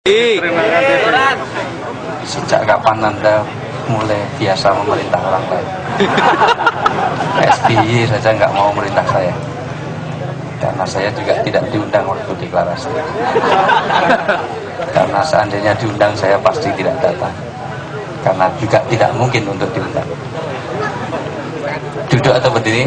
Sejak kapan Anda mulai biasa memerintah orang lain? SBY saja nggak mau merintah saya, karena saya juga tidak diundang waktu deklarasi. Karena seandainya diundang saya pasti tidak datang, karena juga tidak mungkin untuk diundang. Duduk atau berdiri?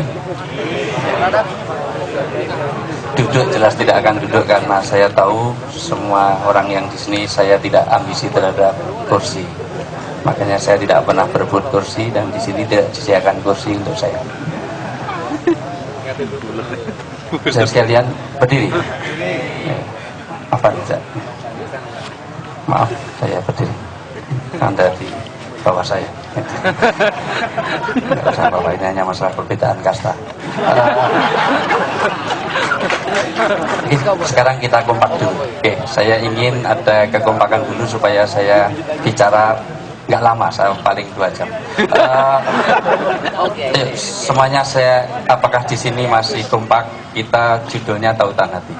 Duduk, jelas tidak akan duduk, karena saya tahu semua orang yang di sini saya tidak ambisi terhadap kursi. Makanya saya tidak pernah berebut kursi, dan di sini tidak disediakan kursi untuk saya. Saya sekalian berdiri. Apa bisa? Maaf, saya berdiri. Anda di bawah saya. Tidak usah bawa, ini hanya masalah perbedaan kasta. Sekarang kita kompak dulu. Oke, saya ingin ada kekompakan dulu supaya saya bicara nggak lama, saya paling 2 jam. Semuanya saya, apakah di sini masih kompak? Kita judulnya Tautan Hati.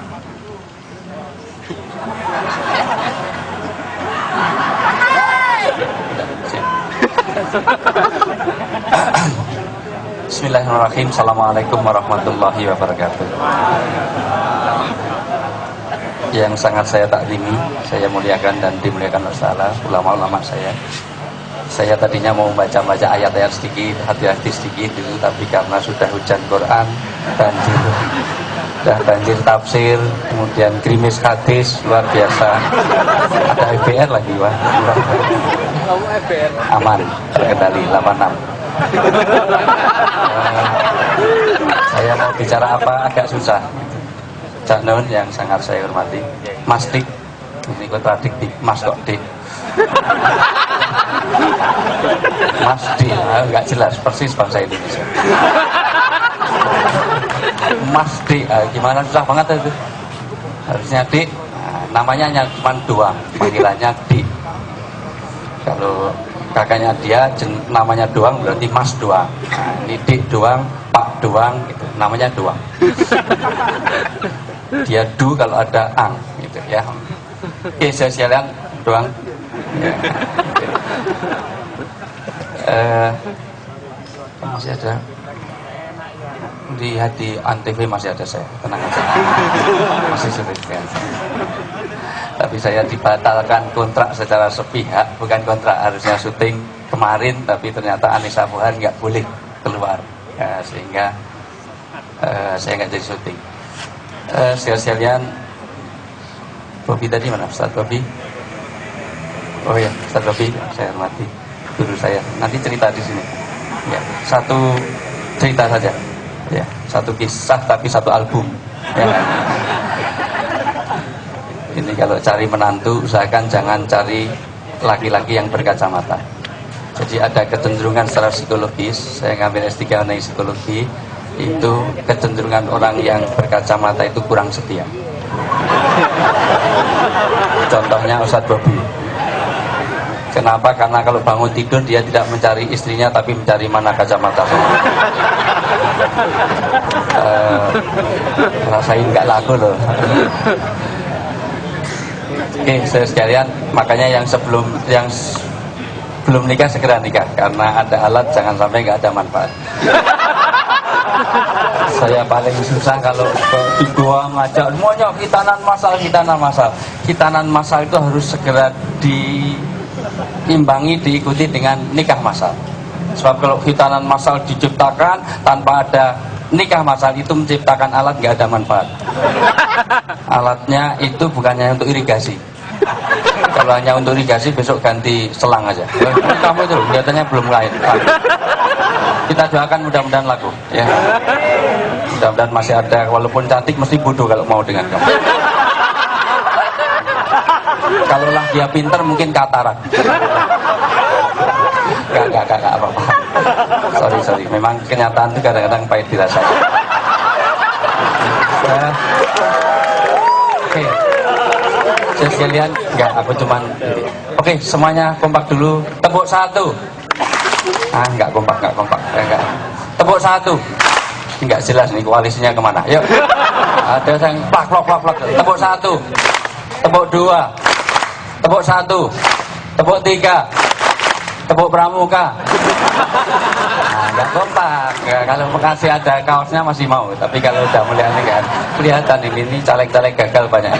Bismillahirrahmanirrahim. Assalamualaikum warahmatullahi wabarakatuh. Yang sangat saya taklimi, saya muliakan dan dimuliakan Allah, ulama-ulama saya. Saya tadinya mau baca-baca ayat-ayat sedikit, hati-hati sedikit dulu, tapi karena sudah hujan Quran, banjir tafsir, kemudian krimis hadis luar biasa. Ada FBR lagi, Wah. Aman, terkendali 86. Saya mau bicara apa agak susah. Cak Nun yang sangat saya hormati, Mas Dik, ini kontradiktif, Mas kok Dik. Mas Dik, nggak jelas, persis bangsa Indonesia. Mas Dik, gimana, susah banget itu. Harusnya Dik, namanya hanya cuma doang, panggilannya Dik. Kalau kakaknya dia namanya doang berarti Mas doang. Nah, ini Dik doang, Pak doang, gitu. Namanya doang. Dia du kalau ada ang, gitu ya. Oke, saya sekalian doang. Ya. Masih ada di hati Antv, masih ada saya, tenang aja. Masih sedikit. Tapi saya dibatalkan kontrak secara sepihak, bukan kontrak, harusnya syuting kemarin, tapi ternyata Anissa Pohan nggak boleh keluar, ya, sehingga saya nggak jadi syuting. Sekalian, Bobi tadi mana? Ustaz Bobi? Oh ya, Ustaz Bobi, saya hormati guru saya. Nanti cerita di sini. Ya, satu cerita saja. Ya, satu kisah tapi satu album. Ya. Ini kalau cari menantu, usahakan jangan cari laki-laki yang berkacamata. Jadi ada kecenderungan secara psikologis, saya ngambil S3 mengenai psikologi, itu kecenderungan orang yang berkacamata itu kurang setia. Contohnya Ustadz Bobi. Kenapa? Karena kalau bangun tidur dia tidak mencari istrinya, tapi mencari mana kacamata. Rasain nggak laku loh. Oke, saya sekalian, makanya yang belum nikah segera nikah, karena ada alat, jangan sampai nggak ada manfaat. Saya paling susah kalau di gua ngajak semuanya khitanan masal. Khitanan masal itu harus segera diimbangi, diikuti dengan nikah masal. Sebab kalau khitanan masal diciptakan tanpa ada nikah masal, itu menciptakan alat nggak ada manfaat. Alatnya itu bukannya untuk irigasi. Kalau hanya untuk irigasi, besok ganti selang aja. Kamu itu kelihatannya belum lahir. Kita doakan mudah-mudahan laku, ya. Mudah-mudahan masih ada, walaupun cantik mesti bodoh kalau mau dengan kamu. Kalaulah dia pinter mungkin katarak. Gak apa-apa. Sorry. Memang kenyataan itu kadang-kadang pahit dirasakan. Oke. Saya sekalian, aku cuman. Oke, semuanya kompak dulu. Tepuk 1. Enggak kompak. Enggak. Tepuk 1. Enggak jelas nih koalisinya kemana. Yuk. Ada yang plak. Tepuk 1. Tepuk 2. tepuk 1, tepuk 3, tepuk pramuka. Nah, nggak kompak. Ya, kalau Bekasi ada kaosnya masih mau, tapi kalau udah mulai aneh kan kelihatan ini caleg-caleg gagal banyak.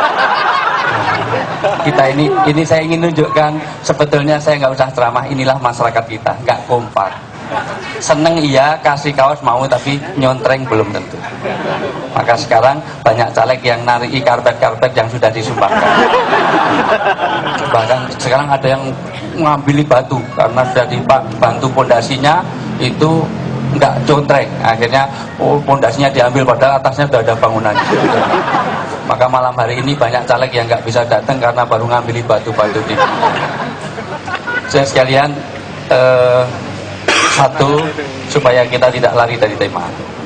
Kita ini saya ingin nunjukkan sebetulnya saya nggak usah ceramah, inilah masyarakat kita nggak kompak. Seneng iya kasih kaos mau, tapi nyontreng belum tentu. Maka sekarang banyak caleg yang nariki karpet-karpet yang sudah disumbangkan. Bahkan sekarang ada yang ngambil batu karena sudah dibantu pondasinya itu nggak contreng. Akhirnya pondasinya diambil padahal atasnya sudah ada bangunan. Maka malam hari ini banyak caleg yang nggak bisa datang karena baru ngambil batu-batu ini. Saya sekalian satu, supaya kita tidak lari dari tema.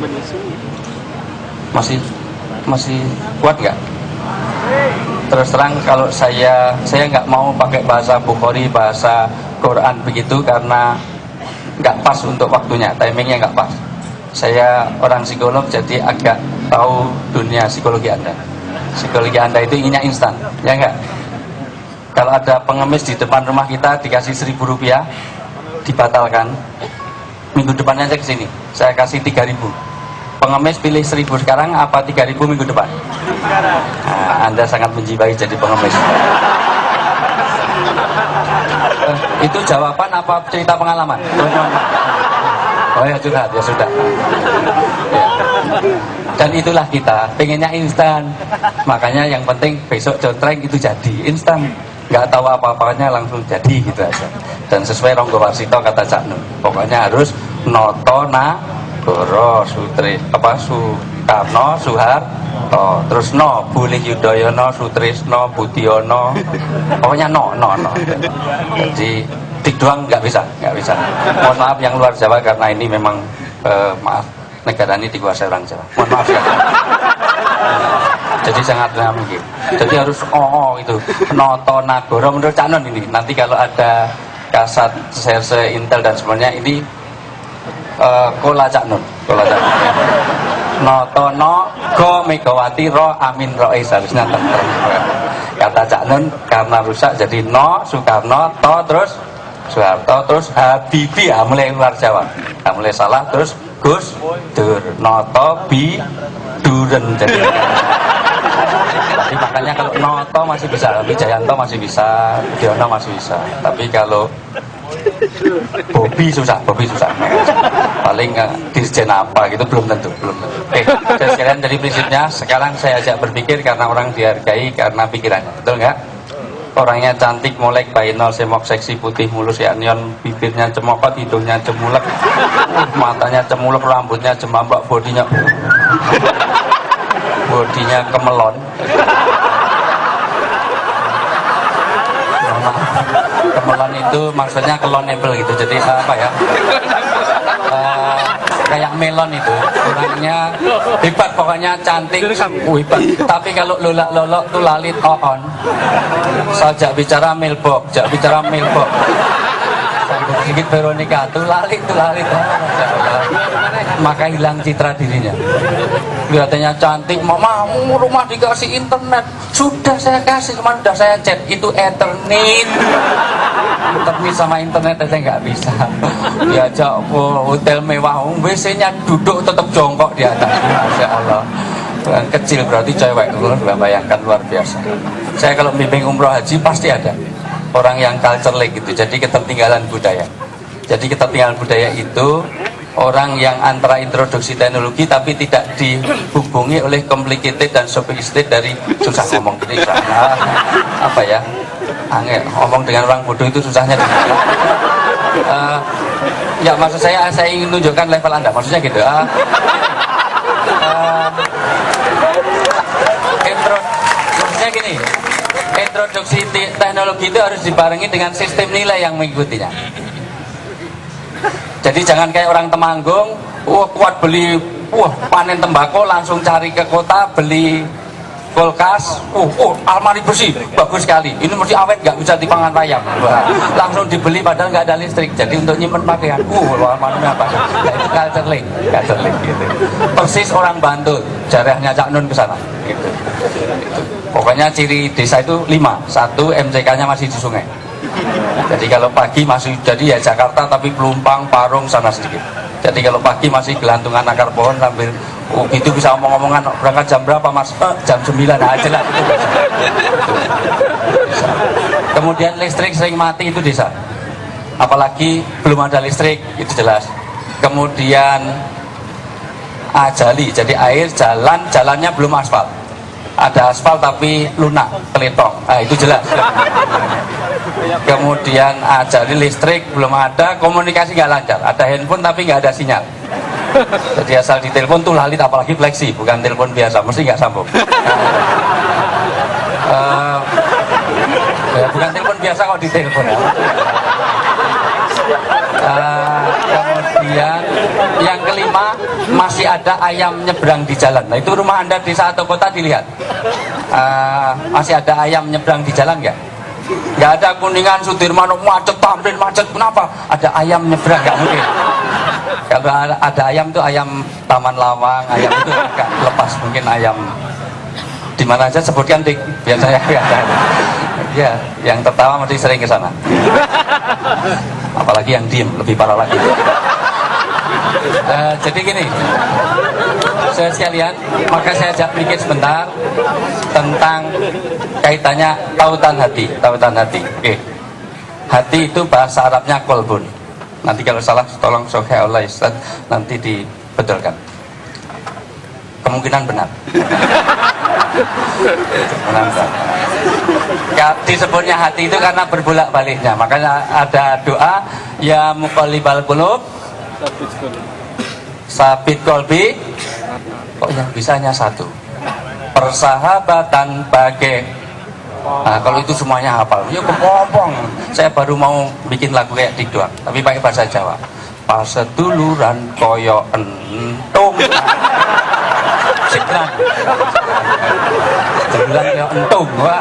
Masih kuat nggak? Terus terang kalau saya nggak mau pakai bahasa Bukhari, bahasa Quran begitu karena nggak pas untuk waktunya, timingnya nggak pas. Saya orang psikolog jadi agak tahu dunia psikologi Anda. Psikologi Anda itu inginnya instan, ya nggak? Kalau ada pengemis di depan rumah kita dikasih 1.000 rupiah, dibatalkan. Minggu depannya saya kesini, saya kasih 3.000. Pengemis pilih 1.000 sekarang apa 3.000 minggu depan? Nah, Anda sangat menjiwai jadi pengemis. Itu jawaban apa cerita pengalaman? Oh ya sudah, ya sudah. Ya. Dan itulah kita, pengennya instan. Makanya yang penting besok contreng itu jadi instan. Nggak tahu apa-apanya langsung jadi gitu aja. Dan sesuai Ronggo Warsito kata Cak Nun, pokoknya harus noto nagoro Soekarno Soeharto, terus no Buli Yudhoyono Sutrisno Budiono, pokoknya no. Jadi dik doang nggak bisa. Mohon maaf yang luar Jawa karena ini memang maaf, negara ini dikuasai orang Jawa. Mohon maaf ya. Jadi sangat mungkin. Jadi harus itu noto nagoro menurut Cak Nun ini. Nanti kalau ada kasat serse intel dan semuanya ini kola Cak Nun. Noto no go Megawati ro Amin Rais harusnya tentrem. Kata Cak Nun karena rusak jadi no Soekarno to terus Soeharto terus Habibie, mulai luar Jawa. Mulai salah terus Gus Dur noto bi duren jadi. Jadi makanya kalau Noto masih bisa, Wijayanto masih bisa, Budiono masih bisa. Tapi kalau Bobi susah. Paling dirjen apa gitu belum tentu. Dan sekalian dari prinsipnya sekarang saya ajak berpikir karena orang dihargai karena pikirannya, betul nggak? Orangnya cantik, molek, bainol, semok, seksi, putih, mulus, yaknion, bibirnya cemokot, hidungnya cemulek, matanya cemulek, rambutnya cemambak, bodinya kemelon. Kemelon itu maksudnya kelonable gitu. Jadi apa ya? Kayak melon itu. Orangnya hebat, pokoknya cantik, hebat. Tapi kalau lolak-lolok tuh lalit on. Sajak bicara mailbox. Sedikit Veronica tuh lalit. Maka hilang citra dirinya. Kelihatannya cantik, mama rumah dikasih internet. Sudah saya kasih, cuma sudah saya chat. Itu Ethernet sama internet saya nggak bisa. Diajak hotel mewah, WC-nya duduk tetap jongkok di atas. Masya Allah. Kecil berarti cewek. Bayangkan luar biasa. Saya kalau bimbing umroh haji pasti ada orang yang culture lag gitu. Jadi ketertinggalan budaya. Jadi ketertinggalan budaya itu orang yang antara introduksi teknologi tapi tidak dihubungi oleh complicated dan sophisticated dari susah ngomong ini apa ya, angin ngomong dengan orang bodoh itu susahnya ya maksud saya ingin menunjukkan level Anda, maksudnya gitu. Maksudnya gini, introduksi teknologi itu harus dibarengi dengan sistem nilai yang mengikutinya. Jadi jangan kayak orang Temanggung, kuat beli, panen tembakau langsung cari ke kota beli kulkas, almari besi, bagus sekali. Ini mesti awet, nggak bisa dipangan ayam. Langsung dibeli padahal nggak ada listrik. Jadi untuk nyimpen pakaian, almarnya apa? Nah, itu culture link gitu. Persis orang Bantul, jarahnya Cak Nun ke sana. Gitu. Pokoknya ciri desa itu 5. 1, MCK-nya masih di sungai. Jadi kalau pagi masih, jadi ya Jakarta tapi Pelumpang, Parung sana sedikit. Jadi kalau pagi masih gelantungan akar pohon sambil gitu bisa omong-omongan, berangkat jam berapa mas? Jam 9 aja lah. Kemudian listrik sering mati itu desa. Apalagi belum ada listrik, itu jelas. Kemudian ajali, jadi air jalannya belum aspal. Ada aspal tapi lunak, keletong. Itu jelas. Kemudian ajali listrik belum ada, komunikasi nggak lancar. Ada handphone tapi nggak ada sinyal. Jadi asal ditelepon tuh lalit, apalagi fleksi, bukan telepon biasa, mesti nggak sambung. Ya, bukan telepon biasa kok ditelepon. Kemudian yang kelima, masih ada ayam nyebrang di jalan. Nah itu rumah Anda desa atau kota dilihat, masih ada ayam nyebrang di jalan nggak? Nggak ada Kuningan, Sudirman, macet, Tamrin, macet. Kenapa? Ada ayam nyebrang, nggak mungkin. Kalau ada ayam tuh ayam Taman Lawang, ayam itu agak lepas, mungkin ayam di mana aja sebutkan dik, biar saya ya, yang tertawa mesti sering ke sana. Apalagi yang diem lebih parah lagi. Jadi gini, saya sekalian, maka saya ajak pikir sebentar tentang kaitannya tautan hati. Oke. Hati itu bahasa Arabnya kolbun. Nanti kalau salah tolong Sohe Allah Ustaz, nanti dibetulkan. Kemungkinan benar. Disebutnya hati itu karena berbolak-baliknya. Makanya ada doa ya muqallibal qulub sabit kolbi. Kok yang bisanya satu? Persahabatan bagai. Nah, kalau itu semuanya hafal. Ya kepompong. Saya baru mau bikin lagu kayak dik doang, tapi pakai bahasa Jawa. Paseduluran koyo entung. Segran. Seduluran koyo entung. Wah.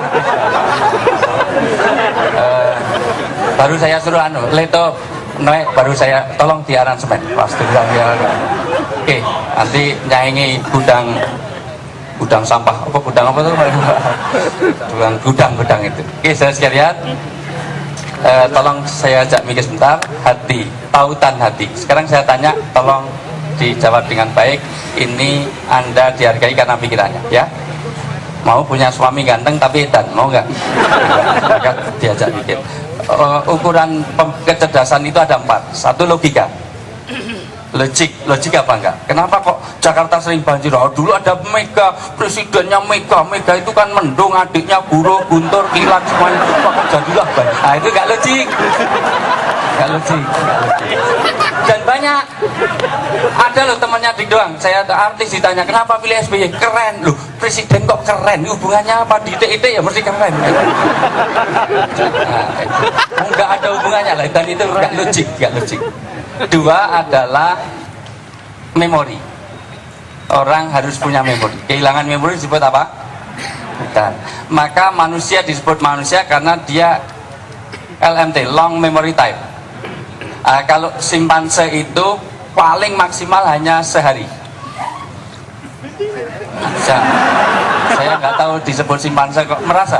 Baru saya suruh Leto Noe, baru saya tolong di aransemen. Paseduluran ya. Oke, nanti nyanyi gudang sampah, gudang apa tuh? Gudang itu. Oke, saya sekalian, tolong saya ajak mikir sebentar. Hati, tautan hati. Sekarang saya tanya, tolong dijawab dengan baik. Ini Anda dihargai karena pikirannya, ya. Mau punya suami ganteng tapi edan, mau nggak? Maka diajak mikir. Ukuran kecerdasan itu ada 4. 1 logika. Logik apa enggak? Kenapa kok Jakarta sering banjir? Oh, dulu ada Mega, presidennya Mega itu kan mendung, adiknya Guru, Guntur, Kilat, semuanya maka jadilah banjir. Nah itu enggak logik. Dan banyak ada loh temannya Dik doang. Saya artis ditanya kenapa pilih SBY? Keren loh, presiden kok keren? Hubungannya apa? Di TIT ya mesti keren. Nah, enggak ada hubungannya lah, dan itu enggak logik. 2 adalah memori. Orang harus punya memori. Kehilangan memori disebut apa? Bukan. Maka manusia disebut manusia karena dia LMT, long memory time. Kalau simpanse itu paling maksimal hanya sehari. Saya nggak tahu disebut simpanse kok merasa.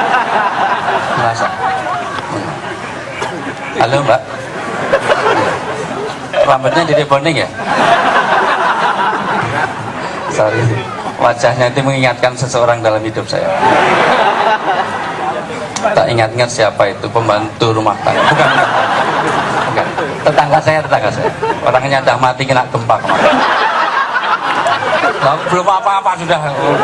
Halo Mbak. Rambutnya di rebonding ya? Sorry, wajahnya itu mengingatkan seseorang dalam hidup saya. Tak ingat-ingat siapa itu, pembantu rumah tangga. Bukan. Tetangga saya. Orangnya sudah mati kena gempa kemarin. Belum apa-apa sudah.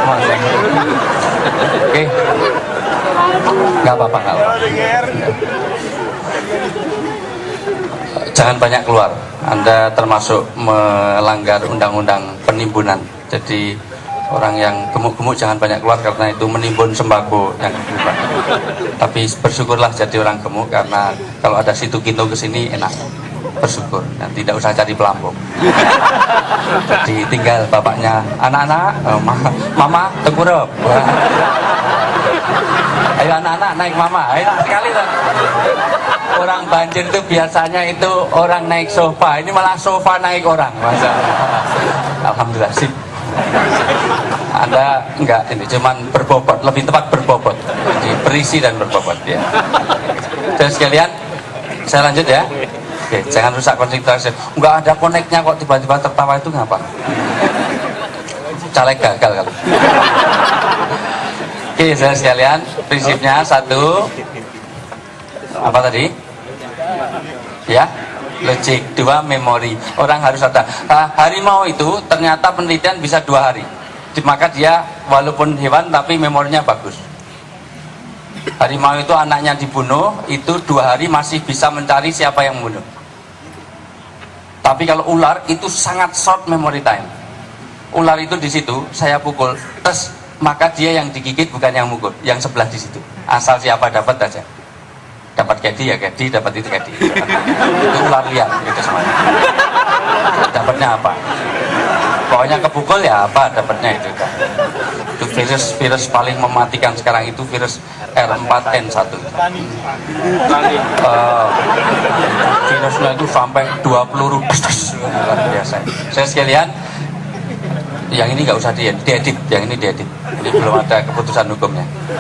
Oke. Nggak apa-apa. Jangan banyak keluar. Anda termasuk melanggar undang-undang penimbunan. Jadi orang yang gemuk-gemuk jangan banyak keluar karena itu menimbun sembako yang berubah. Tapi bersyukurlah jadi orang gemuk karena kalau ada situ kinto kesini enak. Bersyukur dan tidak usah cari pelampung. Jadi tinggal bapaknya, anak-anak, mama tengkurap. Ayo anak-anak naik mama, enak sekali loh. Orang banjir itu biasanya itu orang naik sofa, ini malah sofa naik orang. Masa. Alhamdulillah sip. Anda enggak, ini cuman berbobot, lebih tepat berbobot, jadi berisi dan berbobot ya. Dan sekalian, saya lanjut ya. Oke, jangan rusak konsentrasi. Enggak ada koneknya kok tiba-tiba tertawa itu ngapa? Caleg gagal kali. Oke, saya sekalian, prinsipnya satu, apa tadi? Ya, logik. Dua, memori. Orang harus ada. Harimau itu ternyata penelitian bisa 2 hari. Maka dia walaupun hewan tapi memorinya bagus. Harimau itu anaknya dibunuh, itu 2 hari masih bisa mencari siapa yang membunuh. Tapi kalau ular itu sangat short memory time. Ular itu di situ, saya pukul, terus maka dia yang digigit bukan yang mukul, yang sebelah di situ. Asal siapa dapat aja. Dapat kedi ya kedi, dapat itu kedi. Itu ular liar itu semuanya. Dapatnya apa? Pokoknya kepukul ya apa dapatnya itu kan. Itu virus paling mematikan sekarang itu virus R4N1. Virusnya itu sampai 2 peluru luar biasa. Saya sekalian, yang ini nggak usah diedit, yang ini diedit. Ini belum ada keputusan hukumnya.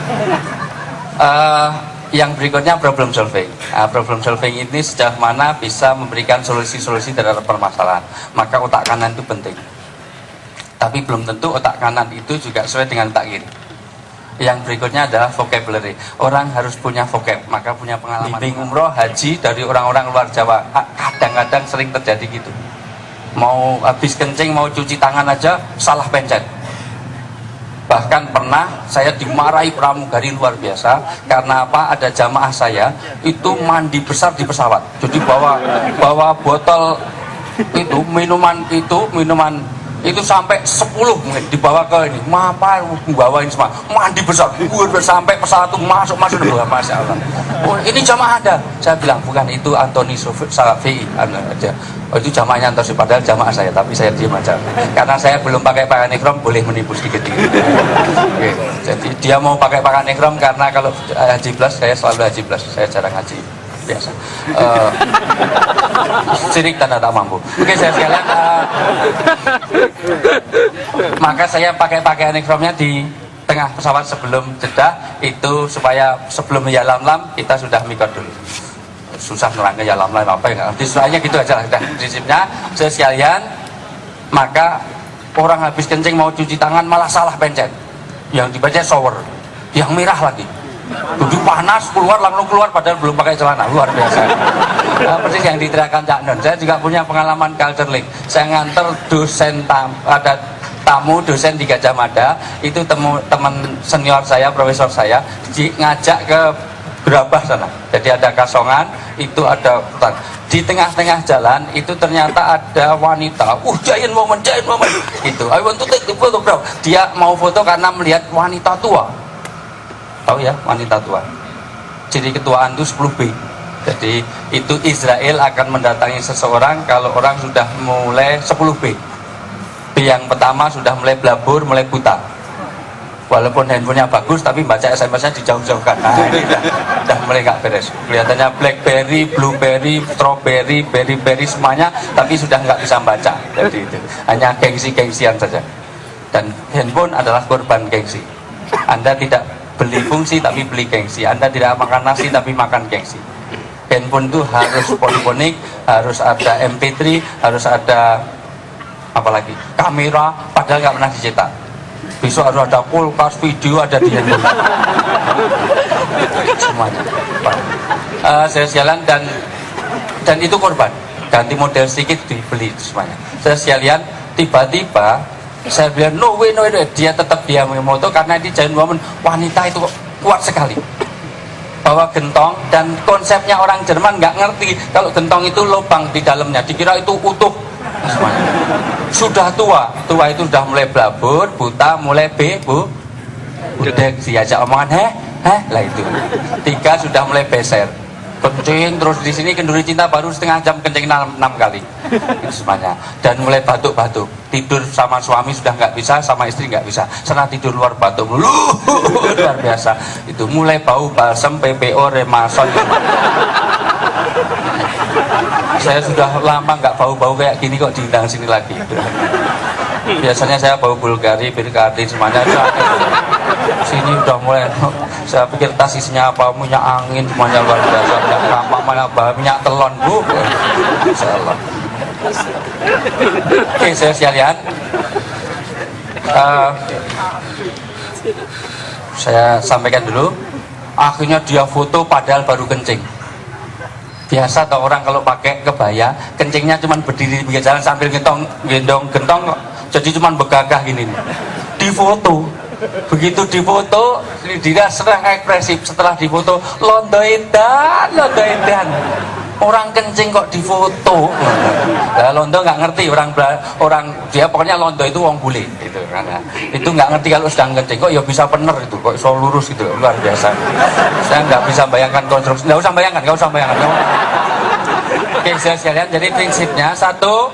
Yang berikutnya problem solving. Problem solving ini sejauh mana bisa memberikan solusi-solusi terhadap permasalahan. Maka otak kanan itu penting. Tapi belum tentu otak kanan itu juga sesuai dengan otak kiri. Yang berikutnya adalah vocabulary. Orang harus punya vocab, maka punya pengalaman. Bimbing umroh, haji dari orang-orang luar Jawa, kadang-kadang sering terjadi gitu. Mau habis kencing, mau cuci tangan aja salah pencet. Bahkan pernah saya dimarahi pramugari luar biasa karena apa? Ada jamaah saya itu mandi besar di pesawat. Jadi bawa botol itu minuman itu sampai 10 mungkin dibawa ke ini. Mapa bawain semua mandi besar. Sampai pesawat itu masuk Masya Allah. Oh, ini jamaah Anda. Saya bilang bukan, itu Antoni Salafi aja. Oh, itu jamaahnya Antoni, padahal jamaah saya, tapi saya diam aja. Karena saya belum pakai pakaian ihram, boleh menipu sedikit-sedikit. Oke, jadi dia mau pakai pakaian ihram karena kalau haji plus, saya selalu haji plus, saya jarang haji biasa. Sirik tanda tak mampu. Oke, saya sekalian, maka saya pakai pakaian ihramnya di tengah pesawat sebelum jeda, itu supaya sebelum ya lam kita sudah mikot dulu. Susah nerangnya ya lam apa ya, soalnya gitu aja lah. Prinsipnya saya sekalian, maka orang habis kencing mau cuci tangan malah salah pencet, yang dibaca shower, yang merah lagi, duduk panas langsung keluar padahal belum pakai celana, luar biasa. Persis yang diteriakan Cak Non. Saya juga punya pengalaman culture link. Saya nganter dosen ada tamu dosen di Gajah Mada, itu teman senior saya, profesor saya, ngajak ke Gerabah sana. Jadi ada kasongan, itu ada hutan. Di tengah-tengah jalan itu ternyata ada wanita. Giant moment. Itu. I want to take the photograph. Dia mau foto karena melihat wanita tua. Tahu ya, wanita tua. Jadi ketuaan itu 10B. Jadi itu Israel akan mendatangi seseorang kalau orang sudah mulai 10B. B yang pertama sudah mulai blabur, mulai buta. Walaupun handphonenya bagus, tapi baca SMS-nya dijauh-jauhkan. Nah, ini udah mulai nggak beres. Kelihatannya BlackBerry, Blueberry, Strawberry, Berry semuanya, tapi sudah nggak bisa baca. Jadi itu hanya gengsi-gengsian saja. Dan handphone adalah korban gengsi. Anda tidak beli fungsi, tapi beli gengsi. Anda tidak makan nasi, tapi makan gengsi. Handphone itu harus polifonik, harus ada MP3, harus ada apalagi kamera, padahal nggak pernah dicetak. Besok harus ada kulkas, video ada di handphone. Semuanya. Saya jalan dan itu korban. Ganti model sedikit dibeli semuanya. Saya sekalian tiba-tiba saya bilang no way. Dia tetap dia memoto karena di giant woman, wanita itu kuat sekali. Bawa gentong, dan konsepnya orang Jerman nggak ngerti kalau gentong itu lubang di dalamnya, dikira itu utuh semuanya. Sudah tua itu sudah mulai blabur, buta, mulai udah diajak omongan lah itu. 3 sudah mulai beser, kencing terus di sini kenduri cinta baru setengah jam kencing 6 kali itu semuanya. Dan mulai batuk-batuk, tidur sama suami sudah nggak bisa, sama istri nggak bisa, sana tidur luar batuk luar biasa. Itu mulai bau balsem, PPO, Remason. Saya sudah lama nggak bau-bau kayak gini kok diundang sini lagi. Biasanya saya bau Bulgari, Birkardi semuanya. Sini udah mulai. Saya pikir tas isinya apa, minyak angin semuanya luar biasa, minyak kelapa, minyak telon, Bu. Insyaallah. Oke, saya sekalian. Saya sampaikan dulu. Akhirnya dia foto padahal baru kencing. Biasa tau orang kalau pakai kebaya, kencingnya cuma berdiri di pinggir jalan sambil gendong kok. Jadi cuma begagah gini nih. Difoto. Begitu difoto, dia serang ekspresif. Setelah difoto, londo edan. Orang kencing kok difoto. Nah, londo nggak ngerti orang dia pokoknya londo itu wong bule gitu kan. Itu nggak ngerti kalau sedang kencing kok ya bisa bener itu, kok iso lurus gitu, luar biasa. Saya nggak bisa bayangkan konstruksi. Nggak usah bayangkan. Oke, saya sekalian, jadi prinsipnya satu,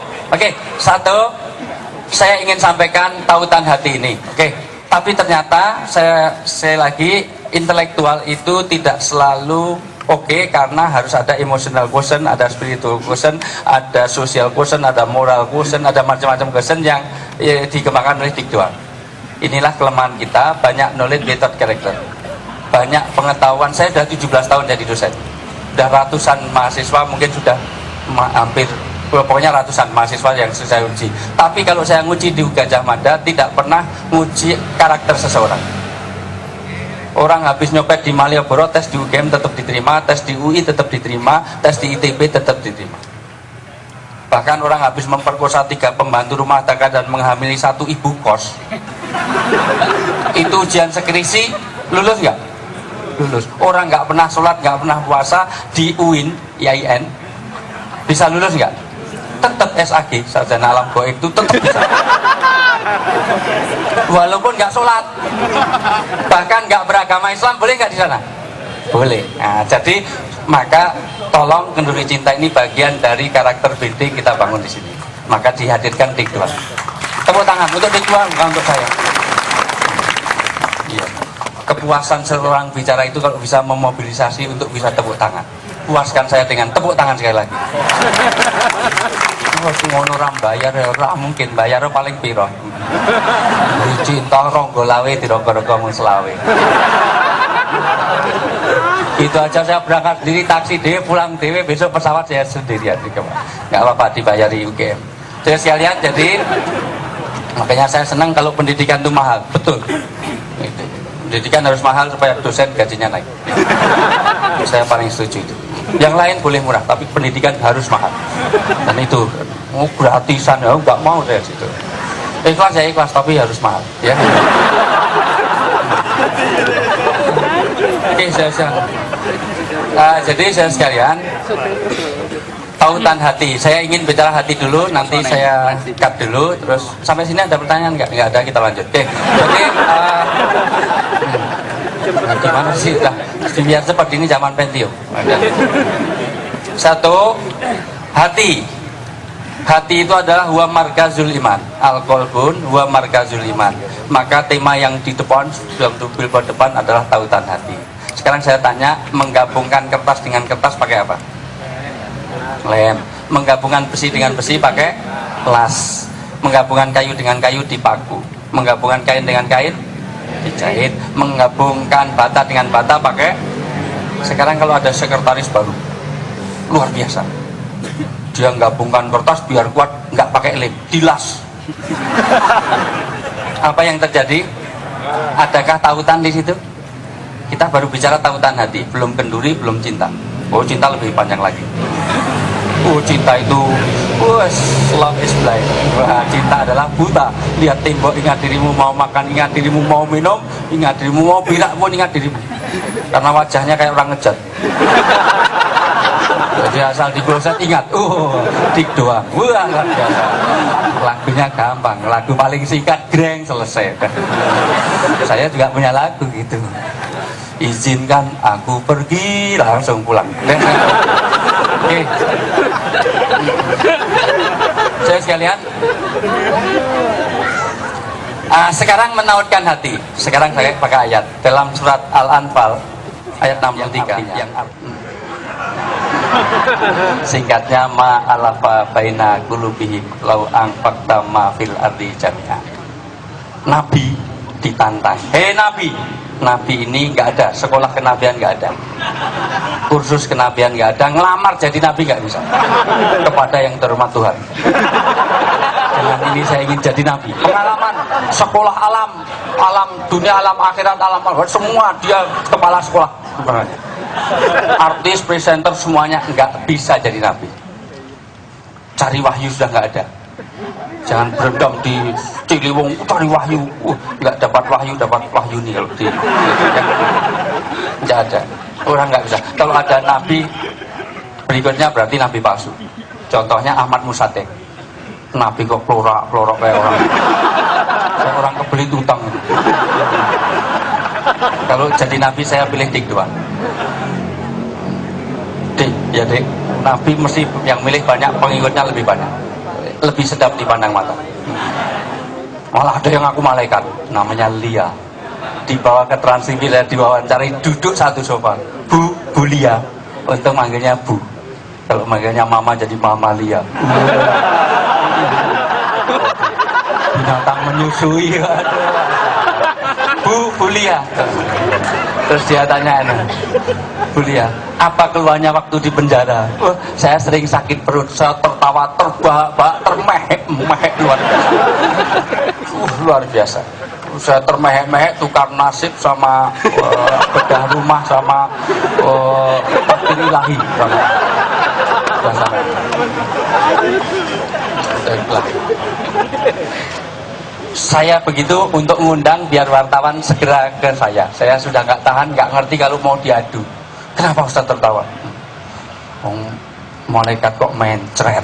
saya ingin sampaikan tautan hati ini. Oke, tapi ternyata saya lagi intelektual itu tidak selalu oke, karena harus ada emotional quotient, ada spiritual quotient, ada social quotient, ada moral quotient, ada macam-macam quotient yang dikembangkan oleh Dick Doan. Inilah kelemahan kita, banyak knowledge without character. Banyak pengetahuan, saya sudah 17 tahun jadi dosen. Sudah ratusan mahasiswa, mungkin sudah hampir, pokoknya ratusan mahasiswa yang saya uji. Tapi kalau saya nguji di Gajah Mada, tidak pernah nguji karakter seseorang. Orang habis nyopet di Malioboro, tes di UGM tetap diterima, tes di UI tetap diterima, tes di ITB tetap diterima. Bahkan orang habis memperkosa 3 pembantu rumah tangga dan menghamili 1 ibu kos, itu ujian skripsi lulus nggak? Lulus. Orang nggak pernah sholat, nggak pernah puasa di UIN, IAIN, bisa lulus nggak? Tetap SAG, sarjana alam goib itu tetap bisa. Walaupun nggak sholat, bahkan nggak beragama Islam, boleh nggak di sana? Boleh. Nah, jadi maka tolong Kenduri Cinta ini bagian dari karakter building kita bangun di sini. Maka dihadirkan Dick Doan. Tepuk tangan untuk Dick Doan, bukan untuk saya. Iya. Kepuasan seorang bicara itu kalau bisa memobilisasi untuk bisa tepuk tangan. Puaskan saya dengan tepuk tangan sekali lagi. Ngono ram bayar ya ora mungkin, bayar paling piro. Cinta ronggo lawe dironggo-ronggo mung selawe. Gitu aja saya berangkat sendiri, taksi dhewe, pulang dhewe, besok pesawat saya sendirian gitu. Enggak apa-apa dibayari UGM. Jadi sekalian, jadi makanya saya senang kalau pendidikan itu mahal, betul. Gitu. Pendidikan harus mahal supaya dosen gajinya naik. Saya paling setuju itu. Yang lain boleh murah, tapi pendidikan harus mahal. Dan itu gratisan ya nggak mau saya situ. Ikhlas ya ikhlas, tapi harus mahal. Ya. Oke, jadi saya sekalian, tautan hati. Saya ingin bicara hati dulu, nanti saya cut dulu. Terus sampai sini ada pertanyaan nggak? Nggak ada, kita lanjut. Oke, jadi gimana sih lah? Biar seperti ini zaman Pentium. Satu, hati. Hati itu adalah huwa markazul iman, al-qalbun huwa markazul iman. Maka tema yang di depan, dalam billboard depan adalah tautan hati. Sekarang saya tanya, menggabungkan kertas dengan kertas pakai apa? Lem. Menggabungkan besi dengan besi pakai las. Menggabungkan kayu dengan kayu dipaku. Menggabungkan kain dengan kain dijahit. Menggabungkan bata dengan bata pakai. Sekarang kalau ada sekretaris baru, luar biasa. Dia gabungkan kertas biar kuat, nggak pakai lem, dilas. Apa yang terjadi? Adakah tautan di situ? Kita baru bicara tautan hati, belum kenduri, belum cinta. Oh, cinta lebih panjang lagi. Oh, cinta itu, love is blind. Wah, cinta adalah buta. Lihat tembok, ingat dirimu, mau makan, ingat dirimu, mau minum, ingat dirimu, mau birak pun ingat dirimu. Karena wajahnya kayak orang ngejat. Jadi asal digosok ingat, Dick Doan. Wah, luar biasa. Lagunya gampang, lagu paling singkat, greng, selesai. Saya juga punya lagu gitu. Izinkan aku pergi, langsung pulang. Oke. Saya sekalian, sekarang menautkan hati. Sekarang saya pakai ayat dalam surat Al-Anfal ayat 63 yang Singkatnya ma'alafa baina qulubihim lau anfaqta ma fil ardi jami'an. Nabi ditantang, hei Nabi. Nabi ini nggak ada, sekolah kenabian nggak ada, kursus kenabian nggak ada, ngelamar jadi nabi nggak bisa. Kepada yang terhormat Tuhan, dengan ini saya ingin jadi nabi. Pengalaman sekolah alam dunia, alam akhirat, alam semua dia kepala sekolah. Artis, presenter semuanya nggak bisa jadi nabi. Cari wahyu sudah nggak ada. Jangan berendam di Ciliwung cari wahyu, nggak dapat wahyu nih kalau di nggak ada, orang nggak bisa. Kalau ada nabi berikutnya berarti nabi palsu. Contohnya Ahmad Musatek, nabi kok pelorok kayak orang kebelit utang. Kalau jadi nabi saya pilih Dik doang. Dik, ya Dik, nabi mesti yang milih banyak, pengikutnya lebih banyak, lebih sedap dipandang mata. Malah ada yang aku malaikat, namanya Lia, dibawa ke Trans TV, diwawancari, duduk satu sofa. Bu Lia, untuk manggilnya Bu, kalau manggilnya Mama jadi Mama Lia. Binatang menyusui. Bu Lia. Terus dia tanya, Bu Lia, apa keluhannya waktu di penjara? Saya sering sakit perut, saya tertawa terbahak-bahak, termehek-mehek luar biasa. Saya termehek-mehek tukar nasib sama bedah rumah sama takdir ilahi. Saya begitu untuk mengundang biar wartawan segera ke saya. Saya sudah nggak tahan, nggak ngerti kalau mau diadu. Kenapa Ustaz tertawa? Malaikat kok mencret.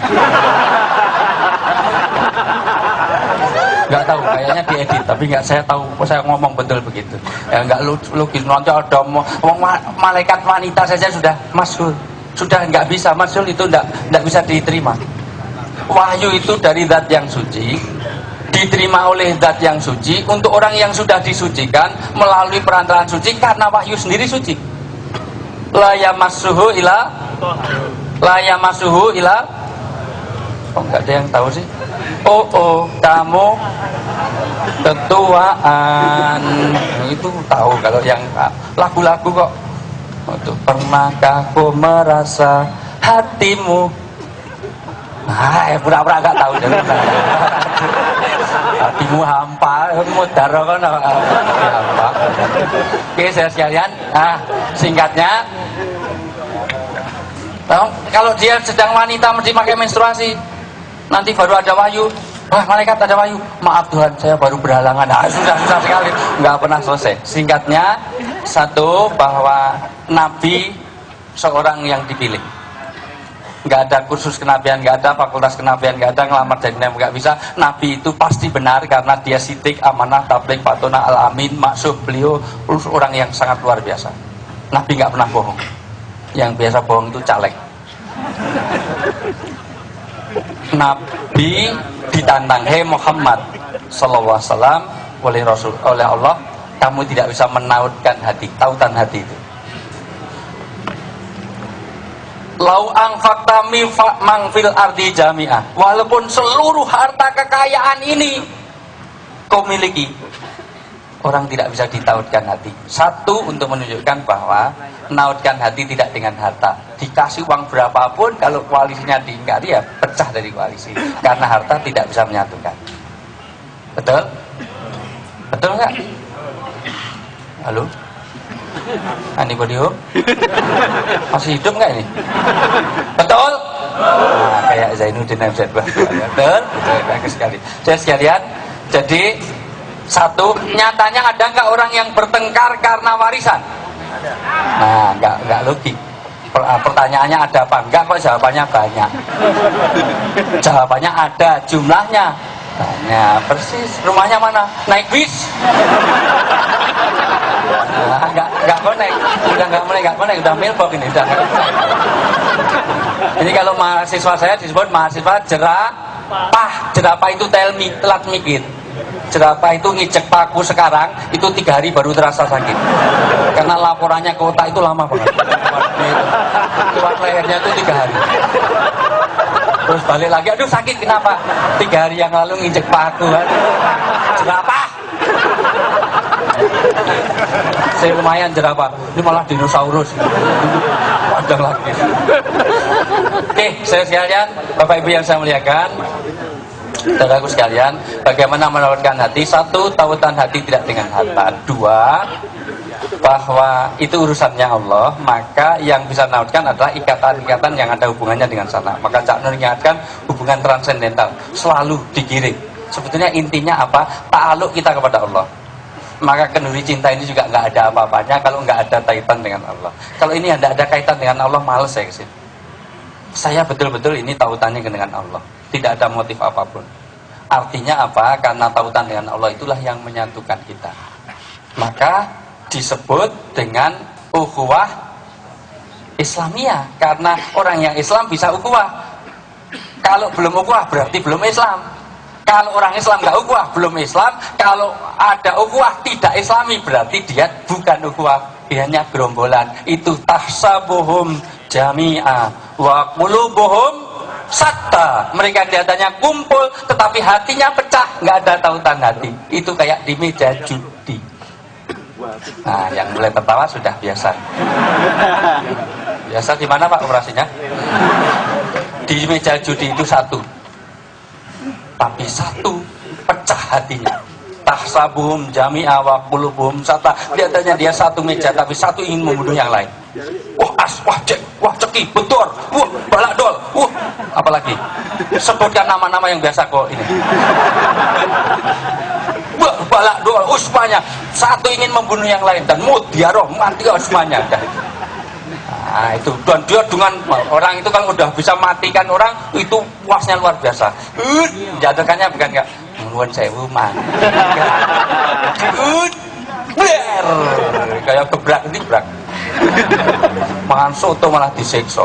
Nggak tahu, kayaknya diedit, tapi nggak saya tahu. Saya ngomong betul begitu. Ya nggak logis, nanti ada malaikat wanita saja sudah masyhur, sudah nggak bisa masyhur, itu nggak bisa diterima. Wahyu itu dari zat yang suci, diterima oleh zat yang suci untuk orang yang sudah disucikan melalui perantaraan suci, karena wahyu sendiri suci. La yamassuhu ila oh nggak ada yang tahu sih. Oh kamu ketuaan itu tahu. Kalau yang lagu-lagu kok pernahkah kau merasa hatimu, pura-pura nggak tahu. Hatimu hampa, mudar kan hampa. Oke, saya sekalian, singkatnya, kalau dia sedang wanita mesti pakai menstruasi, nanti baru ada wahyu. Wah, malaikat ada wahyu. Maaf Tuhan, saya baru berhalangan. Susah sekali, nggak pernah selesai. Singkatnya, satu, bahwa Nabi seorang yang dipilih. Nggak ada kursus kenabian, nggak ada fakultas kenabian, nggak ada ngelamar jadi nabi, nggak bisa. Nabi itu pasti benar karena dia sidik, amanah, tabligh, fatona, al-amin, maksud beliau orang yang sangat luar biasa. Nabi nggak pernah bohong. Yang biasa bohong itu caleg. Nabi ditantang, hei Muhammad sallallahu alaihi wasallam, oleh Allah, kamu tidak bisa menautkan hati, tautan hati itu. Lau anfaqta man fil ardi jami'ah, walaupun seluruh harta kekayaan ini kau miliki, orang tidak bisa ditautkan hati. Satu, untuk menunjukkan bahwa menautkan hati tidak dengan harta. Dikasih uang berapapun, kalau koalisinya diingkari ya pecah dari koalisi, karena harta tidak bisa menyatukan. Betul? Betul nggak? Halo? Anybody home? Masih hidup nggak ini? Betul? Nah, kayak Zainuddin MZ. Betul? Bagus sekali. Saya sekalian, jadi satu, nyatanya ada nggak orang yang bertengkar karena warisan? Nah, nggak logik. Pertanyaannya ada apa enggak, kok jawabannya banyak. Jawabannya ada, jumlahnya banyak. Persis. Rumahnya mana? Naik bis? Nah, nggak connect. Udah udah mailbox ini, udah nggak connect. Ini kalau mahasiswa saya disebut mahasiswa jerapah itu telat mikir. Jerapah itu ngijek paku sekarang, itu 3 hari baru terasa sakit. Karena laporannya kota itu lama banget. Kuat leher. Sebenarnya itu 3 hari. Terus balik lagi, aduh sakit kenapa? 3 hari yang lalu nginjek paku. Jerapah. Saya lumayan jerapah. Ini malah dinosaurus. Panjang lagi. Oke, saya sekalian, Bapak Ibu yang saya muliakan, saudaraku sekalian, bagaimana menawarkan hati? 1, tautan hati tidak dengan harta. 2, bahwa itu urusannya Allah, maka yang bisa menawarkan adalah ikatan-ikatan yang ada hubungannya dengan sana. Maka Cak Nur ingatkan hubungan transendental selalu digiring. Sebetulnya intinya apa? Ta'aluk kita kepada Allah. Maka kenduri cinta ini juga nggak ada apa-apanya kalau nggak ada kaitan dengan Allah. Kalau ini tidak ada kaitan dengan Allah, males saya kesini. Saya betul-betul ini tautannya dengan Allah, tidak ada motif apapun. Artinya apa? Karena tautan dengan Allah itulah yang menyatukan kita. Maka disebut dengan ukhuwah Islamiyah, karena orang yang Islam bisa ukhuwah. Kalau belum ukhuwah berarti belum Islam. Kalau orang Islam nggak ukhuwah belum Islam. Kalau ada ukhuwah tidak Islami berarti dia bukan ukhuwah, dia hanya gerombolan. Itu tahsabuhum jami'a wa qulubuhum satta. Mereka kelihatannya kumpul tetapi hatinya pecah, nggak ada tautan hati. Itu kayak di meja judi. Nah, yang mulai tertawa sudah biasa. Biasa di mana Pak operasinya? Di meja judi itu 1, tapi 1 pecah hatinya. Tahsabuhum jami'a wa qulubuhum satta. Kelihatannya dia 1 meja tapi 1 ingin membunuh yang lain. Wah as, wah cek, wah ceki, betul, wah balak dol, wah apalagi sebutkan nama-nama yang biasa kok ini. Wah balak dol, semuanya 1 ingin membunuh yang lain dan mudiaroh mati semuanya. Nah itu, dan dia dengan orang itu kalau udah bisa matikan orang itu puasnya luar biasa. Jatuhkannya bukan enggak nuwun sewu man. Kayak gebrak. Makan soto malah disiksa.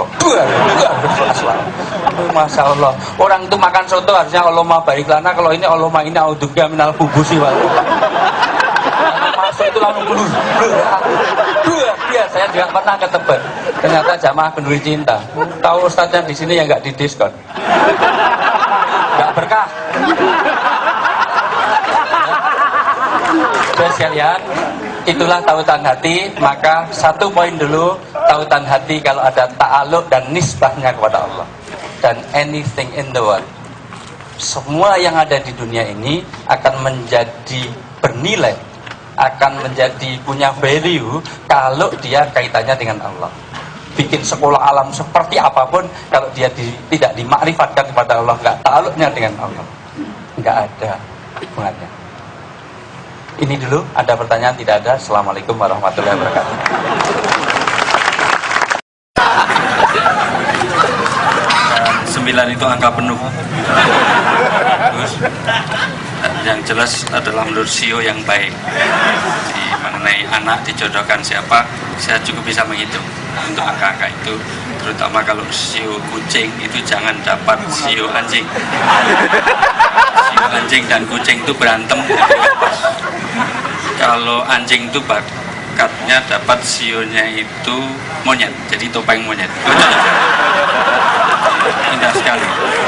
Masya Allah. Orang itu makan soto harusnya Allahumma barik lana. Kalau ini Allahumma ini audzuka minal khubusi wal. Masuk itu langsung blur. Dia saya juga pernah ke Tebet. Ternyata jamaah kenduri cinta. Tahu ustadznya di sini yang nggak didiskon. Nggak berkah. Terus sekalian, itulah tautan hati. Maka 1 poin dulu, tautan hati kalau ada ta'aluk dan nisbahnya kepada Allah. Dan anything in the world, semua yang ada di dunia ini akan menjadi bernilai, akan menjadi punya value kalau dia kaitannya dengan Allah. Bikin sekolah alam seperti apapun, kalau dia tidak dimakrifatkan kepada Allah, nggak ta'aluknya dengan Allah, nggak ada hubungannya. Ini dulu, ada pertanyaan? Tidak ada. Assalamualaikum warahmatullahi wabarakatuh. 9 itu angka penuh. Terus yang jelas adalah menurut CEO yang baik. Jadi, mengenai anak dijodohkan siapa, saya cukup bisa menghitung. Nah, untuk angka-angka itu, terutama kalau CEO kucing itu jangan dapat CEO anjing. CEO anjing dan kucing itu berantem. Kalau anjing itu bakatnya dapat CEO-nya itu monyet, jadi topeng monyet. Indah sekali.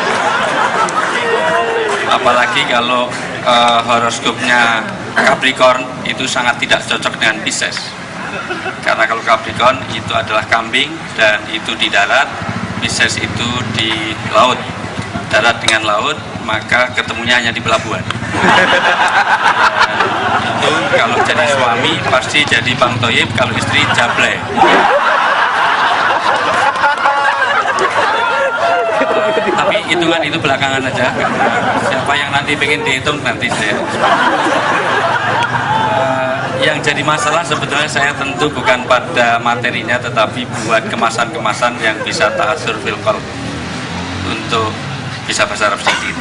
Apalagi kalau horoskopnya Capricorn itu sangat tidak cocok dengan Pisces. Karena kalau Capricorn itu adalah kambing dan itu di darat, Pisces itu di laut. Darat dengan laut, maka ketemunya hanya di pelabuhan. Itu kalau jadi suami pasti jadi Bang Toyib, kalau istri Jablay. Tapi hitungan itu belakangan aja. Siapa yang nanti pengen dihitung nanti saya. Yang jadi masalah sebetulnya saya tentu bukan pada materinya, tetapi buat kemasan-kemasan yang bisa ta'asur fil qalb, untuk bisa bahasa Arab sedikit.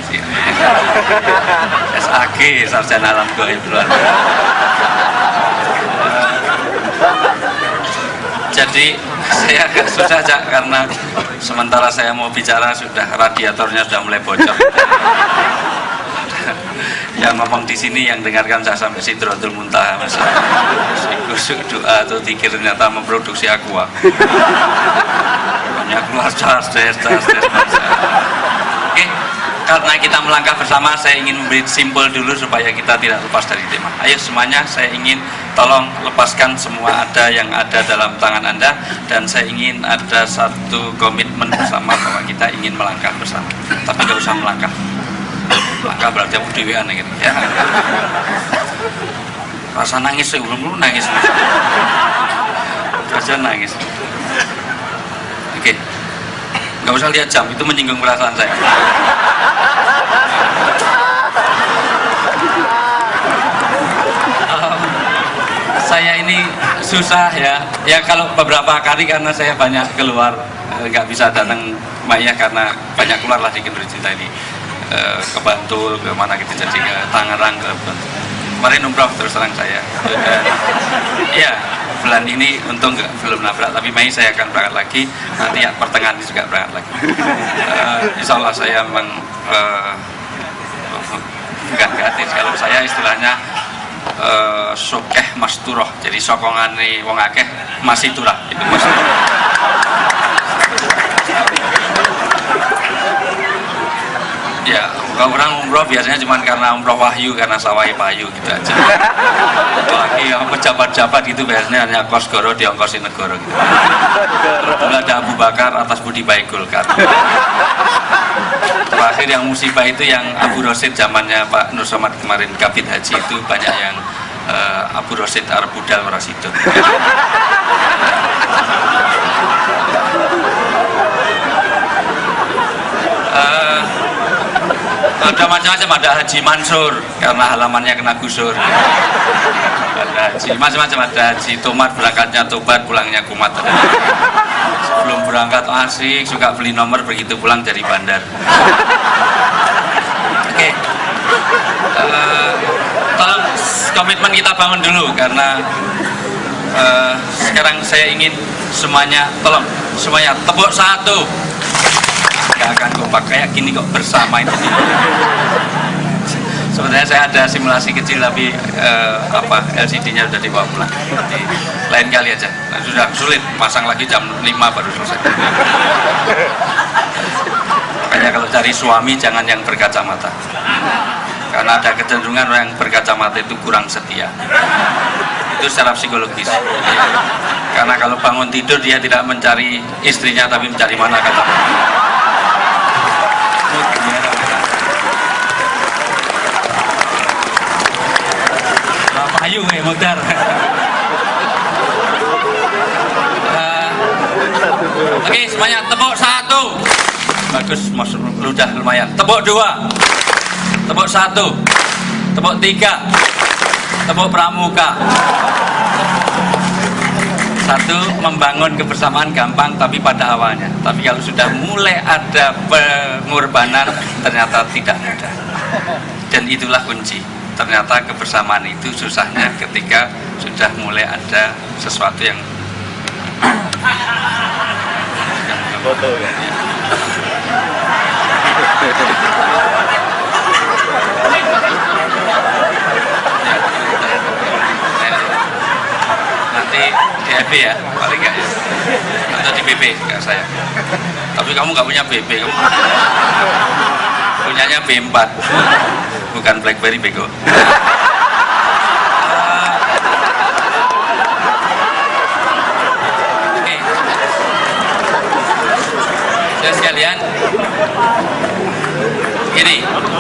SAG, sarjana alam gaib luar. Jadi saya agak susah Cak, karena sementara saya mau bicara sudah radiatornya sudah mulai bocor. Yang ngomong di sini yang dengarkan saya sampai Sidratul Muntaha, Mas. Kusuk doa atau zikir ternyata memproduksi aqua. Banyak keluar Oke, karena kita melangkah bersama, saya ingin memberi simpul dulu supaya kita tidak lepas dari tema. Ayo semuanya, saya ingin tolong lepaskan semua yang ada dalam tangan Anda, dan saya ingin ada satu komitmen bersama bahwa kita ingin melangkah bersama. Tapi nggak usah melangkah. Melangkah berarti aku dewean gitu ya. Rasa nangis, belum nangis. Aja nangis. Oke, nggak usah lihat jam, itu menyinggung perasaan saya. Saya ini susah ya kalau beberapa kali karena saya banyak keluar, nggak bisa datang Maya karena banyak keluar lah di Kenduri Cinta ini, ke Bantul, ke mana gitu, jadi ke Tangerang, ke kemarin umroh terus terang saya. Ya bulan ini untung belum nabrak, tapi Mei saya akan berangkat lagi, nanti ya pertengahan ini juga berangkat lagi. Insya Allah saya memang bukan gratis, kalau saya istilahnya sokeh mas turoh, jadi sokongan nih wong akeh masih turah, itu mas. Ya kalau orang umroh biasanya cuma karena umroh wahyu, karena sawai payu gitu aja. Apalagi yang pejabat-jabat gitu biasanya hanya kos goro diongkosin negoro gitu. Dulu ada Abu Bakar atas budi baik Golkar. Terakhir yang musibah itu yang Abu Rosid zamannya Pak Nur Somad kemarin Kabid Haji, itu banyak yang Abu Rosid Arab Budal Warasido. Ada macam-macam, ada Haji Mansur karena halamannya kena gusur. Ada haji macam-macam, ada Haji Tomat berangkatnya tobat, pulangnya kumat. Sebelum berangkat asik, suka beli nomor, begitu pulang dari bandar. Oke. Tolong komitmen kita bangun dulu, karena sekarang saya ingin semuanya, tolong semuanya tepuk satu. Gak akan kompak kayak gini kok bersama itu. Sebenarnya saya ada simulasi kecil, tapi LCD-nya sudah dibawa pulang. Nanti lain kali aja. Nah, sudah sulit, pasang lagi jam 5 baru selesai. Makanya kalau cari suami jangan yang berkacamata, karena ada kecenderungan orang yang berkacamata itu kurang setia. Itu secara psikologis. Karena kalau bangun tidur dia tidak mencari istrinya, tapi mencari mana kacamata. Ayo mutar. Oke, semuanya tepuk satu. Bagus, ludah lumayan. Tepuk dua. Tepuk satu. Tepuk tiga. Tepuk pramuka. Satu, membangun kebersamaan gampang tapi pada awalnya. Tapi kalau sudah mulai ada pengorbanan, ternyata tidak mudah. Dan itulah kunci. Ternyata kebersamaan itu susahnya ketika sudah mulai ada sesuatu yang foto ya. Nanti di FB ya, paling enggak ya, atau di BB enggak saya. Tapi kamu nggak punya BB, kamu punyanya B4, bukan BlackBerry bego. Oke, saya sekalian, ini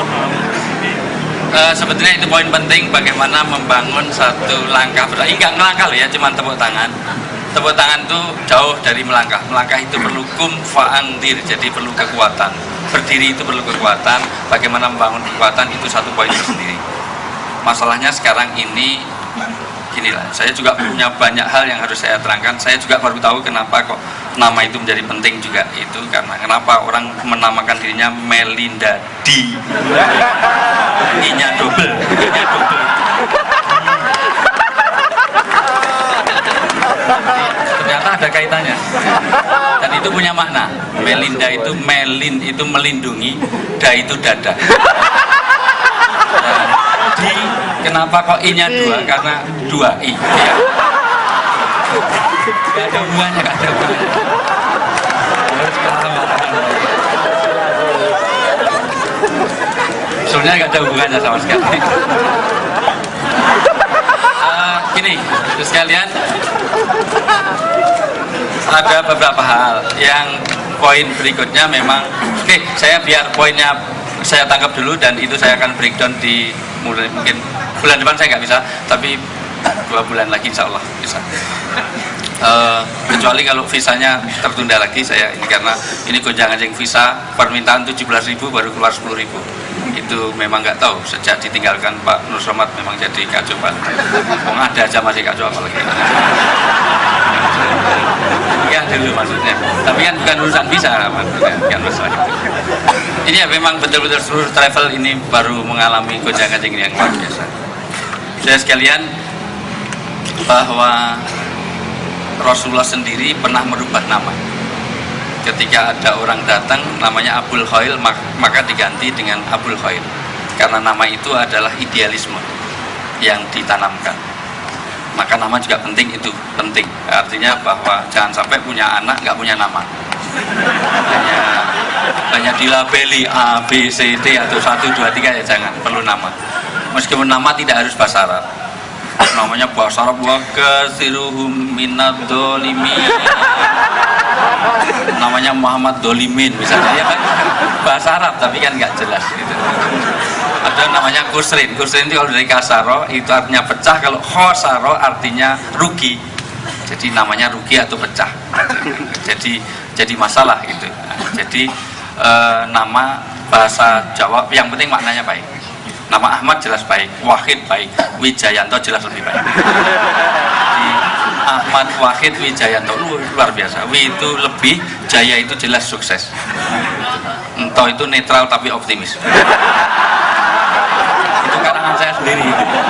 sebetulnya itu poin penting, bagaimana membangun satu langkah. Ini nggak ngelangkah loh ya, cuma tepuk tangan. Tepuk tangan itu jauh dari melangkah. Melangkah itu perlu kum fa'andir, jadi perlu kekuatan. Berdiri itu perlu kekuatan. Bagaimana membangun kekuatan itu satu poin tersendiri. Masalahnya sekarang ini ginilah, saya juga punya banyak hal yang harus saya terangkan. Saya juga baru tahu kenapa kok nama itu menjadi penting juga, itu karena kenapa orang menamakan dirinya Melinda D. I-nya double, I-nya double. Ternyata ada kaitannya, dan itu punya makna. Melinda itu, melin itu melindungi, da itu dada. Di, kenapa kok I-nya dua? Karena dua I ya. Gak ada hubungannya, gak ada hubungannya. sebenarnya nggak ada hubungannya sama sekali. Gini, terus sekalian, ada beberapa hal yang poin berikutnya memang, oke, saya biar poinnya saya tangkap dulu dan itu saya akan breakdown di mulai mungkin bulan depan saya nggak bisa, tapi 2 bulan lagi insya Allah bisa. Kecuali kalau visanya tertunda lagi saya ini, karena ini gonjang-ganjing visa permintaan 17.000 baru keluar 10.000. Itu memang nggak tahu sejak ditinggalkan Pak Nur Somad memang jadi kacau banget. Mau ada aja masih kacau apalagi. Ya dulu maksudnya. Tapi kan bukan urusan visa, bukan masalah itu. Ini ya memang betul-betul seluruh travel ini baru mengalami gonjang-ganjing yang luar biasa. Saya sekalian, bahwa Rasulullah sendiri pernah merubah nama. Ketika ada orang datang namanya Abul Khail, maka diganti dengan Abul Khail, karena nama itu adalah idealisme yang ditanamkan. Maka nama juga penting, itu penting. Artinya bahwa jangan sampai punya anak nggak punya nama. Hanya dilabeli A, B, C, D atau 1, 2, 3 ya jangan, perlu nama. Meskipun nama tidak harus bahasa Arab. Namanya bahasa Arab, wa katsiruhum minad dzalimin. Namanya Muhammad Dolimin misalnya, ya kan bahasa Arab tapi kan nggak jelas gitu. Ada namanya kusrin. Kusrin itu kalau dari kasaro itu artinya pecah, kalau khosaro artinya rugi. Jadi namanya rugi atau pecah. Jadi masalah gitu. Jadi nama bahasa Jawa yang penting maknanya baik. Nama Ahmad jelas baik, Wahid baik, Wijayanto jelas lebih baik. Jadi, Ahmad, Wahid, Wijayanto luar biasa. Wi itu lebih, Jaya itu jelas sukses. Ento itu netral tapi optimis. Itu karangan saya sendiri.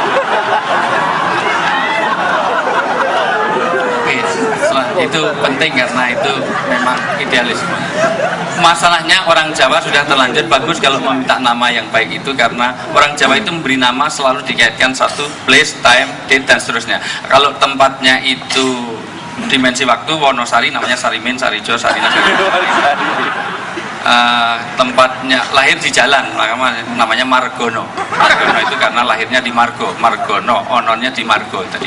Itu penting karena itu memang idealisme. Masalahnya orang Jawa sudah terlanjur bagus kalau meminta nama yang baik itu, karena orang Jawa itu memberi nama selalu dikaitkan satu place, time, date dan seterusnya. Kalau tempatnya itu dimensi waktu, Wonosari namanya Sarimin, Sarijo, Sarina, tempatnya lahir di jalan maka namanya Margono. Margono itu karena lahirnya di Margo, Margono, ononnya di Margo tadi.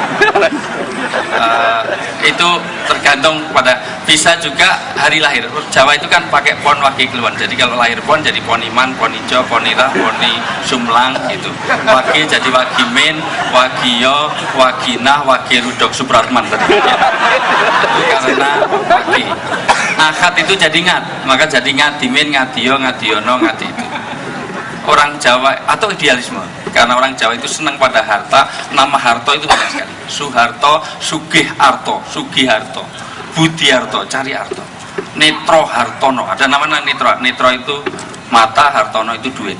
Itu tergantung pada, bisa juga hari lahir. Jawa itu kan pakai pon wagi keluan, jadi kalau lahir pon jadi poniman, ponijo, ponira, poni sumlang gitu. Wagi jadi wagimin, wagiyo, waginah, wagirudok supratman tadi ya. Itu karena wagi. Akad itu jadi ngat, maka jadi ngadimin, ngadiyo, ngadiono, ngadi itu. Orang Jawa atau idealisme, karena orang Jawa itu senang pada harta. Nama harto itu banyak sekali. Suharto, Sugih-arto, Sugiharto, Budiarto, cari arto. Netro Hartono, ada namanya Netro. Netro itu mata, Hartono itu duit.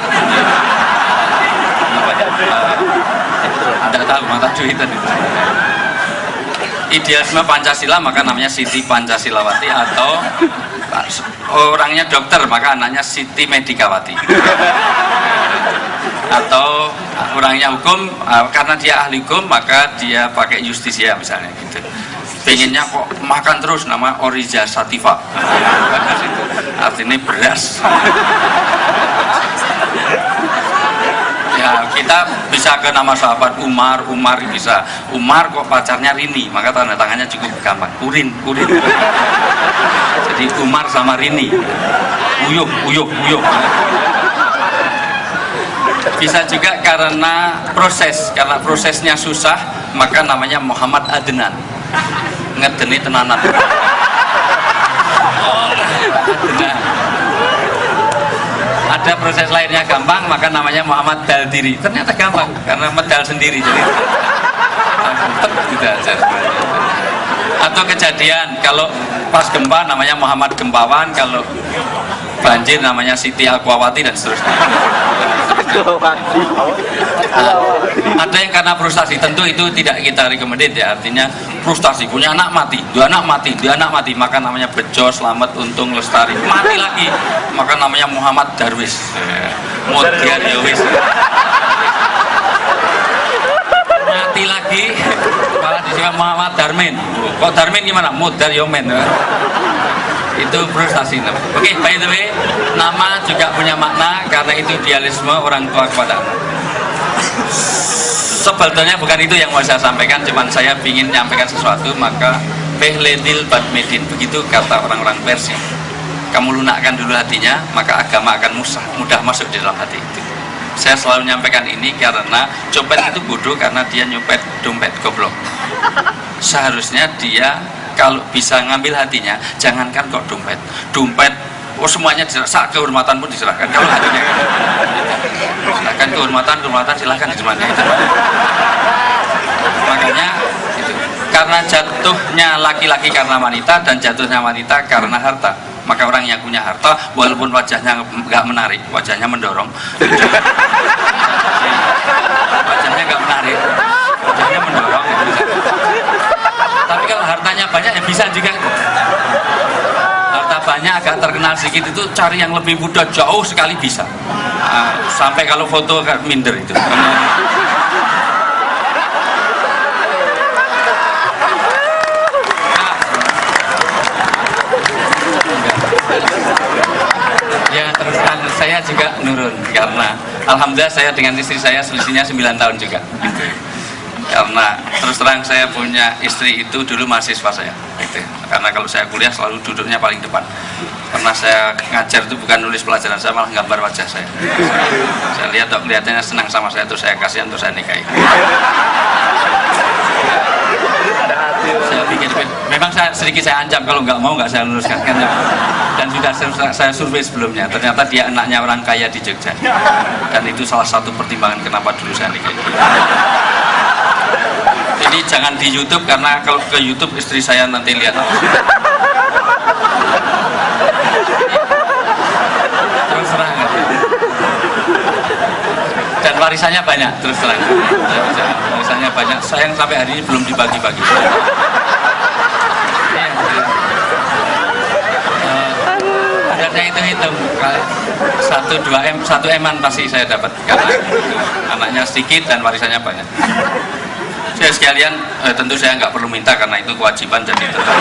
Tidak tahu mata duit tadi. Idealisme Pancasila maka namanya Siti Pancasilawati, atau orangnya dokter maka anaknya Siti Medikawati, atau orangnya hukum karena dia ahli hukum maka dia pakai Justisia misalnya gitu. Pengennya kok makan terus nama Oriza Sativa, artinya beras. Ya, kita bisa ke nama sahabat Umar, Umar bisa. Umar kok pacarnya Rini, maka tanda tangannya cukup gampang. Urin. Jadi Umar sama Rini. Uyuh. Bisa juga karena prosesnya susah, maka namanya Muhammad Adnan. Ngedeni tenanan. Adnan. Ada proses lahirnya gampang, maka namanya Muhammad Daldiri. Ternyata gampang karena medal sendiri, jadi tidak aja. Atau kejadian kalau pas gempa namanya Muhammad Gempawan, kalau banjir namanya Siti Aquawati dan seterusnya. Ada yang karena frustasi, tentu itu tidak kita rekomendasi ya, artinya frustasi, punya anak mati, dua anak mati, maka namanya Bejo, Slamet, Untung, Lestari, mati lagi, maka namanya Muhammad Darwis, Modiar Yowis, mati lagi, malah disebut Muhammad Darmin. Kok Darmin gimana? Mudar Yomen. Itu frustasi. Oke, by the way, nama juga punya makna karena itu idealisme orang tua kepada anak. Sebetulnya bukan itu yang mau saya sampaikan, cuman saya ingin menyampaikan sesuatu, maka Fehledil Badmedin, begitu kata orang-orang Persia. Kamu lunakkan dulu hatinya, maka agama akan mudah masuk di dalam hati itu. Saya selalu menyampaikan ini karena copet itu bodoh karena dia nyopet dompet, goblok. Seharusnya dia kalau bisa ngambil hatinya, jangankan kok dompet, oh semuanya diserahkan, kehormatan pun diserahkan. Kalau hatinya silahkan kehormatan silahkan di mana itu. Makanya itu, karena jatuhnya laki-laki karena wanita dan jatuhnya wanita karena harta. Maka orang yang punya harta, walaupun wajahnya nggak menarik, wajahnya mendorong, wajahnya nggak menarik, wajahnya mendorong. Tapi kalau hartanya banyak ya bisa juga. Harta banyak agak terkenal sedikit itu cari yang lebih mudah jauh sekali bisa. Sampai kalau foto minder itu. Ya terus saya juga nurun karena alhamdulillah saya dengan istri saya selisihnya 9 tahun juga. Karena terus terang saya punya istri itu dulu mahasiswa saya, gitu. Karena kalau saya kuliah selalu duduknya paling depan. Karena saya ngajar itu bukan nulis pelajaran, saya malah gambar wajah saya. Saya lihat kelihatannya senang sama saya, terus saya kasihan, terus saya nikahi. Saya pikir, memang sedikit saya ancam kalau nggak mau nggak saya luluskan kan. Dan sudah saya survei sebelumnya, ternyata dia anaknya orang kaya di Jogja. Dan itu salah satu pertimbangan kenapa dulu saya nikahi. Jadi jangan di YouTube karena kalau ke YouTube istri saya nanti lihat. Terus terang. Dan warisannya banyak, terus terang. Warisannya banyak. Sayang sampai hari ini belum dibagi-bagi. Dan saya hitung 1 M-an pasti saya dapat karena anaknya sedikit dan warisannya banyak. Saya sekalian tentu saya nggak perlu minta karena itu kewajiban jadi tetap.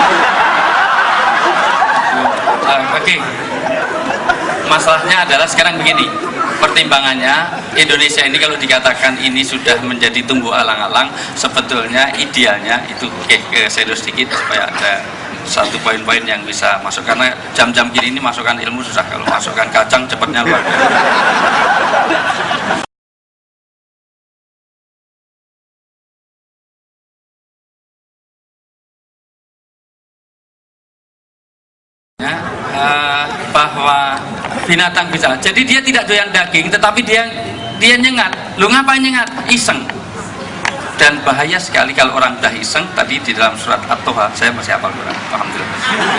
Oke. Masalahnya adalah sekarang begini, pertimbangannya Indonesia ini kalau dikatakan ini sudah menjadi tumbuh alang-alang, sebetulnya idealnya itu ke serius sedikit supaya ada satu poin-poin yang bisa masuk, karena jam-jam gini ini masukkan ilmu susah, kalau masukkan kacang cepatnya luar biasa. Bahwa binatang bisa, jadi dia tidak doyan daging tetapi dia nyengat. Lu ngapain nyengat? Iseng. Dan bahaya sekali kalau orang dah iseng. Tadi di dalam surat At-Toha, saya masih hafal Quran, alhamdulillah.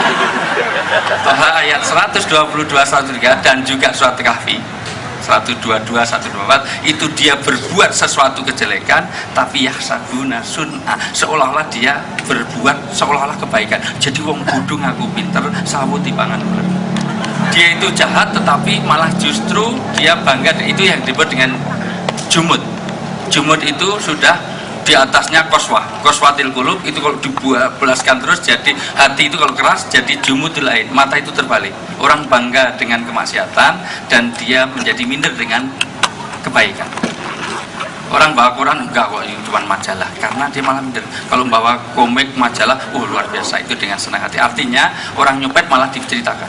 Toha ayat 122-123 dan juga surat Kahfi 122-124 itu dia berbuat sesuatu kejelekan tapi yahsabuna sun'a, seolah-olah dia berbuat seolah-olah kebaikan. Jadi wong bodoh ngaku pinter, sawu timbangan ular. Dia itu jahat tetapi malah justru dia bangga. Itu yang disebut dengan jumud. Jumud itu sudah di atasnya koswatil qulub, itu kalau dibelaskan terus jadi hati itu kalau keras jadi jumudul lain, mata itu terbalik. Orang bangga dengan kemaksiatan dan dia menjadi minder dengan kebaikan. Orang bawa Quran enggak kok, ini cuma majalah, karena dia malah minder. Kalau bawa komik majalah, luar biasa, itu dengan senang hati. Artinya orang nyopet malah diceritakan,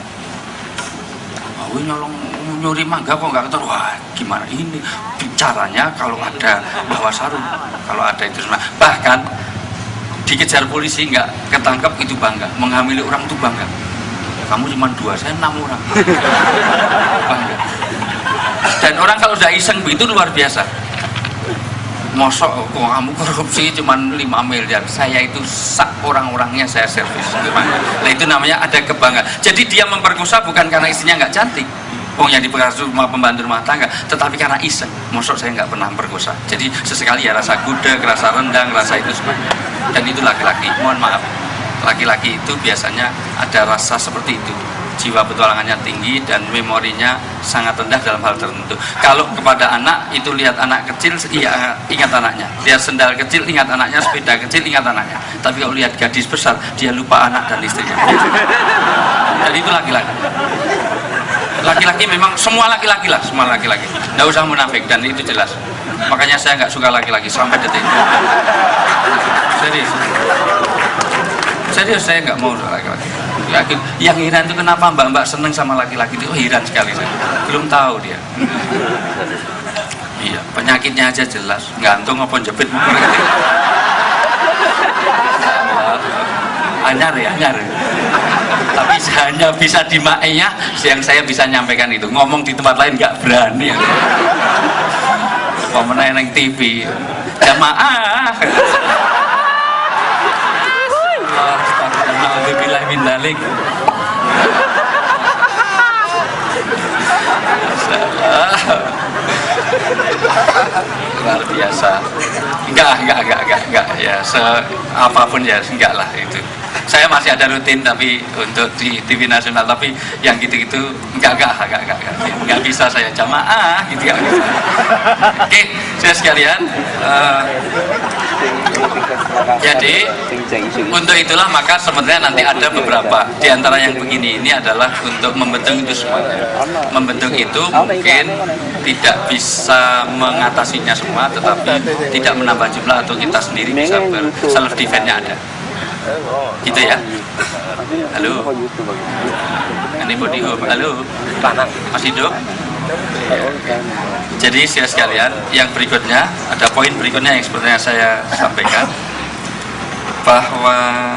nyolong nyuri mangga kok nggak ketemu. Wah gimana ini bicaranya kalau ada bawa sarung, kalau ada itu semua. Bahkan dikejar polisi nggak ketangkep itu bangga, menghamili orang itu bangga. Kamu cuma 2, saya 6 orang. Bangga. Dan orang kalau udah iseng begitu luar biasa. Mosok kok kamu korupsi cuma 5 miliar, saya itu sak orang-orangnya saya servis. Nah itu namanya ada kebanggaan. Jadi dia memperkosa bukan karena istrinya nggak cantik, yang diperkosa rumah pembantu rumah tangga, tetapi karena iseng. Mosok saya nggak pernah memperkosa. Jadi sesekali ya rasa gudeg, rasa rendang, rasa itu semuanya. Dan itu laki-laki, mohon maaf, laki-laki itu biasanya ada rasa seperti itu. Jiwa petualangannya tinggi dan memorinya sangat rendah dalam hal tertentu. Kalau kepada anak itu lihat anak kecil, iya ingat anaknya. Lihat sendal kecil ingat anaknya, sepeda kecil ingat anaknya. Tapi kalau lihat gadis besar dia lupa anak dan istrinya. Jadi itu laki-laki. Laki-laki memang semua laki-laki lah, semua laki-laki. Nggak usah munafik dan itu jelas. Makanya saya nggak suka laki-laki sampai detik ini. Serius. Serius saya nggak mau laki-laki. Yang heran itu kenapa mbak-mbak seneng sama laki-laki itu, heran sekali saya. Belum tahu dia. Iya, penyakitnya aja jelas, gantung apa jepit. Anyar ya, anyar. Tapi hanya bisa di maknya yang saya bisa nyampaikan itu. Ngomong di tempat lain nggak berani. Pemenang yang TV, jamaah. Alhamdulillah min dzalik. Luar biasa. Enggak ya, apapun ya enggak lah itu. Saya masih ada rutin tapi untuk di TV nasional, tapi yang gitu-gitu enggak bisa saya jamaah gitu ya. Oke, saya sekalian, jadi untuk itulah maka sebenarnya nanti ada beberapa di antara yang begini ini adalah untuk membentuk itu semuanya. Membentuk itu mungkin tidak bisa mengatasinya semua, tetapi tidak menambah jumlah atau kita sendiri bisa self defense-nya ada. Gitu ya. Halo. Ini body home. Halo. Masih hidup? Jadi saya sekalian, yang berikutnya ada poin berikutnya yang sebenarnya saya sampaikan bahwa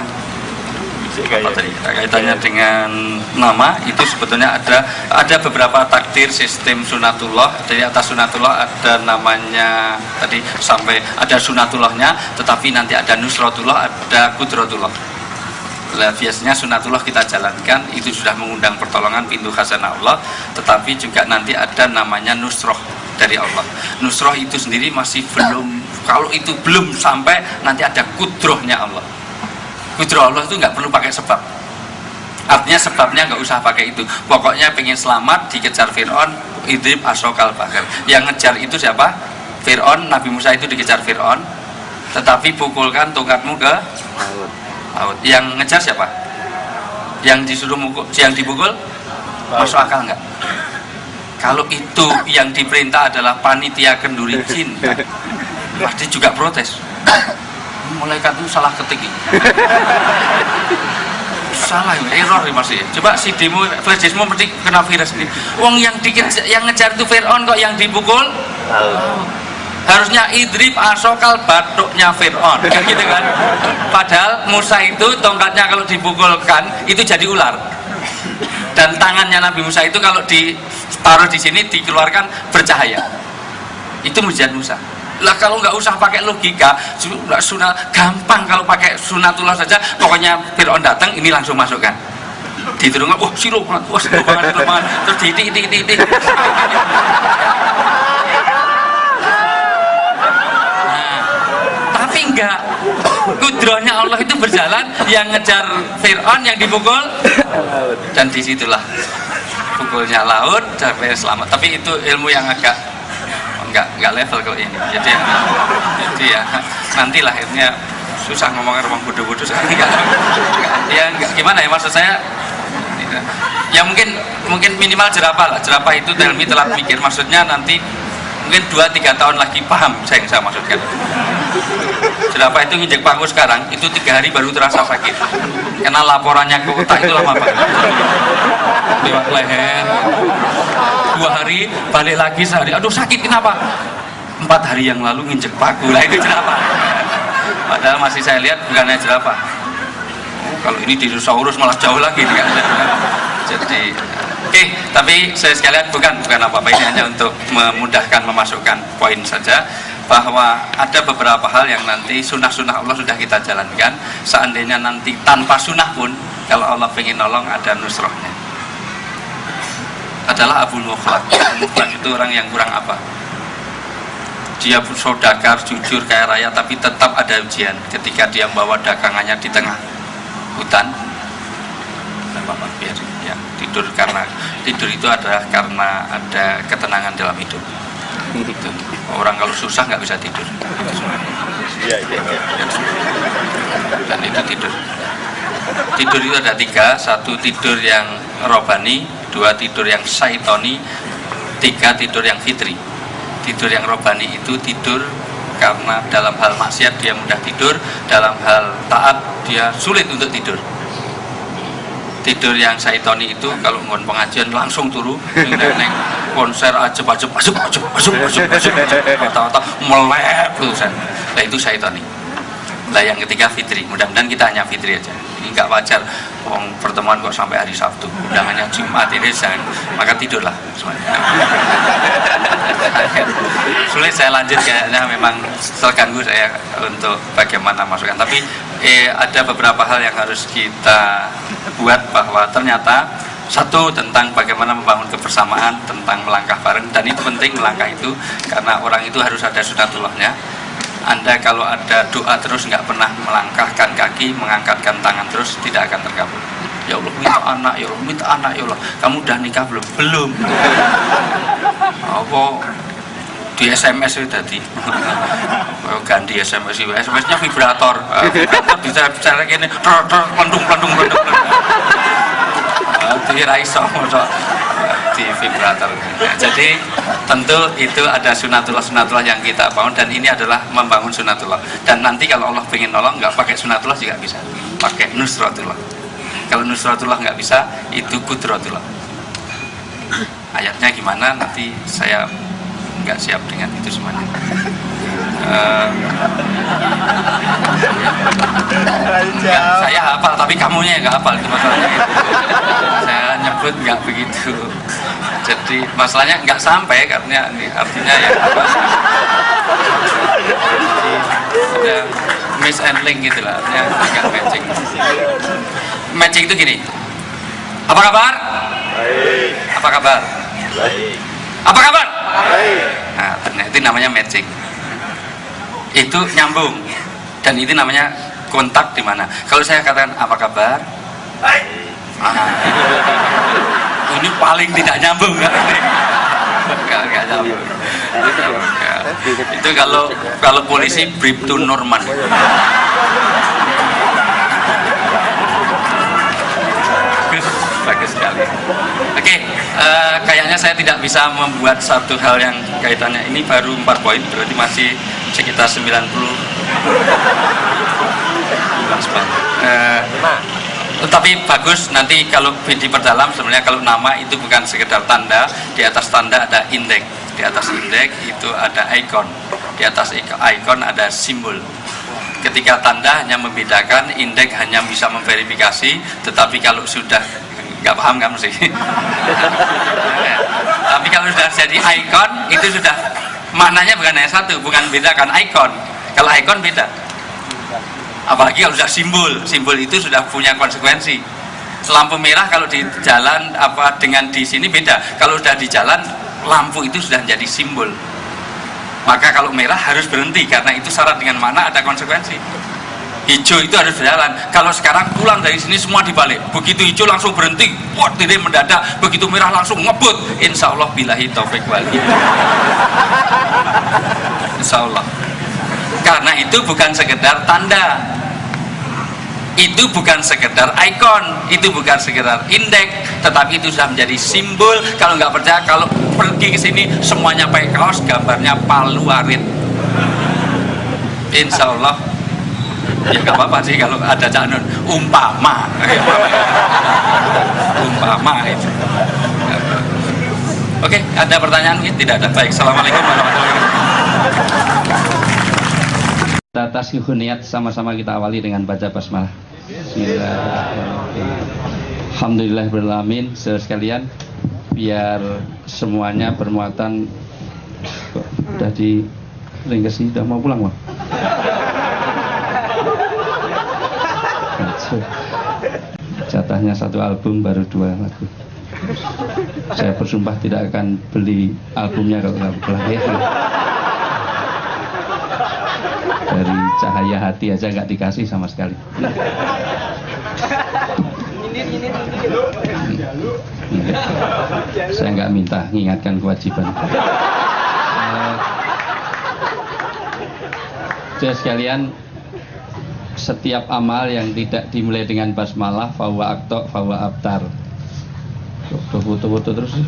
kaitannya dengan nama itu sebetulnya ada beberapa takdir sistem sunatullah. Dari atas sunatullah ada namanya tadi sampai ada sunatullahnya, tetapi nanti ada nusratullah, ada kudratullah. Biasanya sunatullah kita jalankan itu sudah mengundang pertolongan pintu khazanah Allah, tetapi juga nanti ada namanya nusroh dari Allah. Nusroh itu sendiri masih belum, kalau itu belum sampai nanti ada kudrohnya Allah. Kudroh Allah itu nggak perlu pakai sebab. Artinya sebabnya nggak usah pakai itu. Pokoknya pengen selamat dikejar Fir'aun, idrib asokal bakar. Yang ngejar itu siapa? Fir'aun. Nabi Musa itu dikejar Fir'aun, tetapi pukulkan tongkatmu ke laut. Yang ngejar siapa? Yang disuruh mukul, yang dipukul? Masuk akal nggak? Kalau itu yang diperintah adalah panitia kenduri jin, pasti juga protes. Malaikat itu salah ketik ini. Salah error ya masih. Coba si demo flash diskmu mesti kena virus ini. Wong yang ngejar itu Fir'aun kok yang dipukul? Harusnya idrib asokal batuknya Fir'aun, kan gitu kan? Padahal Musa itu tongkatnya kalau dipukulkan itu jadi ular. Dan tangannya Nabi Musa itu kalau ditaruh di sini dikeluarkan bercahaya. Itu mujizat Musa. Lah kalau nggak usah pakai logika, sudah gampang kalau pakai sunatullah saja. Pokoknya Fir'aun datang, ini langsung masukkan. Diturunkan, wah silau banget, terus titik. Nah, tapi enggak. Kudrohnya Allah itu berjalan, yang ngejar Fir'aun yang dipukul, dan disitulah pukulnya laut sampai selamat. Tapi itu ilmu yang agak nggak level kalau ini. Jadi ya nantilah akhirnya susah ngomongin rumah bodoh-bodoh sekarang. Nggak gimana ya, maksud saya ya mungkin minimal jerapah lah. Jerapah itu Telmi telat mikir, maksudnya nanti mungkin 2-3 tahun lagi paham saya maksudkan. Jerapah itu nginjek paku sekarang itu 3 hari baru terasa sakit karena laporannya ke otak itu lama banget, lewat leher. 2 hari balik lagi sehari, aduh sakit kenapa? 4 hari yang lalu nginjek paku, lah itu jerapah. Padahal masih saya lihat bukannya jerapah. Kalau ini dinosaurus malah jauh lagi kan. Jadi oke, tapi saya sekalian bukan apa-apa, ini hanya untuk memudahkan memasukkan poin saja bahwa ada beberapa hal yang nanti sunnah-sunnah Allah sudah kita jalankan. Seandainya nanti tanpa sunnah pun kalau Allah pengen nolong ada nusrohnya. Adalah Abu Mukhlaq. Mukhlaq itu orang yang kurang apa? Dia saudagar, jujur, kaya raya, tapi tetap ada ujian ketika dia membawa dagangannya di tengah hutan. Bapak biar ya tidur, karena tidur itu adalah karena ada ketenangan dalam hidup. Itu. Orang kalau susah nggak bisa tidur. Dan itu tidur. Tidur itu ada 3, 1 tidur yang robani, 2 tidur yang syaitoni, 3 tidur yang fitri. Tidur yang robani itu tidur karena dalam hal maksiat dia mudah tidur, dalam hal taat dia sulit untuk tidur. Tidur yang syaitoni itu kalau ngon pengajian langsung turu, neng konser ajeb kata-kata melek terusan. Nah itu syaitoni. Nah yang ketiga fitri. Mudah-mudahan kita hanya fitri aja. Ini nggak wajar. Pertemuan kok sampai hari Sabtu, undangannya Jumat ini jangan, maka tidurlah semuanya. Sulit saya lanjut kayaknya, memang terganggu saya untuk bagaimana masukan. Tapi ada beberapa hal yang harus kita buat, bahwa ternyata satu tentang bagaimana membangun kebersamaan, tentang melangkah bareng, dan itu penting melangkah itu karena orang itu harus ada sunatullahnya. Anda kalau ada doa terus nggak pernah melangkahkan kaki, mengangkatkan tangan terus, tidak akan terkabul. Ya Allah minta anak, ya Allah minta anak, ya Allah. Kamu udah nikah belum? Belum. Apa di SMS itu tadi? Ganti SMS itu, SMS-nya vibrator. Vibrator bicara gini, pelendung. Diraiso di vibrator. Nah, jadi tentu itu ada sunatullah yang kita bangun, dan ini adalah membangun sunatullah. Dan nanti kalau Allah pengen nolong, nggak pakai sunatullah juga bisa, pakai nusratullah. Kalau nusratullah nggak bisa, itu kudratullah. Ayatnya gimana nanti saya nggak siap dengan itu semuanya. Saya hafal tapi kamunya nggak hafal, itu masalahnya. Saya nyebut nggak begitu, jadi masalahnya nggak sampai karena ini artinya ya ada mishandling gitu lah, artinya nggak matching. Matching itu gini, apa kabar? Baik. Apa kabar? Baik. Apa kabar? Baik. Nah, ternyata itu namanya matching. Itu nyambung, dan itu namanya kontak di mana. Kalau saya katakan apa kabar? Baik. Ini paling tidak nyambung, nggak nyambung. Itu kalau polisi brief to Norman. Bagus sekali. Oke, kayaknya saya tidak bisa membuat satu hal yang kaitannya. Ini baru 4 poin, berarti masih sekitar 90. Tapi bagus nanti kalau diperdalam. Sebenarnya kalau nama itu bukan sekedar tanda, di atas tanda ada indeks, di atas indeks itu ada ikon, di atas ikon ada simbol. Ketika tanda hanya membedakan, indeks hanya bisa memverifikasi, tetapi kalau sudah nggak paham kamu sih. Tapi kalau sudah jadi ikon itu sudah maknanya bukan hanya satu, bukan bedakan ikon. Kalau ikon beda. Apalagi kalau sudah simbol itu sudah punya konsekuensi. Lampu merah kalau di jalan dengan di sini beda. Kalau sudah di jalan, lampu itu sudah menjadi simbol. Maka kalau merah harus berhenti karena itu syarat dengan mana ada konsekuensi. Hijau itu harus berjalan. Kalau sekarang pulang dari sini semua dibalik. Begitu hijau langsung berhenti, tidak mendadak. Begitu merah langsung ngebut. Insya Allah billahi taufik wal hidayah. Insya Allah. Karena itu bukan sekedar tanda, itu bukan sekedar ikon, itu bukan sekedar indeks, tetapi itu sudah menjadi simbol. Kalau nggak percaya, kalau pergi ke sini semuanya pakai kaos gambarnya Palu Arit. Insya Allah, ya nggak apa-apa sih kalau ada canun umpama itu. Oke, ada pertanyaan mungkin? Tidak ada. Baik, assalamualaikum warahmatullahi wabarakatuh. Tasbihun niat sama-sama kita awali dengan baca basmalah. Bismillahirrahmanirrahim. Alhamdulillahirrahmanirrahim. Saudara sekalian, biar semuanya bermuatan. Udah di ringkesi, udah mau pulang, Bang? Jatahnya 1 album baru 2 lagu. Saya bersumpah tidak akan beli albumnya kalau nggak pulang ya. Dari cahaya hati aja nggak dikasih sama sekali. Saya nggak minta, mengingatkan kewajiban. Jadi sekalian, setiap amal yang tidak dimulai dengan basmalah fahuwa aqta fahuwa abtar. Foto-foto terus.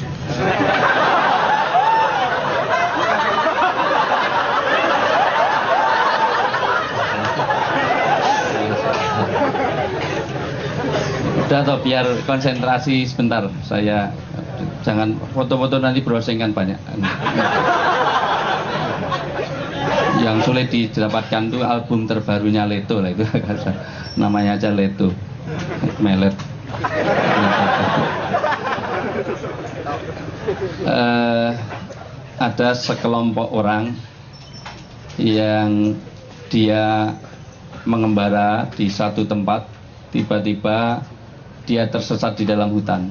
Udah toh, biar konsentrasi sebentar. Saya jangan foto-foto, nanti browsing kan banyak. Yang sulit didapatkan tuh album terbarunya Leto lah itu. Namanya aja Leto. Melet. Ada sekelompok orang yang dia mengembara di satu tempat, tiba-tiba dia tersesat di dalam hutan.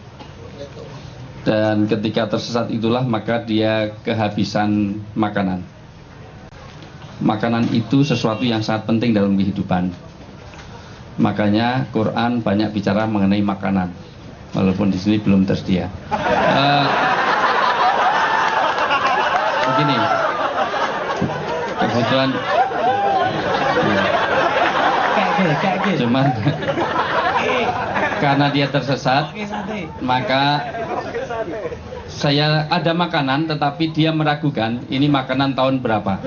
Dan ketika tersesat itulah maka dia kehabisan makanan. Makanan itu sesuatu yang sangat penting dalam kehidupan. Makanya Quran banyak bicara mengenai makanan, walaupun di sini belum tersedia. Begini, kebetulan cuman karena dia tersesat, maka saya ada makanan tetapi dia meragukan ini makanan tahun berapa.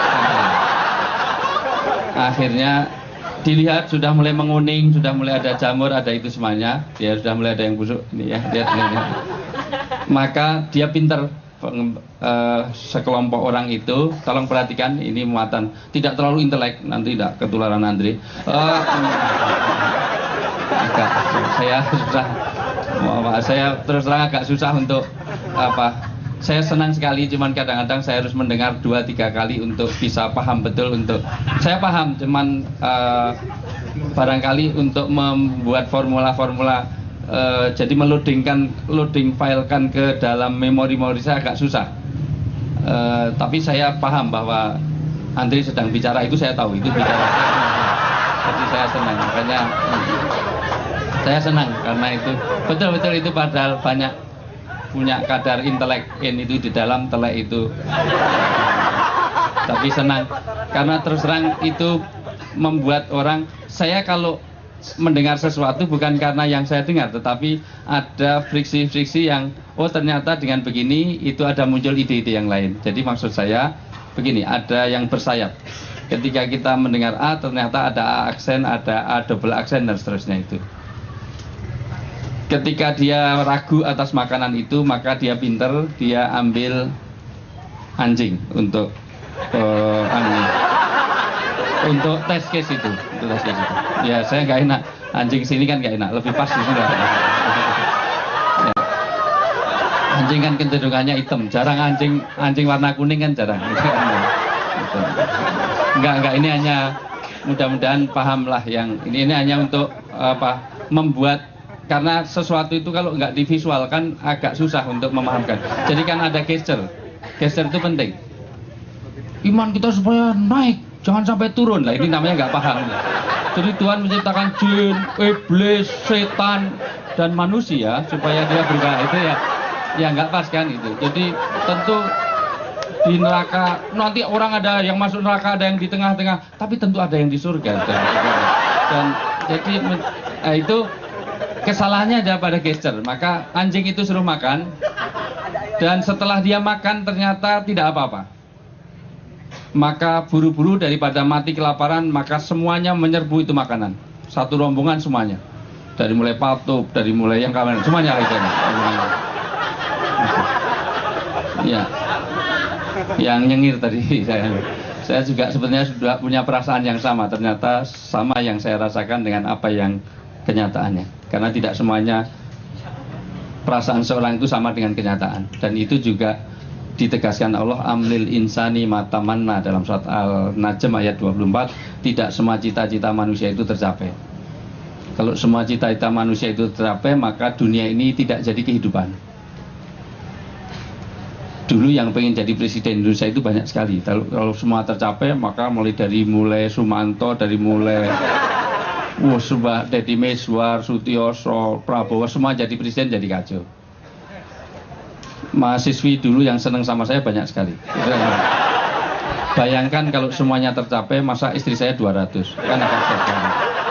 Akhirnya dilihat sudah mulai menguning, sudah mulai ada jamur, ada itu semuanya, dia sudah mulai ada yang busuk ini ya, lihat. Maka dia pintar, sekelompok orang itu, tolong perhatikan ini muatan, tidak terlalu intelek, nanti tidak ketularan Andre. Agak, saya susah, saya terus terang agak susah untuk saya senang sekali, cuman kadang-kadang saya harus mendengar 2-3 kali untuk bisa paham betul. Untuk saya paham, cuman barangkali untuk membuat formula-formula jadi loading filekan ke dalam memori saya agak susah. Tapi saya paham bahwa Andri sedang bicara, itu saya tahu, itu bicara. Jadi saya senang, makanya saya senang karena itu betul-betul itu, padahal banyak punya kadar intelek itu di dalam telek itu. Tapi senang karena terus terang itu membuat orang, saya kalau mendengar sesuatu bukan karena yang saya dengar, tetapi ada friksi-friksi yang ternyata dengan begini itu ada muncul ide-ide yang lain. Jadi maksud saya begini, ada yang bersayap. Ketika kita mendengar A, ternyata ada A aksen, ada A double aksen, dan seterusnya itu. Ketika dia ragu atas makanan itu, maka dia pinter, dia ambil anjing untuk tes case itu. Ya saya nggak enak, anjing sini kan nggak enak, lebih pas di sini. Ya. Anjing kan kecenderungannya hitam, jarang anjing warna kuning kan jarang. Enggak, ini hanya mudah-mudahan pahamlah yang ini hanya untuk membuat. Karena sesuatu itu kalau nggak divisualkan agak susah untuk memahamkan. Jadi kan ada gesture itu penting. Iman kita supaya naik, jangan sampai turun lah. Ini namanya nggak paham. Jadi Tuhan menciptakan jin, iblis, setan, dan manusia supaya dia berubah, itu ya nggak pas kan itu. Jadi tentu di neraka nanti orang ada yang masuk neraka, ada yang di tengah-tengah, tapi tentu ada yang di surga. Dan jadi itu. Kesalahannya ada pada gesture. Maka anjing itu suruh makan, dan setelah dia makan ternyata tidak apa-apa. Maka buru-buru daripada mati kelaparan, maka semuanya menyerbu itu makanan. Satu rombongan semuanya. Dari mulai patup, dari mulai yang kawan, semuanya itu. Ya. Yang nyengir tadi saya juga sebenarnya sudah punya perasaan yang sama. Ternyata sama yang saya rasakan dengan apa yang kenyataannya. Karena tidak semuanya perasaan seorang itu sama dengan kenyataan. Dan itu juga ditegaskan Allah, amlil insani matamanna, dalam surat Al-Najm ayat 24. Tidak semua cita-cita manusia itu tercapai. Kalau semua cita-cita manusia itu tercapai, maka dunia ini tidak jadi kehidupan. Dulu yang pengen jadi presiden Indonesia itu banyak sekali. Kalau semua tercapai, maka mulai Sumanto, dari mulai Deddy Mezwar, Sutioso, Prabowo, semua jadi presiden, jadi kacau. Mahasiswi dulu yang seneng sama saya banyak sekali. Bayangkan kalau semuanya tercapai, masa istri saya 200, kan akan terjadi.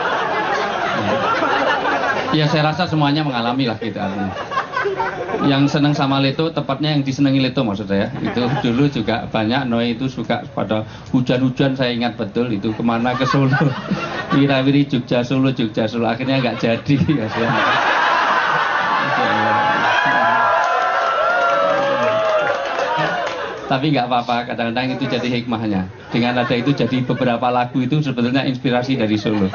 Ya saya rasa semuanya mengalami lah gitu artinya. Yang seneng sama Leto, tepatnya yang disenangi Leto maksud saya. Itu dulu juga banyak Noe itu suka pada hujan-hujan, saya ingat betul itu kemana ke Solo. Wirawiri Jogja Solo, akhirnya nggak jadi. Tapi nggak apa-apa, kadang-kadang itu jadi hikmahnya. Dengan ada itu jadi beberapa lagu itu sebetulnya inspirasi dari Solo.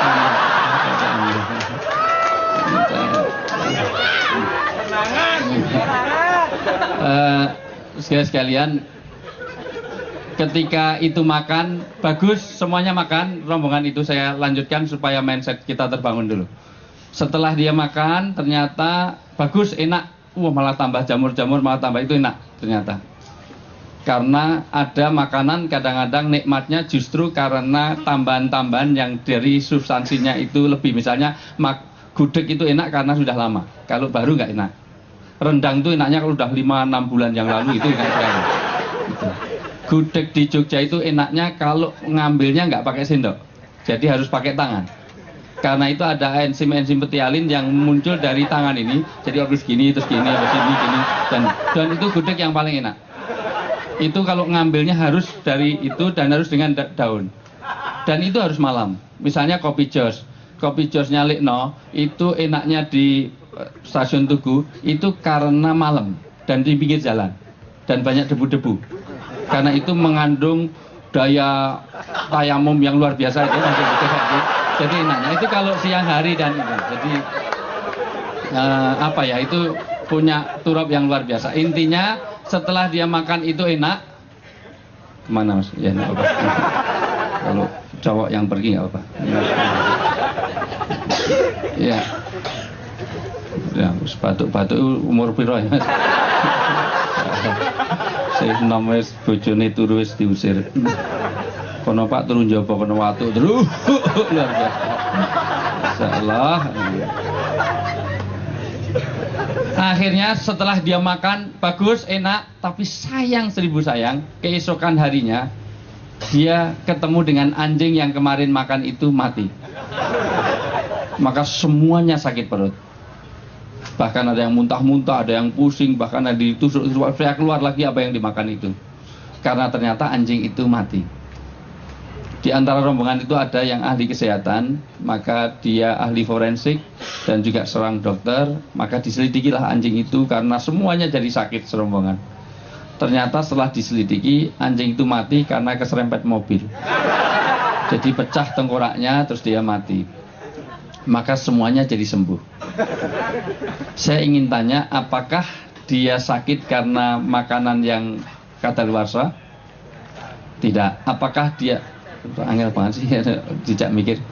Sekalian, ketika itu makan, bagus semuanya makan, rombongan itu saya lanjutkan supaya mindset kita terbangun dulu. Setelah dia makan, ternyata bagus, enak, malah tambah jamur-jamur, malah tambah itu enak ternyata. Karena ada makanan kadang-kadang nikmatnya justru karena tambahan-tambahan yang dari substansinya itu lebih. Misalnya gudeg itu enak karena sudah lama, kalau baru nggak enak. Rendang itu enaknya kalau udah 5-6 bulan yang lalu, itu enak sekali. Gudeg di Jogja itu enaknya kalau ngambilnya nggak pakai sendok, jadi harus pakai tangan. Karena itu ada enzim-enzim betialin yang muncul dari tangan ini, jadi harus gini, terus gini, gini, dan itu gudeg yang paling enak. Itu kalau ngambilnya harus dari itu dan harus dengan daun. Dan itu harus malam. Misalnya kopi josnya Likno itu enaknya di stasiun Tugu itu karena malam dan di pinggir jalan dan banyak debu-debu. Karena itu mengandung daya tayamum yang luar biasa itu. Jadi enaknya itu kalau siang hari dan itu. Jadi apa ya, itu punya turap yang luar biasa. Intinya setelah dia makan itu enak. Kemana mas? Ya enggak apa. Kalau cowok yang pergi nggak apa. Ya. Ya, batuk-batuk umur piro ya. Saya namanya bojone turu wis diusir. Kono Pak turun njaba kono watuk terus luar biasa. Insyaallah. Akhirnya setelah dia makan bagus, enak, tapi sayang 1000 sayang, keesokan harinya dia ketemu dengan anjing yang kemarin makan itu mati. Maka semuanya sakit perut. Bahkan ada yang muntah-muntah, ada yang pusing, bahkan ada ditusuk, saya keluar lagi apa yang dimakan itu. Karena ternyata anjing itu mati. Di antara rombongan itu ada yang ahli kesehatan, maka dia ahli forensik dan juga seorang dokter, maka diselidikilah anjing itu karena semuanya jadi sakit serombongan. Ternyata setelah diselidiki, anjing itu mati karena keserempet mobil. Jadi pecah tengkoraknya, terus dia mati. Maka semuanya jadi sembuh. Saya ingin tanya, apakah dia sakit karena makanan yang kadaluarsa? Tidak. Apakah dia... Angel banget sih, tidak mikir.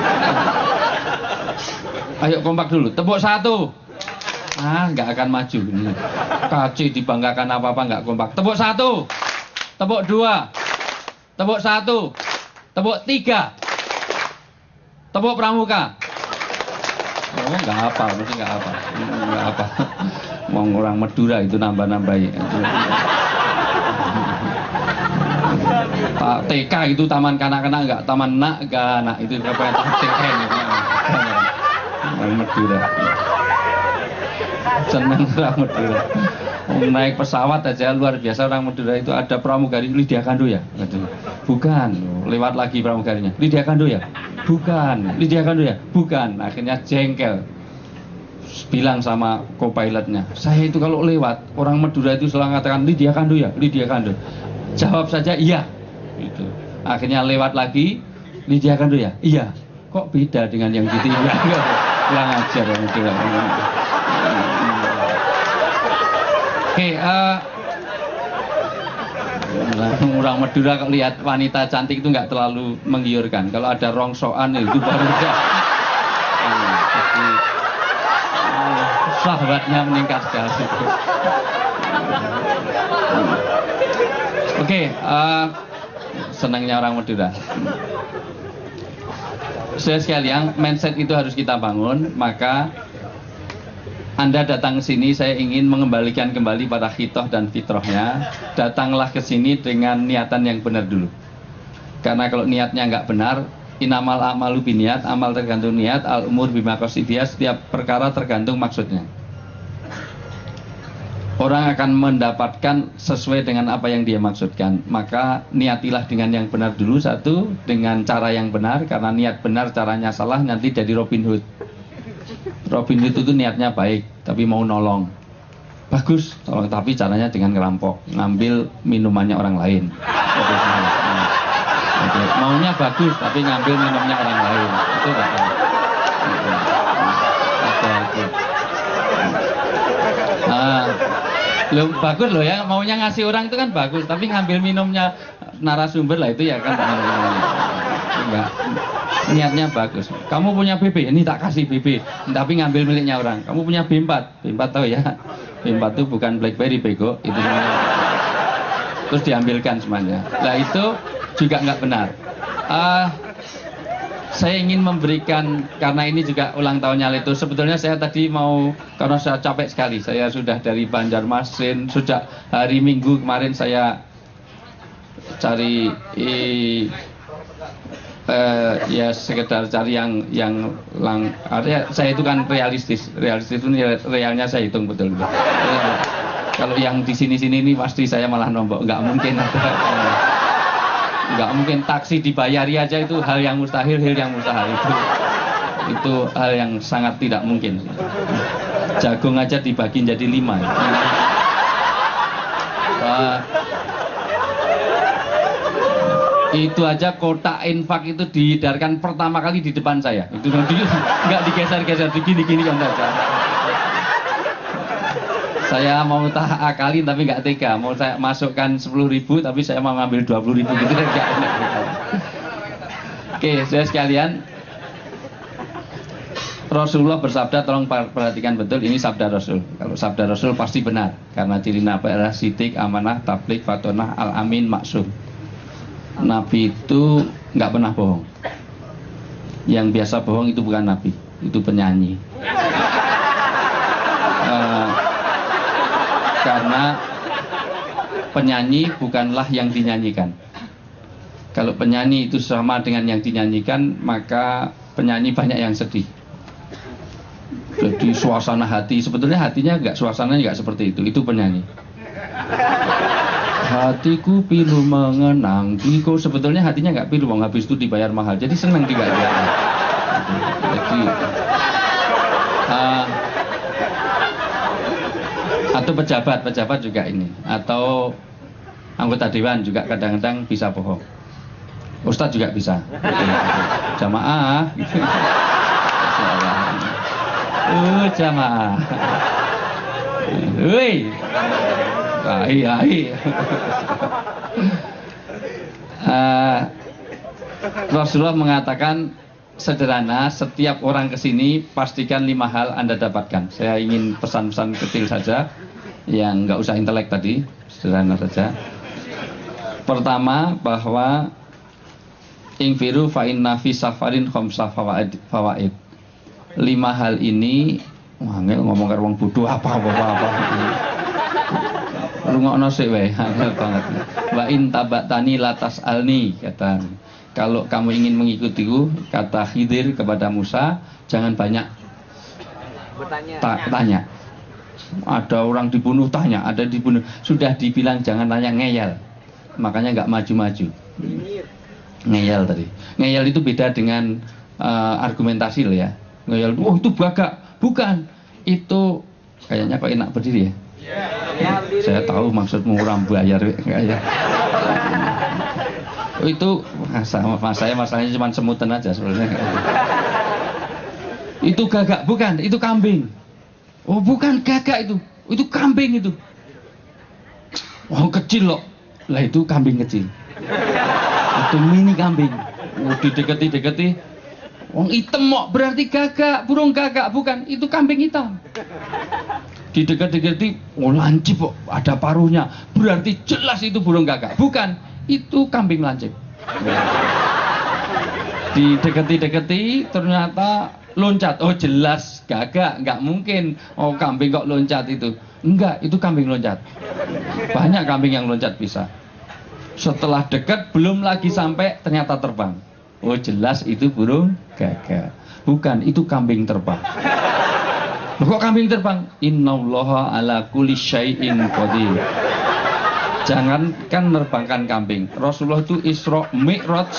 Ayo kompak dulu, tepuk 1. Nggak akan maju. Kaci dibanggakan apa-apa nggak kompak. Tepuk 1, tepuk 2, tepuk 1, tepuk 3, tepuk pramuka. Oh nggak apa, mesti nggak apa, nggak apa. Mau orang Madura itu nambah-nambahin. TK itu taman kanak-kanak, enggak taman nak itu apa yang TN orang Madura. Senang orang Madura. Naik pesawat aja luar biasa orang Madura itu. Ada pramugari Lydia Kando ya? Bukan, lewat lagi pramugarinya. Lydia Kando ya? Bukan. Lydia Kando ya? Bukan. Akhirnya jengkel. Bilang sama co-pilotnya, saya itu kalau lewat orang Madura itu selalu mengatakan Lydia Kando ya? Lydia Kando. Jawab saja iya. Gitu. Akhirnya lewat lagi, Lydia Kando ya? Iya. Kok beda dengan yang gitu? Ya, kurang ajar orang Madura. Oke, orang Madura kalau lihat wanita cantik itu nggak terlalu menggiurkan. Kalau ada rongsokan itu baru udah. Jadi sahabatnya meningkat sekali. Oke, senangnya orang Madura. Saya sekalian, mindset itu harus kita bangun. Maka Anda datang ke sini, saya ingin mengembalikan kembali pada khitoh dan fitrahnya. Datanglah ke sini dengan niatan yang benar dulu. Karena kalau niatnya nggak benar, inamal amalu biniat, amal tergantung niat, al umur bima qasidiyah, setiap perkara tergantung maksudnya. Orang akan mendapatkan sesuai dengan apa yang dia maksudkan. Maka niatilah dengan yang benar dulu, satu, dengan cara yang benar. Karena niat benar, caranya salah, nanti jadi Robin Hood. Robin Hood itu niatnya baik, tapi mau nolong. Bagus, tolong, tapi caranya dengan ngerampok, ngambil minumannya orang lain. Oke. Maunya bagus, tapi ngambil minumnya orang lain. Itu bagus. Loh, bagus loh ya, maunya ngasih orang itu kan bagus, tapi ngambil minumnya narasumber lah itu ya kan. Enggak. Niatnya bagus. Kamu punya BB, ini tak kasih BB, tapi ngambil miliknya orang. Kamu punya B4, B4 tahu ya? B4 itu bukan BlackBerry bego, itu semuanya. Terus diambilkan semuanya. Nah itu juga nggak benar. Saya ingin memberikan, karena ini juga ulang tahunnya Leto. Sebetulnya saya tadi mau, karena saya capek sekali. Saya sudah dari Banjarmasin, sudah hari Minggu kemarin saya cari ya sekedar cari yang saya itu kan realistis itu realnya saya hitung betul. Kalau yang di sini ini pasti saya malah nombok, nggak mungkin ada. Nggak mungkin, taksi dibayari aja itu hal yang mustahil, itu hal yang sangat tidak mungkin. Jagung aja dibagi jadi 5. Itu aja kotak infak itu diedarkan pertama kali di depan saya. Itu nanti nggak digeser-geser, begini kan saja. Saya mau tak akalin tapi nggak tega. Mau saya masukkan 10.000 tapi saya mau ngambil 20.000 gitu kan nggak enak. Oke, saya sekalian. Rasulullah bersabda, tolong perhatikan betul, ini sabda Rasul. Kalau sabda Rasul pasti benar, karena ciri Nabi adalah sidik, amanah, tabligh, fatonah, al-amin, maksum. Nabi itu nggak pernah bohong. Yang biasa bohong itu bukan Nabi, itu penyanyi. Karena penyanyi bukanlah yang dinyanyikan. Kalau penyanyi itu sama dengan yang dinyanyikan, maka penyanyi banyak yang sedih. Jadi suasana hati, sebetulnya hatinya suasananya nggak seperti itu penyanyi. Hatiku pilu mengenang Diko, sebetulnya hatinya nggak pilu, habis itu dibayar mahal, jadi senang dibayar. Jadi atau pejabat juga ini, atau anggota dewan juga kadang-kadang bisa bohong. Ustadz juga bisa. Jamaah gitu. Jamaah. Woi. Ai. Rasulullah mengatakan sederhana, setiap orang kesini pastikan 5 hal Anda dapatkan. Saya ingin pesan-pesan kecil saja, yang nggak usah intelek tadi, sederhana saja. Pertama, bahwa ingfiru fa inna fi safarin khamsa fawaid. 5 hal ini, ngomong karo wong bodoh apa. Rungokno sik wae, angel banget. Wa in tabatani latas alni, kata. Kalau kamu ingin mengikutiku, kata Khidir kepada Musa, jangan banyak tanya. Ada orang dibunuh, tanya. Ada dibunuh, sudah dibilang jangan tanya, ngeyel. Makanya nggak maju-maju. Ngeyel tadi. Ngeyel itu beda dengan argumentasi loh ya. Ngeyel, itu gagak. Bukan. Itu kayaknya kok enak berdiri ya. Saya tahu maksudmu orang bayar ya. Itu masalahnya cuma semutan aja sebenarnya. Itu gagak, bukan, itu kambing. Oh bukan gagak itu kambing itu. Oh kecil loh, lah itu kambing kecil. Itu mini kambing. Oh dideketi, wong hitam kok berarti gagak, burung gagak, bukan, itu kambing hitam. Dideketi, oh lancip kok, ada paruhnya, berarti jelas itu burung gagak, bukan, itu kambing lancip. Dideketi ternyata loncat. Oh jelas gagak, nggak mungkin. Oh kambing kok loncat itu? Enggak, itu kambing loncat. Banyak kambing yang loncat bisa. Setelah dekat belum lagi sampai ternyata terbang. Oh jelas itu burung gagak. Bukan, itu kambing terbang. Loh, kok kambing terbang? Innallaha ala kulli syai'in qadir. Jangankan menerbangkan kambing, Rasulullah itu Isra Mi'raj.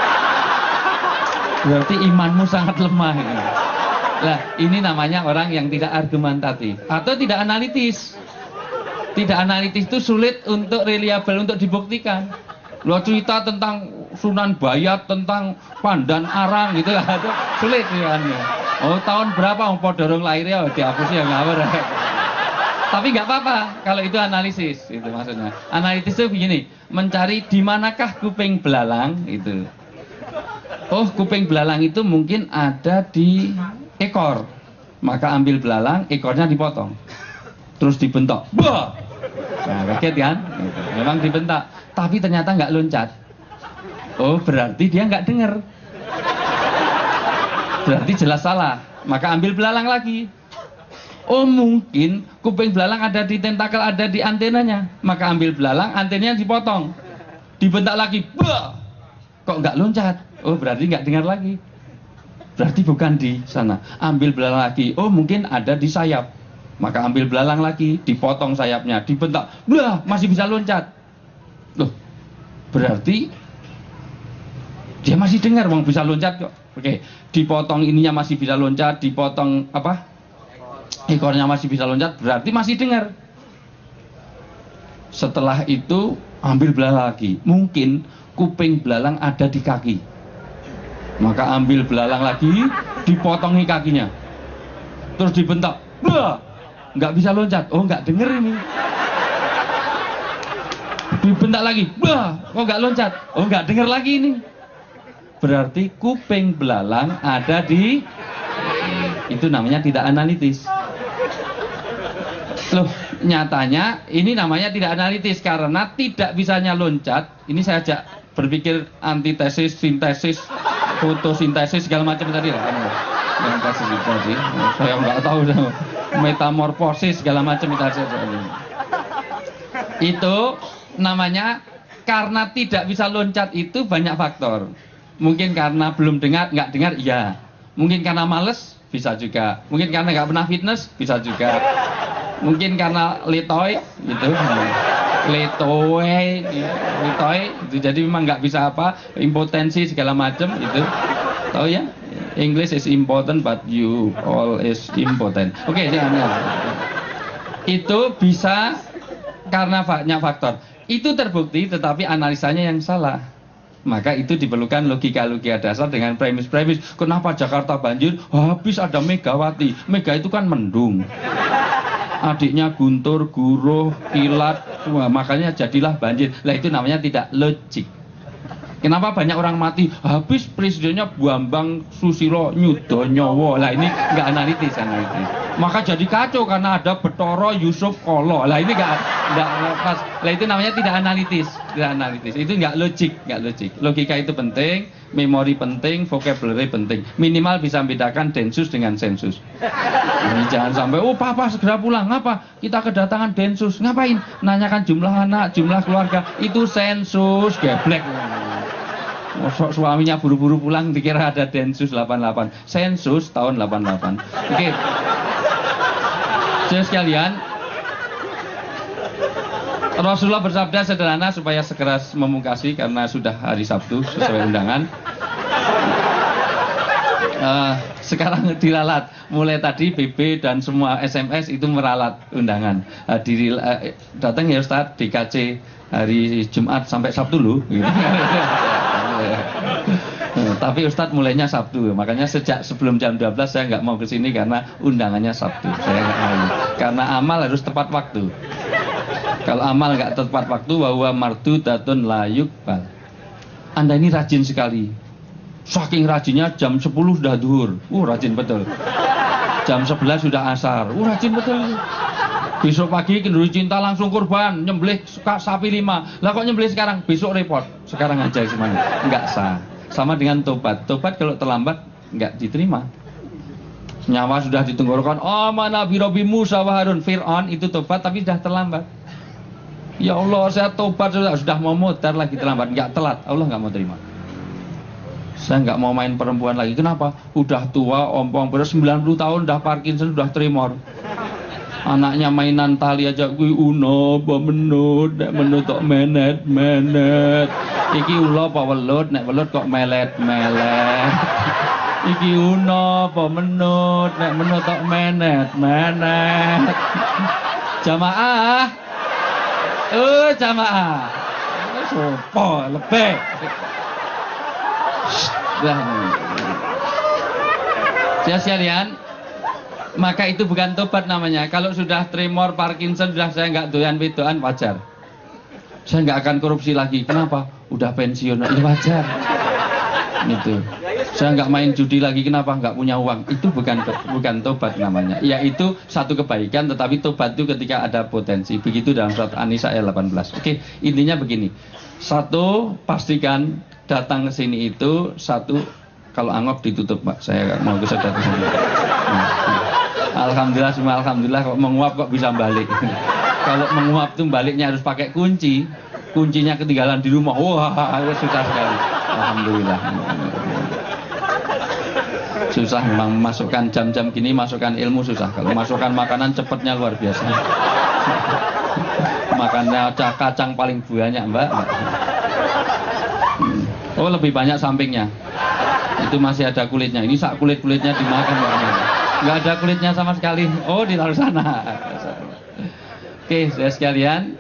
Berarti imanmu sangat lemah ini. Lah, ini namanya orang yang tidak argumentatif atau tidak analitis. Tidak analitis itu sulit untuk reliable, untuk dibuktikan. Lo cerita tentang Sunan Bayat, tentang Pandan Arang gitu lah, itu sulit ya. Oh tahun berapa mau dorong lahirnya dihapus ya ngawur. Tapi nggak apa-apa kalau itu analisis, itu maksudnya. Analitis itu begini, mencari di manakah kuping belalang itu. Oh kuping belalang itu mungkin ada di ekor, maka ambil belalang, ekornya dipotong, terus dibentak. Wah, nah kaget kan? Memang dibentak, tapi ternyata nggak loncat. Oh berarti dia nggak dengar. Berarti jelas salah. Maka ambil belalang lagi. Oh mungkin kuping belalang ada di tentakel, ada di antenanya. Maka ambil belalang, antenanya dipotong, dibentak lagi. Bah! Kok nggak loncat? Oh berarti nggak dengar lagi. Berarti bukan di sana. Ambil belalang lagi. Oh mungkin ada di sayap. Maka ambil belalang lagi, dipotong sayapnya, dibentak. Bah! Masih bisa loncat. Loh, berarti dia masih dengar, mau bisa loncat kok. Oke, dipotong ininya masih bisa loncat, dipotong apa? Ekornya masih bisa loncat, berarti masih dengar. Setelah itu ambil belalang lagi. Mungkin kuping belalang ada di kaki. Maka ambil belalang lagi, dipotongi kakinya. Terus dibentak. Bah! Nggak bisa loncat. Oh, nggak denger ini. Dibentak lagi. Bah! Kok nggak loncat? Oh, nggak denger lagi ini. Berarti kuping belalang ada di, itu namanya tidak analitis. Loh, nyatanya ini namanya tidak analitis karena tidak bisanya loncat. Ini saya ajak berpikir antitesis, sintesis, fotosintesis segala macam tadi lah. Yang kasih tadi, saya nggak tahu metamorfosis segala macam itu. Itu namanya karena tidak bisa loncat itu banyak faktor. Mungkin karena belum dengar, nggak dengar, iya. Mungkin karena males, bisa juga. Mungkin karena nggak pernah fitness, bisa juga. Mungkin karena letoy, gitu. Letoy, itu jadi memang nggak bisa apa, impotensi segala macam, itu. Tahu ya? English is important, but you all is impotent. Oke, jangan. Itu bisa karena banyak faktor. Itu terbukti, tetapi analisanya yang salah. Maka itu diperlukan logika-logika dasar dengan premis-premis. Kenapa Jakarta banjir? Habis ada Megawati. Mega itu kan mendung. Adiknya Guntur, Guruh, Kilat. Wah, makanya jadilah banjir. Lah itu namanya tidak logik. Kenapa banyak orang mati? Habis presidennya Bambang Susilo Nyudonyowo. Lah ini nggak analitis. Maka jadi kacau karena ada Betoro Yusuf Kolo. Lah ini nggak pas. Lah itu namanya tidak analitis. Tidak analitis. Itu nggak logik, nggak logik. Logika itu penting, memori penting, vocabulary penting. Minimal bisa membedakan densus dengan sensus. Jadi jangan sampai, oh papa segera pulang. Ngapa? Kita kedatangan densus. Ngapain? Nanyakan jumlah anak, jumlah keluarga. Itu sensus, geblek. Suaminya buru-buru pulang dikira ada densus 88. Sensus tahun 88. Oke. Jadi sekalian, Rasulullah bersabda sederhana supaya segera memungkasi karena sudah hari Sabtu sesuai undangan. Sekarang diralat, mulai tadi BB dan semua SMS itu meralat undangan. Datang ya Ustadz, DKC hari Jumat sampai Sabtu loh. Tapi Ustadz mulainya Sabtu, makanya sejak sebelum jam 12 saya nggak mau kesini karena undangannya Sabtu. Saya nggak mau, karena amal harus tepat waktu. Kalau amal nggak tepat waktu, bahwa mardudatun la yuqbal. Anda ini rajin sekali. Saking rajinnya jam 10 sudah duhur. Rajin betul. Jam 11 sudah asar. Rajin betul. Besok pagi kenduri cinta langsung kurban, nyembelih sapi 5. Lah kok nyembelih sekarang? Besok repot. Sekarang aja semuanya. Enggak sah. Sama dengan tobat. Tobat kalau terlambat enggak diterima. Nyawa sudah di tenggorokan. Oh mana Nabi Musa wa Harun. Fir'aun itu tobat tapi sudah terlambat. Ya Allah saya tobat sudah mau mutar lagi terlambat. Enggak telat. Allah enggak mau terima. Saya enggak mau main perempuan lagi. Kenapa? Udah tua, ompong, beres 90 tahun, udah Parkinson, udah tremor. Anaknya mainan tali aja kuwi uno apa menut, nek menut kok menet. Iki ulo apa welut, nek welut kok melet. Iki uno apa menut, nek menut kok menet. Jamaah. Jamaah. Sopo lebih. Saya sekalian, maka itu bukan tobat namanya. Kalau sudah tremor, Parkinson, sudah saya nggak doyan-wedoan, wajar. Saya nggak akan korupsi lagi. Kenapa? Udah pensiun, ya wajar. Gitu. Saya nggak main judi lagi. Kenapa? Nggak punya uang. Itu bukan tobat namanya. Yaitu satu kebaikan, tetapi tobat itu ketika ada potensi. Begitu dalam surat An-Nisa ayat 18. Oke, intinya begini. Satu, pastikan datang ke sini itu satu. Kalau angop ditutup, Pak. Saya nggak mau kesedot ke sini. Alhamdulillah, semua alhamdulillah. Kok menguap kok bisa balik. Kalau menguap tuh baliknya harus pakai kunci. Kuncinya ketinggalan di rumah. Wah, susah sekali. Alhamdulillah. Susah memang masukkan jam-jam gini, masukkan ilmu susah. Kalau masukkan makanan cepatnya luar biasa. Makannya kacang paling banyak, Mbak. Oh, lebih banyak sampingnya. Itu masih ada kulitnya. Ini sak kulit-kulitnya dimakan, Mbak. Nggak ada kulitnya sama sekali. Oh, di luar sana. Oke, saya sekalian.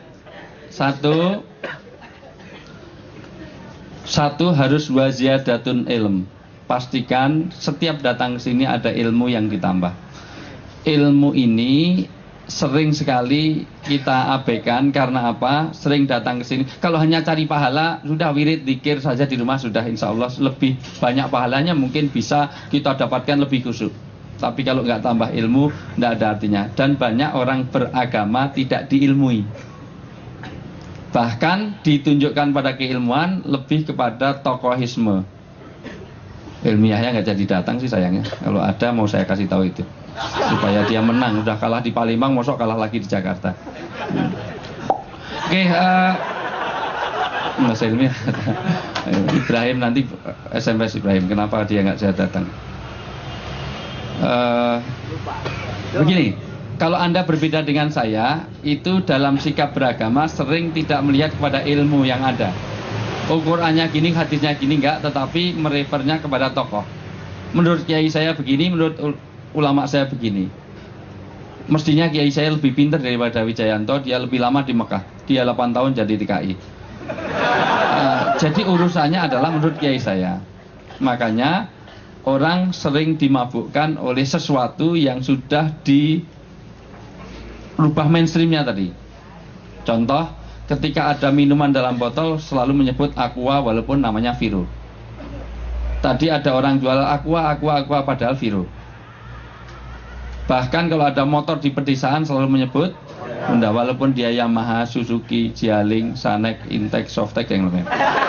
Satu harus waziyadatun ilm. Pastikan setiap datang ke sini ada ilmu yang ditambah. Ilmu ini sering sekali kita abaikan karena apa? Sering datang ke sini. Kalau hanya cari pahala, sudah wirid zikir saja di rumah sudah insya Allah lebih banyak pahalanya, mungkin bisa kita dapatkan lebih khusyuk. Tapi kalau nggak tambah ilmu, nggak ada artinya. Dan banyak orang beragama tidak diilmui. Bahkan ditunjukkan pada keilmuan lebih kepada tokohisme. Ilmiahnya nggak jadi datang sih sayangnya. Kalau ada mau saya kasih tahu itu. Supaya dia menang. Udah kalah di Palembang, mosok kalah lagi di Jakarta. Oke, Mas Ilmiah. Ibrahim nanti SMS Ibrahim. Kenapa dia nggak saya datang? Begini, kalau Anda berbeda dengan saya, itu dalam sikap beragama sering tidak melihat kepada ilmu yang ada. Qurannya gini, hadisnya gini enggak, tetapi merefernya kepada tokoh. Menurut kiai saya begini, menurut ulama saya begini. Mestinya kiai saya lebih pintar daripada Wijayanto, dia lebih lama di Mekah. Dia 8 tahun jadi TKI. Jadi urusannya adalah menurut kiai saya. Makanya orang sering dimabukkan oleh sesuatu yang sudah dirubah mainstreamnya tadi. Contoh, ketika ada minuman dalam botol selalu menyebut aqua walaupun namanya Viro. Tadi ada orang jual aqua padahal Viro. Bahkan kalau ada motor di pedesaan selalu menyebut Honda walaupun dia Yamaha, Suzuki, Jialing, Sanek, Intech, Softek yang lain.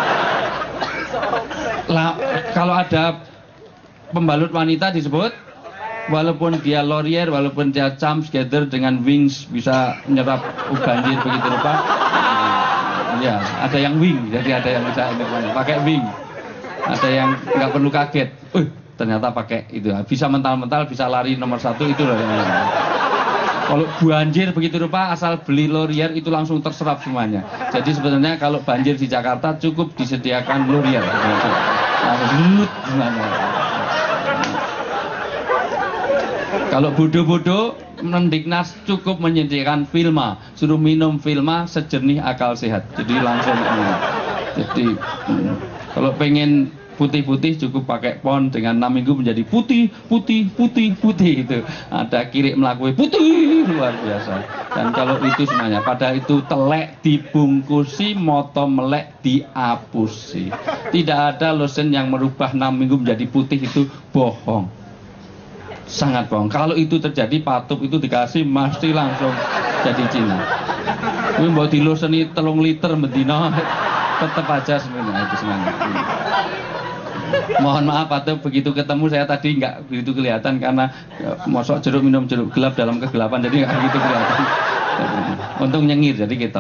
Kalau ada pembalut wanita disebut walaupun dia Laurier, walaupun dia Champs Gather dengan wings bisa menyerap banjir begitu rupa. Ya, ada yang wing, jadi ada yang bisa pakai wing. Ada yang nggak perlu kaget. Ternyata pakai itu. Bisa mental-mental, bisa lari nomor 1 itu loh. Kalau banjir begitu rupa asal beli Laurier itu langsung terserap semuanya. Jadi sebenarnya kalau banjir di Jakarta cukup disediakan Laurier. Kalau bodoh-bodoh Mendiknas cukup menyediakan Filma, suruh minum Filma sejernih akal sehat. Jadi langsung jadi kalau pengen putih-putih cukup pakai pon dengan 6 minggu menjadi putih itu. Ada kirik melakui putih luar biasa. Dan kalau itu semuanya padahal itu telek dibungkusi, moto melek diapusi. Tidak ada lotion yang merubah 6 minggu menjadi putih, itu bohong. Sangat bohong. Kalau itu terjadi, patup itu dikasih mesti langsung jadi Cina. Ini mau di lotion 3 liter medina tetap aja sebenarnya itu semuanya. Mohon maaf atau begitu ketemu saya tadi nggak begitu kelihatan karena mosok jeruk minum jeruk gelap dalam kegelapan jadi nggak begitu kelihatan. Untung nyengir jadi gitu.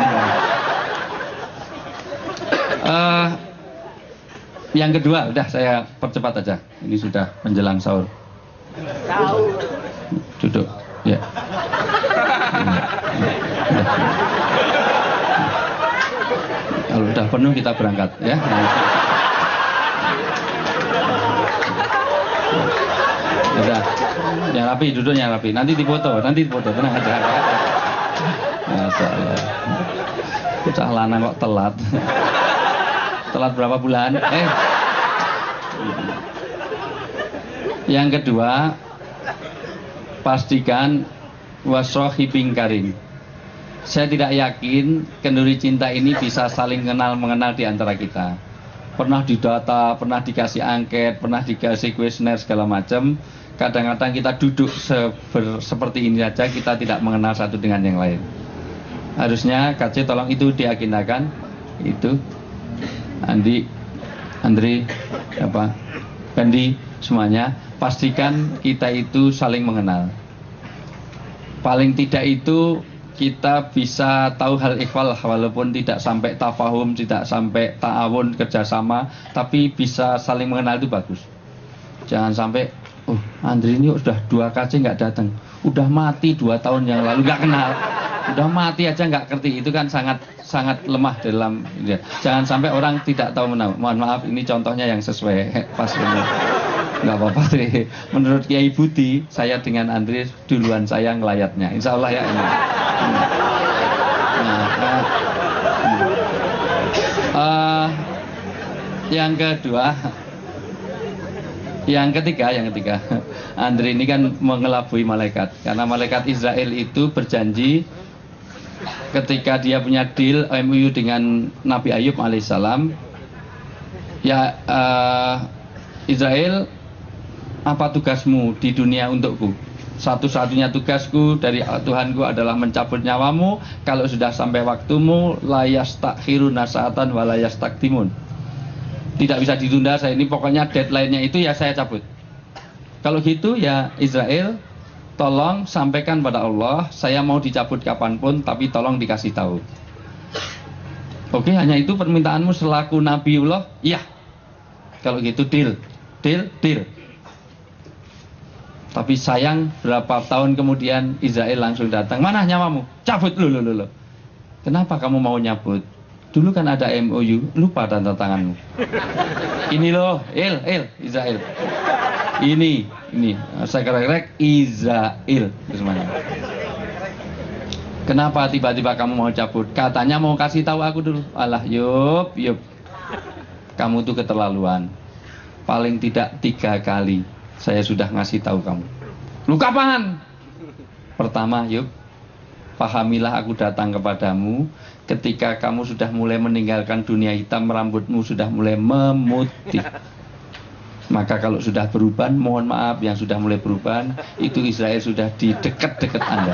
Yang kedua, udah saya percepat aja. Ini sudah menjelang sahur. Duduk, ya. Kalau udah penuh kita berangkat, ya. Udah, yang rapi, duduknya rapi. Nanti difoto, tenang aja. Masya Allah. Bocah lanang kok telat. Telat berapa bulan? Yang kedua, pastikan wasohibing karim. Saya tidak yakin kenduri cinta ini bisa saling mengenal di antara kita. Pernah didata, pernah dikasih angket, pernah dikasih kuesioner segala macam. Kadang-kadang kita duduk seperti ini saja, kita tidak mengenal satu dengan yang lain. Harusnya KC tolong itu diagendakan. Itu Andri, Bandi, semuanya pastikan kita itu saling mengenal. Paling tidak itu kita bisa tahu hal ikhwal walaupun tidak sampai tafahum, tidak sampai ta'awun kerjasama, tapi bisa saling mengenal itu bagus. Jangan sampai, Andri ini sudah 2 KC nggak datang, udah mati 2 tahun yang lalu nggak kenal. Udah mati aja nggak ngerti, itu kan sangat lemah dalam ya. Jangan sampai orang tidak tahu menau. Mohon maaf, ini contohnya yang sesuai pas ini. Nggak apa-apa deh. Menurut Kiai Budi, saya dengan Andri duluan saya ngelayatnya. Insya Allah ya ini. Yang ketiga, Andri ini kan mengelabui malaikat. Karena malaikat Israel itu berjanji ketika dia punya deal MOU dengan Nabi Ayub alaihissalam, ya Israel, apa tugasmu di dunia untukku? Satu-satunya tugasku dari Tuhanku adalah mencabut nyawamu. Kalau sudah sampai waktumu, layas takhiruna sa'atan wa layas taktimun. Tidak bisa ditunda, saya ini pokoknya deadline-nya itu ya saya cabut. Kalau gitu ya Israel, tolong sampaikan pada Allah, saya mau dicabut kapanpun, tapi tolong dikasih tahu. Oke, hanya itu permintaanmu selaku Nabiullah? Iya. Kalau gitu deal. Tapi sayang berapa tahun kemudian Israel langsung datang. Mana nyawamu? Cabut lu. Kenapa kamu mau nyabut? Dulu kan ada MOU, lupa tanda tanganmu. Ini loh, Israel. Ini saya kerek Israel semuanya. Kenapa tiba-tiba kamu mau cabut? Katanya mau kasih tahu aku dulu. Alah, yup. Kamu tuh keterlaluan. Paling tidak 3 kali saya sudah ngasih tahu kamu. Lu kapan? Pertama, pahamilah aku datang kepadamu ketika kamu sudah mulai meninggalkan dunia hitam, rambutmu sudah mulai memutih. Maka kalau sudah berubah, mohon maaf yang sudah mulai berubah, itu Israel sudah di dekat-dekat Anda.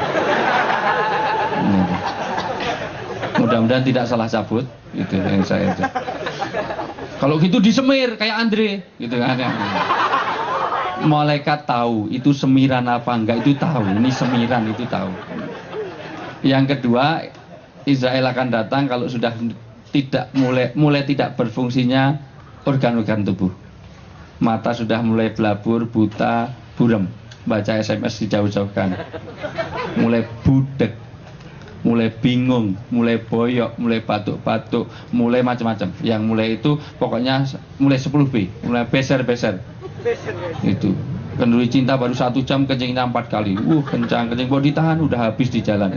Mudah-mudahan tidak salah cabut, itu yang saya. Kalau gitu disemir kayak Andre, gitu kan? Malaikat tahu itu semiran apa enggak, itu tahu. Ini semiran itu tahu. Yang kedua, Israel akan datang kalau sudah tidak mulai tidak berfungsinya organ-organ tubuh. Mata sudah mulai belabur, buta, buram. Baca SMS dijauh-jauhkan. Mulai budek, mulai bingung, mulai boyok, mulai batuk-batuk, mulai macam-macam. Yang mulai itu pokoknya mulai 10B, mulai beser-beser. Itu. Kenduri cinta baru 1 jam, kencingnya 4 kali. Kencing mau ditahan, udah habis di jalan.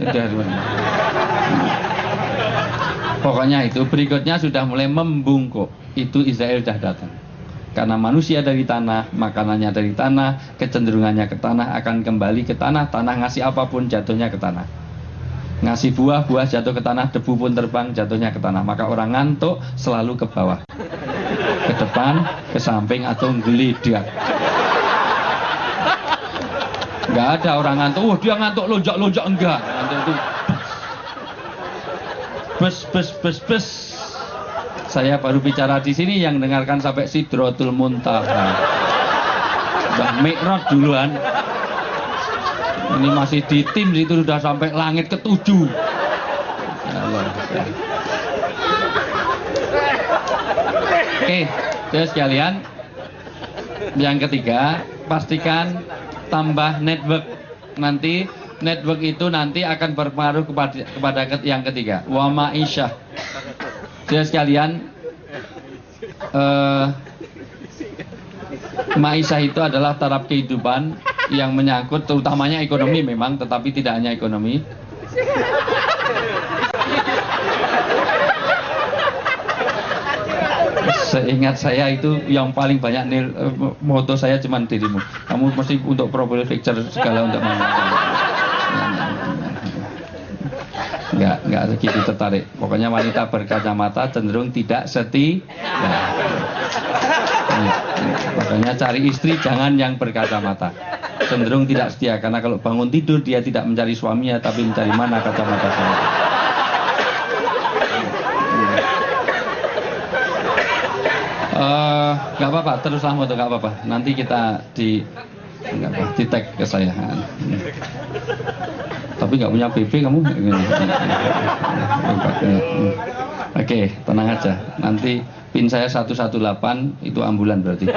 Pokoknya itu. Berikutnya sudah mulai membungkuk. Itu Israel sudah datang. Karena manusia dari tanah, makanannya dari tanah, kecenderungannya ke tanah, akan kembali ke tanah. Tanah ngasih apapun, jatuhnya ke tanah. Ngasih buah jatuh ke tanah, debu pun terbang, jatuhnya ke tanah. Maka orang ngantuk selalu ke bawah, ke depan, ke samping, atau ngelidak. Nggak ada orang ngantuk, dia ngantuk lonjak-lonjak, enggak. Ngantuk itu bes. Saya baru bicara di sini yang dengarkan sampai Sidratul Muntaha. Udah Mi'raj duluan. Ini masih di tim itu sudah sampai langit ke-7. Ya Allah. Oke, terus sekalian. Yang ketiga, pastikan tambah network. Nanti network itu nanti akan berpengaruh kepada yang ketiga, wa ma'isyah. Jadi sekalian, ma'isyah itu adalah taraf kehidupan yang menyangkut terutamanya ekonomi memang, tetapi tidak hanya ekonomi. Seingat saya itu yang paling banyak moto saya cuma dirimu. Kamu mesti untuk profile picture segala untuk mana. Enggak segitu tertarik. Pokoknya wanita berkacamata cenderung tidak setia. Makanya cari istri jangan yang berkacamata. Cenderung tidak setia, karena kalau bangun tidur dia tidak mencari suaminya tapi mencari mana kacamata saya. Nggak apa-apa, teruslah moto, nggak apa-apa. Nanti kita di tag ke saya. Tapi nggak punya PP kamu? Oke, tenang aja. Nanti pin saya 118 itu ambulan berarti.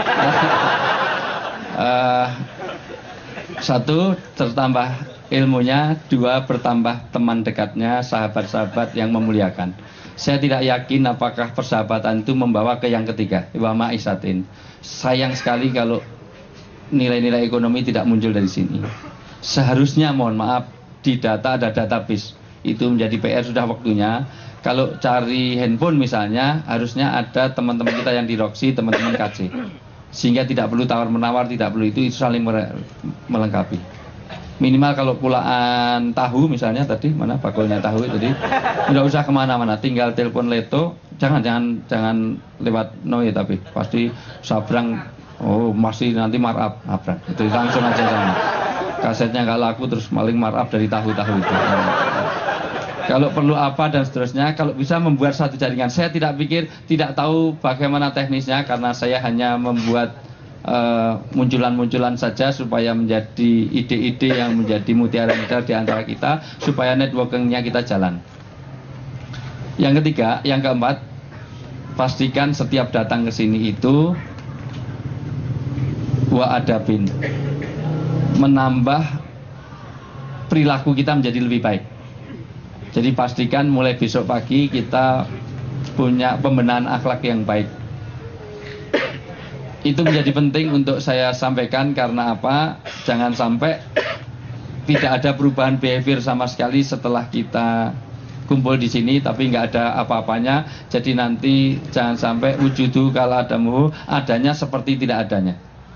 Satu, tertambah ilmunya. Dua, bertambah teman dekatnya, sahabat-sahabat yang memuliakan. Saya tidak yakin apakah persahabatan itu membawa ke yang ketiga, wa ma'isatin. Sayang sekali kalau nilai-nilai ekonomi tidak muncul dari sini. Seharusnya, mohon maaf, di data ada database. Itu menjadi PR, sudah waktunya. Kalau cari handphone misalnya, harusnya ada teman-teman kita yang di Roxy, teman-teman KC. Sehingga tidak perlu tawar-menawar, tidak perlu itu saling melengkapi. Minimal kalau pulaan tahu misalnya tadi, mana bakulnya tahu itu tadi, nggak usah kemana-mana, tinggal telepon Leto, jangan lewat Noe, tapi pasti Sabrang, oh masih nanti markup Sabrang, itu langsung aja sana. Kasetnya nggak laku terus maling markup dari tahu-tahu itu. Kalau perlu apa dan seterusnya, kalau bisa membuat satu jaringan. Saya tidak tahu bagaimana teknisnya, karena saya hanya membuat munculan-munculan saja supaya menjadi ide-ide yang menjadi mutiara-mutiara di antara kita, supaya networkingnya kita jalan. Yang ketiga, yang keempat, pastikan setiap datang ke sini itu wa adabin, menambah perilaku kita menjadi lebih baik. Jadi pastikan mulai besok pagi kita punya pembenahan akhlak yang baik. Itu menjadi penting untuk saya sampaikan, karena apa? Jangan sampai tidak ada perubahan behavior sama sekali setelah kita kumpul di sini, tapi nggak ada apa-apanya. Jadi nanti jangan sampai wujudu kala adamuhu, adanya seperti tidak adanya.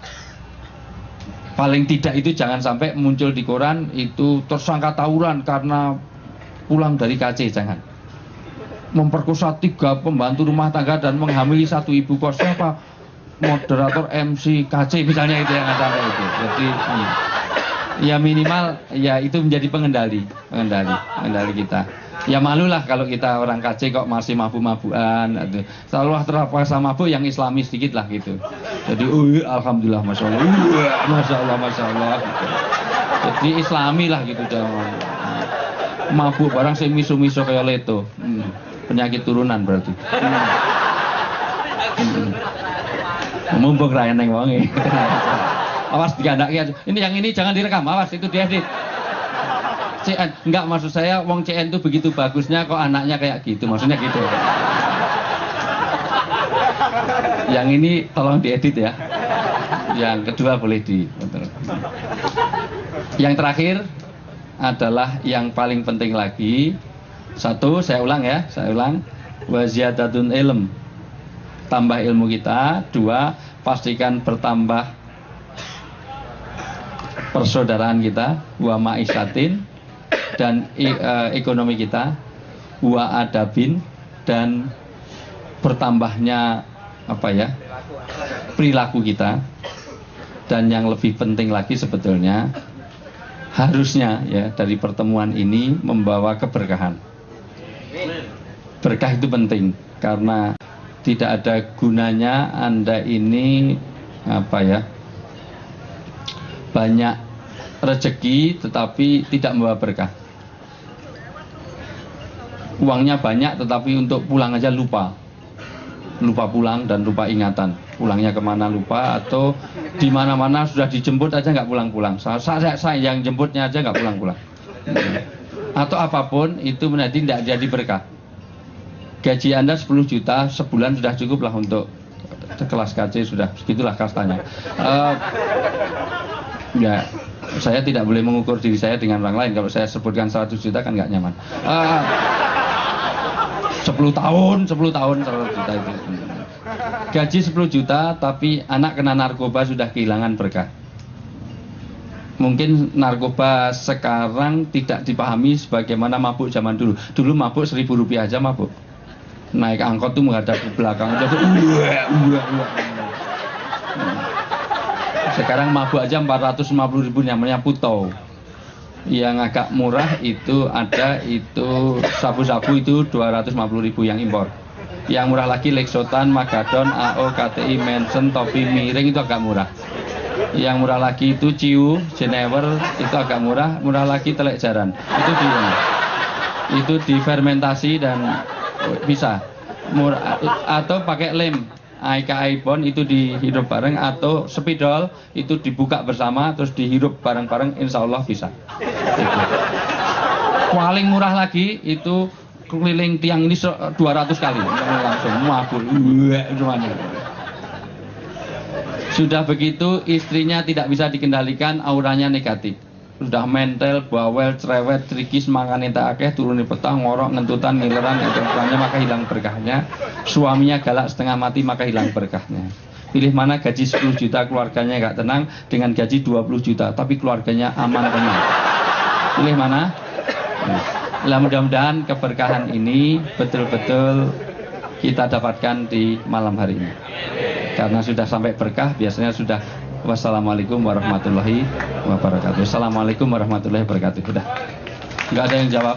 Paling tidak itu jangan sampai muncul di koran itu tersangka tawuran karena pulang dari KC, jangan. Memperkosa 3 pembantu rumah tangga dan menghamili 1 ibu kos, siapa? Moderator MC KC misalnya, itu yang ada itu. Jadi ya minimal ya itu menjadi pengendali kita. Ya malulah kalau kita orang KC kok masih mabuk-mabukan. Selalu terpaksa mabuk yang Islami sedikit lah gitu. Jadi alhamdulillah, masya Allah, masya Allah. Gitu. Jadi Islami lah gitu jangan. Mabuk barang sing miso-miso kayak Leto. Penyakit turunan berarti. Mumpung rayan neng wonge. Awas digandaki. Ini yang ini jangan direkam, awas itu diedit. CN, enggak, maksud saya wong CN itu begitu bagusnya kok anaknya kayak gitu, maksudnya gitu. Yang ini tolong diedit ya. Yang kedua boleh di. Yang terakhir adalah yang paling penting lagi. Satu, saya ulang, wa ziyadatun ilm, tambah ilmu kita. Dua, pastikan bertambah persaudaraan kita, wa ma'isatin, dan ekonomi kita, wa adabin, dan bertambahnya perilaku kita. Dan yang lebih penting lagi sebetulnya harusnya ya dari pertemuan ini membawa keberkahan. Berkah itu penting karena tidak ada gunanya Anda ini apa ya, banyak rezeki tetapi tidak membawa berkah. Uangnya banyak tetapi untuk pulang aja lupa pulang dan lupa ingatan, pulangnya kemana lupa, atau di mana-mana sudah dijemput aja nggak pulang-pulang. Saya yang jemputnya aja nggak pulang-pulang, atau apapun itu menjadi tidak jadi berkah. Gaji Anda 10 juta sebulan sudah cukup lah untuk kelas KC, sudah segitulah kastanya. Ya, saya tidak boleh mengukur diri saya dengan orang lain. Kalau saya sebutkan 100 juta kan nggak nyaman. 10 tahun 100 juta itu. Gaji 10 juta tapi anak kena narkoba sudah kehilangan berkah. Mungkin narkoba sekarang tidak dipahami sebagaimana mabuk zaman dulu. Dulu mabuk 1.000 rupiah aja mabuk. Naik angkot tuh menghadap ke belakang aja tuh. Sekarang mabuk aja 450.000 namanya puto. Yang agak murah itu ada, itu sabu-sabu itu 250.000 yang impor. Yang murah lagi Lexotan, Magadon, AO, KTI, Manson, topi miring itu agak murah. Yang murah lagi itu Ciu, Jenever itu agak murah. Murah lagi telek jaran. Itu difermentasi dan bisa murah, atau pakai lem. Aibon itu dihirup bareng, atau spidol itu dibuka bersama terus dihirup bareng-bareng, insya Allah bisa. Paling murah lagi itu keliling tiang ini 200 kali langsung mabuk. Sudah begitu istrinya tidak bisa dikendalikan, auranya negatif. Sudah mental, bawel, cerewet, trikis, mangan tak akeh, turuni petah, ngorok, ngentutan, ngileran, ngentutannya, maka hilang berkahnya. Suaminya galak setengah mati, maka hilang berkahnya. Pilih mana gaji 10 juta keluarganya gak tenang, dengan gaji 20 juta tapi keluarganya aman tenang. Pilih mana? Nah, mudah-mudahan keberkahan ini betul-betul kita dapatkan di malam hari ini. Karena sudah sampai berkah, biasanya sudah. Wassalamualaikum warahmatullahi wabarakatuh. Assalamualaikum warahmatullahi wabarakatuh. Sudah? Enggak ada yang jawab?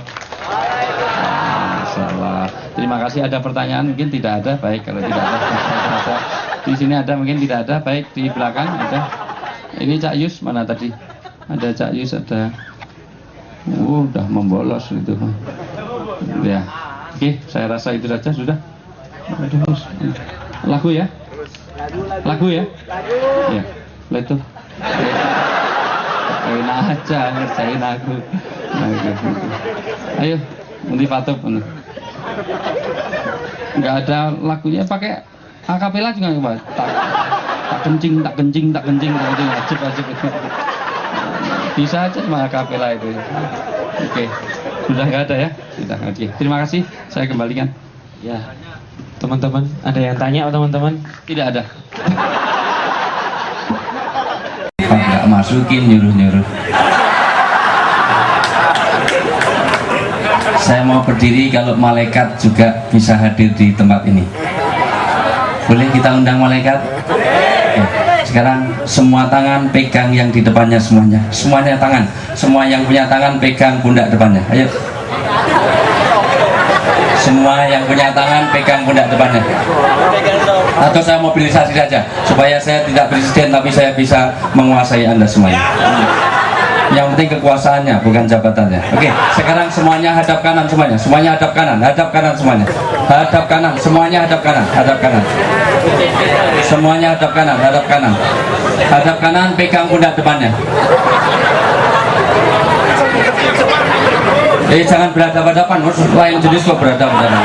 Salah. Terima kasih. Ada pertanyaan? Mungkin tidak ada. Baik, kalau tidak ada. Di sini ada, mungkin tidak ada. Baik, di belakang ada. Ini Cak Yus mana tadi? Ada Cak Yus, ada. Udah membolos itu. Ya. Oke, saya rasa itu saja sudah. Lagu ya? Lagu ya? Ya. Itu enak aja ngerjain aku. Ayo, nanti patup. Nggak ada lagunya, pakai akapela juga nggak? Tak kencing, wajib. Bisa aja sama akapela itu. Oke, sudah nggak ada ya? Sudah. Oke, terima kasih. Saya kembalikan. Ya, teman-teman, ada yang tanya teman-teman? Tidak ada. Nggak masukin, nyuruh-nyuruh. Saya mau berdiri kalau malaikat juga bisa hadir di tempat ini. Boleh kita undang malaikat? Ya. Sekarang semua tangan pegang yang di depannya semuanya. Semuanya tangan. Semua yang punya tangan pegang pundak depannya. Ayo. Semua yang punya tangan pegang pundak depannya. Atau saya mobilisasi saja supaya saya tidak presiden tapi saya bisa menguasai Anda semuanya. Yang penting kekuasaannya bukan jabatannya. Oke, sekarang semuanya hadap kanan semuanya. Semuanya hadap kanan semuanya. Hadap kanan, semuanya hadap kanan. Semuanya hadap kanan. Hadap kanan pegang pundak depannya. Jangan berhadapan-hadapan, lain jenis kok berhadapan-hadapan.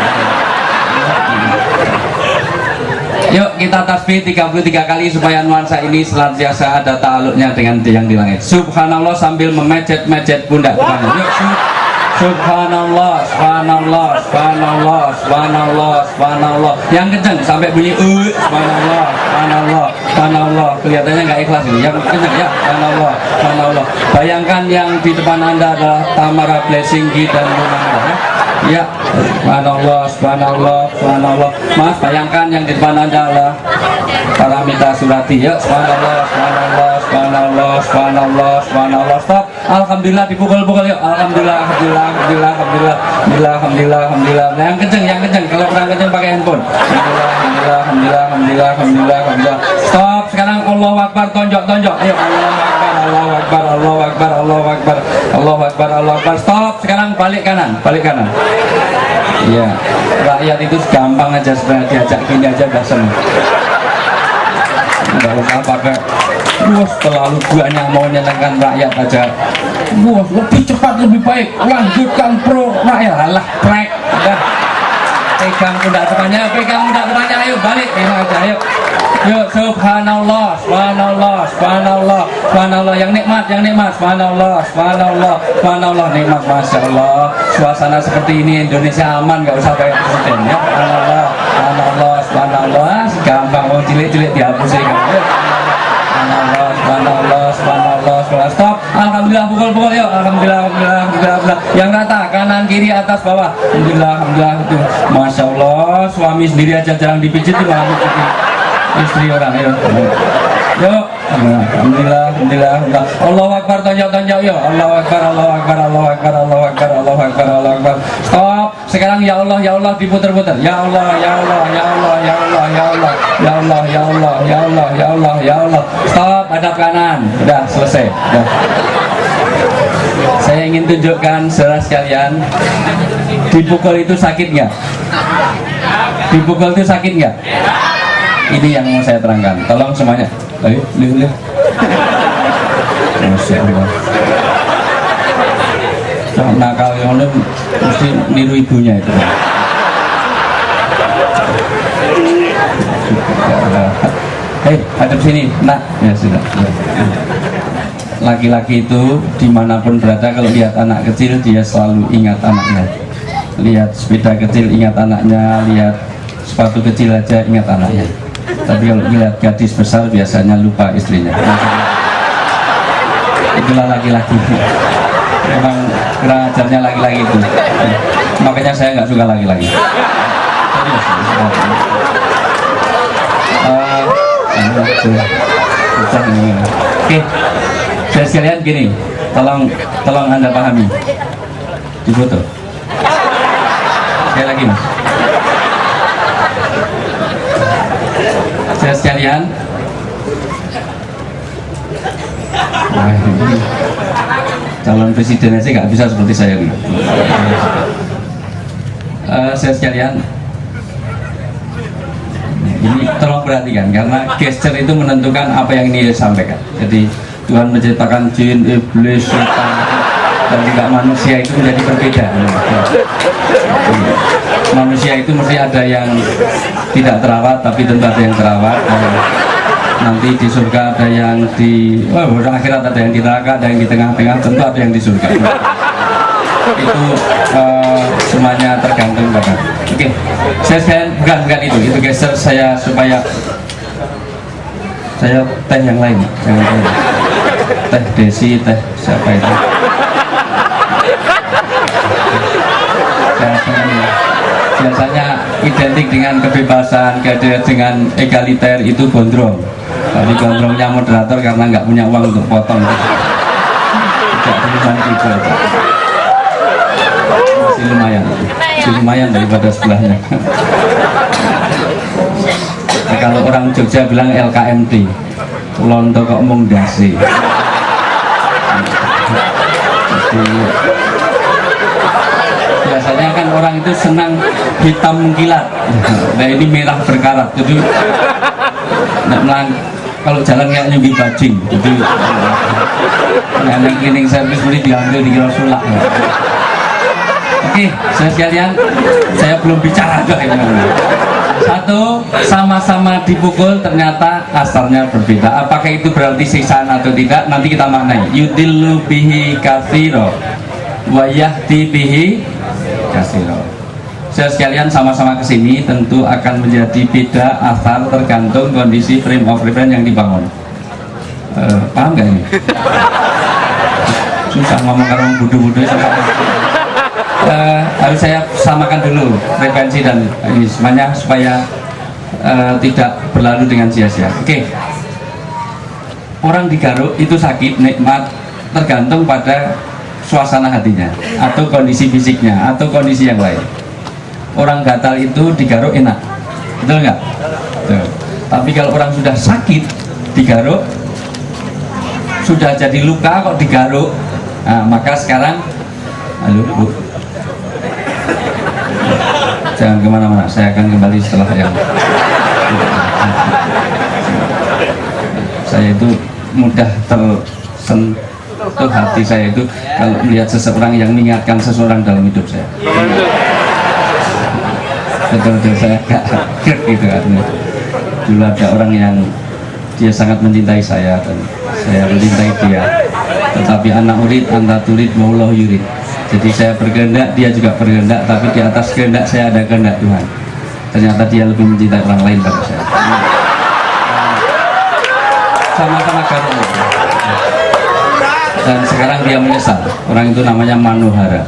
Yuk kita tasbih 33 kali supaya nuansa ini senantiasa ada ta'aluknya dengan yang di langit. Subhanallah sambil memejet-mejet pundak depannya. Yuk, subhanallah, subhanallah, subhanallah, subhanallah, subhanallah. Yang kencang sampai bunyi subhanallah, subhanallah, subhanallah. Kelihatannya nggak ikhlas ini. Yang kencang ya, subhanallah, subhanallah. Bayangkan yang di depan Anda adalah Tamara Blessinggi dan Munanda. Ya, subhanallah, subhanallah, subhanallah. Mas, bayangkan yang di depan Anda adalah Paramita Surati. Ya, subhanallah, subhanallah, subhanallah, subhanallah, subhanallah. Stop. Alhamdulillah, dipukul-pukul yuk. Alhamdulillah, alhamdulillah, alhamdulillah, alhamdulillah, alhamdulillah, alhamdulillah, alhamdulillah. Nah, yang kenceng. Kalau kurang kenceng pakai handphone. Alhamdulillah, alhamdulillah, alhamdulillah, alhamdulillah, alhamdulillah, alhamdulillah. Stop. Sekarang Allahu Akbar, tonjok. Ayo, Allahu Akbar, Allahu Akbar, Allahu Akbar, Allahu Akbar, Allahu Akbar, Allahu Akbar. Stop. Sekarang balik kanan. Iya. Rakyat itu gampang aja sebenarnya, diajak gini aja udah seneng. Nggak usah pakai terlalu banyak mau menyenangkan rakyat aja. Lebih cepat lebih baik, lanjutkan pro rakyat. Alah, trek. Udah. Pegang pundak depannya, ayo balik ini aja, ayo. Yuk, subhanallah, yang nikmat, subhanallah, nikmat, masya Allah. Suasana seperti ini Indonesia aman, nggak usah pakai presiden ya. Subhanallah, gampang, mau cilik-cilik dihapus ya. Subhanallah, stop. Alhamdulillah, pukul yuk. Alhamdulillah. Yang rata, kanan kiri atas bawah. Alhamdulillah itu. Masya Allah, suami sendiri aja jarang dipijit tuh malah istri orang. Yuk. Alhamdulillah. Allahu Akbar, tonjok yuk. Allahu Akbar. Stop. Sekarang ya Allah diputer-puter. Ya Allah. Stop, hadap kanan. Udah selesai. Udah. Saya ingin tunjukkan saudara sekalian, dipukul itu sakit nggak? Ini yang mau saya terangkan. Tolong semuanya. Ayo, lihat. Masya Allah. Nakal yang mesti niru ibunya itu. Hei, hadap sini, nak. Ya sudah. Laki-laki itu dimanapun berada, kalau lihat anak kecil dia selalu ingat anaknya. Lihat sepeda kecil ingat anaknya, lihat sepatu kecil aja ingat anaknya. Tapi kalau lihat gadis besar biasanya lupa istrinya. Itulah laki-laki. Memang kurang ajarnya laki-laki itu. Makanya saya nggak suka laki-laki. Oke, saya sekalian gini, tolong Anda pahami. Difoto. Sekali lagi mas. Saya sekalian. Calon presiden aja nggak bisa seperti saya dulu. Saya sekalian, ini tolong perhatikan karena gesture itu menentukan apa yang ini disampaikan. Jadi Tuhan menciptakan jin, iblis, setan, dan juga manusia itu menjadi berbeda. Manusia itu mesti ada yang tidak terawat, tapi tentu ada yang terawat. Nanti di surga ada yang di akhirat, ada yang di neraka, ada yang di tengah-tengah, tentu ada yang di surga. Itu semuanya tergantung pada. Oke, saya bukan itu gesture saya supaya saya teh yang lain, teh Desi, teh siapa itu? Biasanya identik dengan kebebasan, dengan egaliter itu gondrong. Tapi gondrongnya moderator karena nggak punya uang untuk potong. Tidak tulisan gitu aja. Masih lumayan daripada sebelahnya. Nah, kalau orang Jogja bilang LKMD, Londo kok mung dasi. Biasanya kan orang itu senang hitam mengkilat. Nah ini merah berkarat. Jadi kalau jalan kayak nyubi bajing. Jadi yang cleaning service ini diambil di kira sulak. Oke, saya sekalian, saya belum bicara juga ini. Satu, sama-sama dipukul ternyata asarnya berbeda. Apakah itu berarti siksaan atau tidak? Nanti kita maknai. Yudillu bihi katsiro wa yahdi bihi katsiro. Saya sekalian sama-sama kesini tentu akan menjadi beda asar tergantung kondisi frame of reference yang dibangun. Paham gak ini? Susah ngomong orang bodoh-bodoh sama. Harus saya samakan dulu frekuensi dan ini semuanya supaya tidak berlalu dengan sia-sia. Oke. Orang digaruk itu sakit, nikmat, tergantung pada suasana hatinya atau kondisi fisiknya atau kondisi yang lain. Orang gatal itu digaruk enak, betul nggak? Betul. Tapi kalau orang sudah sakit digaruk, sudah jadi luka kok digaruk, nah, maka sekarang, halo Bu, jangan kemana-mana, saya akan kembali setelah yang saya itu mudah tersentuh hati saya itu kalau melihat seseorang yang mengingatkan seseorang dalam hidup saya. Betul-betul saya agak kaget gitu artinya. Dulu ada orang yang dia sangat mencintai saya dan saya mencintai dia, tetapi anak urid anta turid maullah yurid. Jadi saya berkehendak, dia juga berkehendak, tapi di atas kehendak saya ada kehendak Tuhan. Ternyata dia lebih mencintai orang lain pada saya. Sama-sama garuk. Dan sekarang dia menyesal. Orang itu namanya Manohara.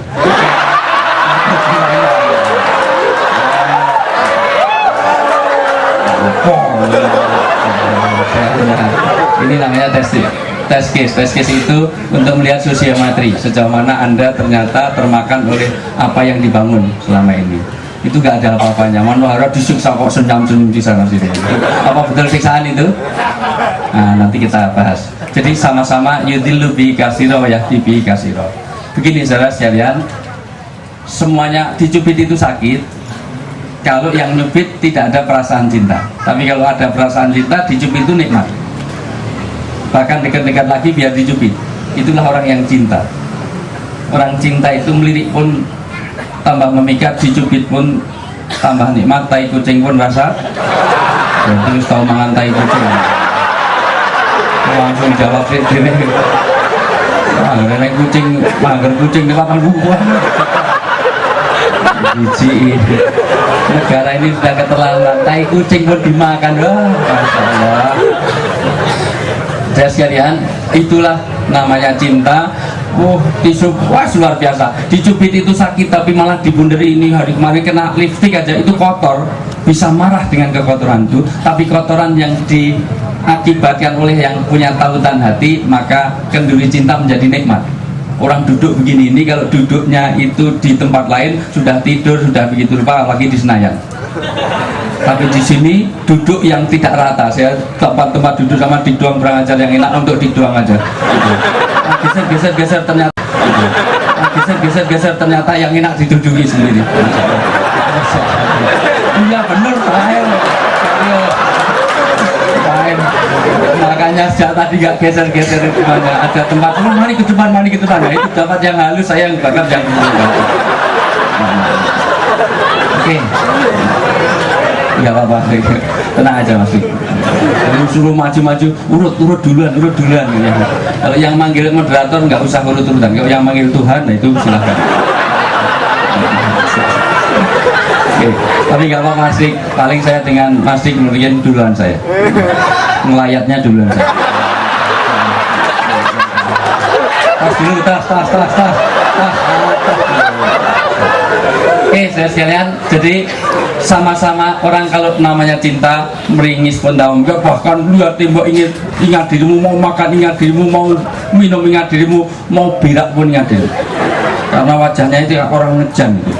Ini namanya tes case. Tes case itu untuk melihat sosiometri sejauh mana Anda ternyata termakan oleh apa yang dibangun selama ini. Itu gak ada apa-apanya. Manohara disiksa kok senyum-senyum di sana sini. Apa betul siksaan itu? Nah, nanti kita bahas. Jadi sama-sama yudillu bi kasiro yahdi bi kasiro. Begini saudara sekalian, semuanya dicubit itu sakit. Kalau yang nyubit tidak ada perasaan cinta. Tapi kalau ada perasaan cinta, dicubit itu nikmat. Bahkan dekat-dekat lagi biar dicubit. Itulah orang yang cinta. Orang cinta itu melirik pun tambah memikat, dicubit pun tambah nikmat. Tai kucing pun rasa terus tahu mangan tai kucing. Langsung jawab sendiri. Mager kucing di lapangan buah. Biji negara ini sudah keterlaluan, tai kucing pun dimakan. Wah, Masya Allah. Saya sekalian, itulah namanya cinta. Wah, luar biasa. Dicubit itu sakit, tapi malah dibunderi. Ini hari kemarin kena lipstick aja itu kotor, bisa marah dengan kekotoran itu. Tapi kotoran yang diakibatkan oleh yang punya tautan hati, maka kenduri cinta menjadi nikmat. Orang duduk begini ini, kalau duduknya itu di tempat lain sudah tidur, sudah begitu rupa, apalagi di Senayan. Tapi di sini duduk yang tidak rata. Saya tempat duduk sama diduang berang ajar yang enak untuk diduang aja. Geser ternyata. Geser ternyata yang enak diduduki sendiri. Iya bener Pak. Makanya sejak tadi gak geser-geser itu banyak. Ada tempat mari ke depan. Nah, itu dapat yang halus, saya yang bakar yang Oke. Gak apa-apa, tenang aja Mas. Suruh maju-maju, urut duluan ya. Kalau yang manggil moderator nggak usah urut-urutan. Kalau yang manggil Tuhan, nah itu silahkan. Oke, tapi nggak apa-apa Mas Dik. Paling saya dengan Mas Dik kemudian duluan saya. Ngelayatnya duluan saya. Tas dulu, tas. Oke, saya sekalian, jadi sama-sama orang kalau namanya cinta meringis pun tahu, bahkan lihat tembok ingat dirimu, mau makan ingat dirimu, mau minum ingat dirimu, mau berak pun ingat dirimu, karena wajahnya itu orang ngejam gitu.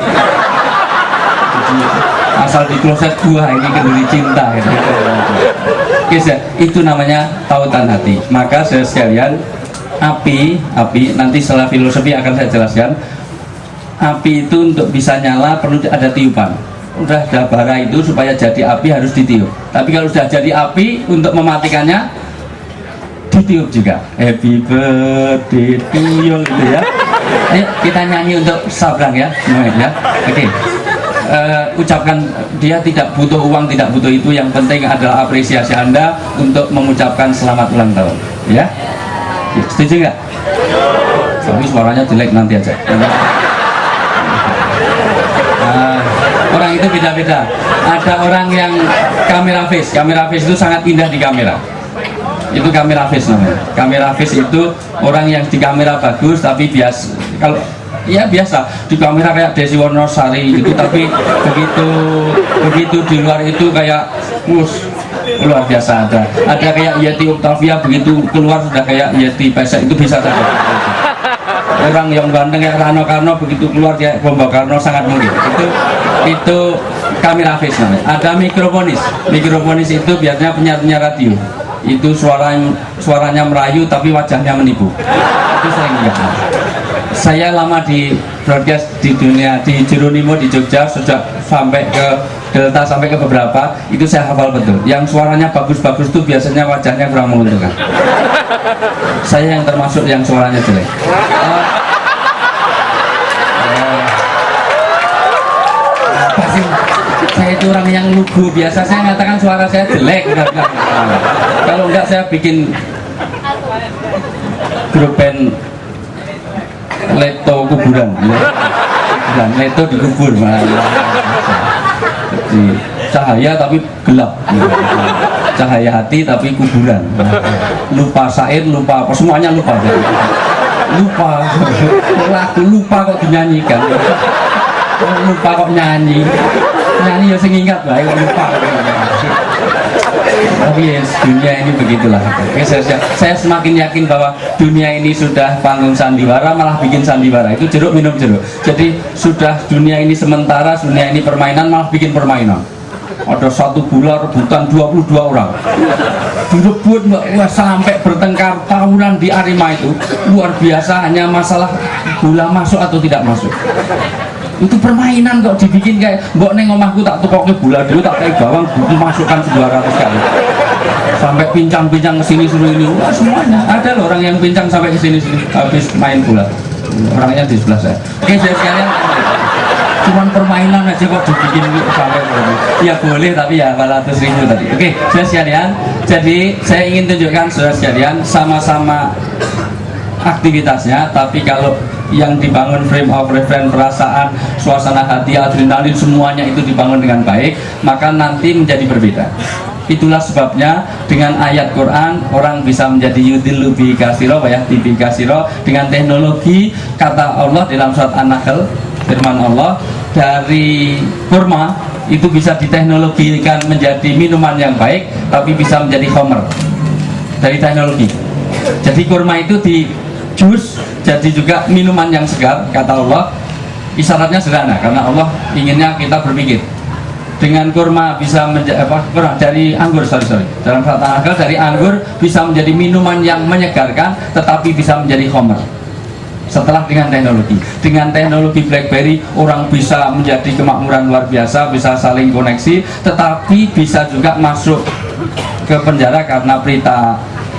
Asal di kloset gua ini kenduri cinta gitu. Oke, itu namanya tautan hati. Maka saya sekalian, api nanti setelah filosofi akan saya jelaskan. Api itu untuk bisa nyala perlu ada tiupan. Udah ada bara itu supaya jadi api harus ditiup. Tapi kalau sudah jadi api, untuk mematikannya ditiup juga. Happy birthday to you gitu ya. Ayo kita nyanyi untuk Sabrang ya, ya. Oke. Ucapkan, dia tidak butuh uang, tidak butuh itu. Yang penting adalah apresiasi Anda untuk mengucapkan selamat ulang tahun. Ya, setuju nggak? Tapi suaranya jelek nanti aja. Orang itu beda-beda. Ada orang yang kamera face itu sangat indah di kamera. Itu kamera face namanya. Kamera face itu orang yang di kamera bagus tapi biasa. Kalau ya biasa di kamera kayak Desi Wonosari gitu, tapi begitu di luar itu kayak luar biasa. Ada kayak Yeti Octavia, begitu keluar sudah kayak Yeti Pesek, itu bisa saja. Orang yang ganteng kayak Rano Karno, begitu keluar kayak Bomba Karno, sangat mungkin. Itu kamera face namanya. Ada mikrofonis. Mikrofonis itu biasanya penyiar radio. Itu suaranya merayu tapi wajahnya menipu. Itu sering lihat. Saya lama di broadcast di dunia, di Jeronimo di Jogja, sejak sampai ke Delta sampai ke beberapa, itu saya hafal betul. Yang suaranya bagus-bagus itu biasanya wajahnya kurang menguntungkan. Saya yang termasuk yang suaranya jelek. Saya itu orang yang lugu, biasa saya mengatakan suara saya jelek. Kalau enggak saya bikin grup band Leto kuburan. Leto dikubur, jadi cahaya tapi gelap, cahaya hati tapi kuburan, lupa syair, lupa apa, semuanya lupa, lagu lupa kok dinyanyikan, lupa kok nyanyi ya sing ingat baik lupa. Tapi ya, dunia ini begitulah. Oke, saya semakin yakin bahwa dunia ini sudah panggung sandiwara, malah bikin sandiwara. Itu jeruk minum jeruk. Jadi sudah dunia ini sementara, dunia ini permainan, malah bikin permainan. Ada satu bola rebutan 22 orang, direbut sampai bertengkar tahunan di Arema. Itu luar biasa, hanya masalah bola masuk atau tidak masuk. Itu permainan kok dibikin kayak mbok neng omahku tak tukoke bola dulu, tak kayak gawang masukkan 200 kali sampai pincang-pincang ke sini suruh ini. Wah, semuanya ada loh orang yang pincang sampai ke sini habis main bola, orangnya di sebelah saya. Oke, saya sekalian, cuman permainan aja kok dibikin sampai ya boleh, tapi ya 400.000 tadi. Oke, saya sekalian, jadi saya ingin tunjukkan saudara sekalian sama-sama aktivitasnya, tapi kalau yang dibangun frame of reference, perasaan, suasana hati, adrenalin, semuanya itu dibangun dengan baik, maka nanti menjadi berbeda. Itulah sebabnya dengan ayat Quran orang bisa menjadi yudhillu bi kasiro, ya bi kasiro, dengan teknologi. Kata Allah dalam surat An-Nahl, firman Allah, dari kurma itu bisa diteknologikan menjadi minuman yang baik, tapi bisa menjadi khamr dari teknologi. Jadi kurma itu di jus jadi juga minuman yang segar, kata Allah. Isyaratnya sederhana, karena Allah inginnya kita berpikir. Dengan kurma bisa menjadi dari anggur, dalam surat An-Nahl, dari anggur bisa menjadi minuman yang menyegarkan, tetapi bisa menjadi khamr. Setelah dengan teknologi BlackBerry, orang bisa menjadi kemakmuran luar biasa, bisa saling koneksi, tetapi bisa juga masuk ke penjara karena berita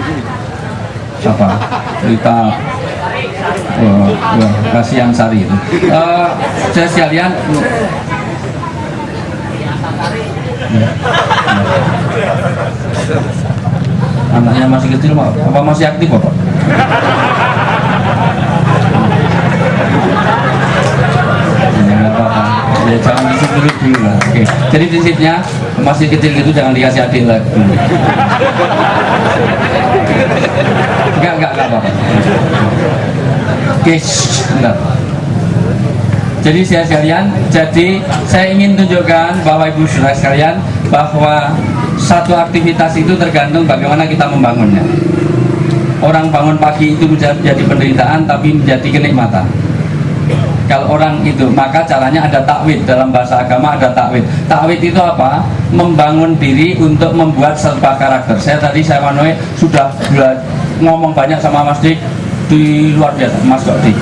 kasihan Sari itu. Saya sekalian, anaknya masih kecil apa masih aktif Bapak? Ya, jangan disuruh dulu lah. Oke. Jadi prinsipnya masih kecil gitu jangan dikasih adik lagi. Enggak apa-apa. Oke, enggak. Jadi saya sekalian, saya ingin tunjukkan bahwa ibu saudara sekalian, bahwa satu aktivitas itu tergantung bagaimana kita membangunnya. Orang bangun pagi itu menjadi penderitaan tapi menjadi kenikmatan. Kalau orang itu, maka caranya ada takwid. Dalam bahasa agama ada takwid. Takwid itu apa? Membangun diri untuk membuat serba karakter. Saya sudah ngomong banyak sama Mas Dik, di luar biasa. Mas kok Dik?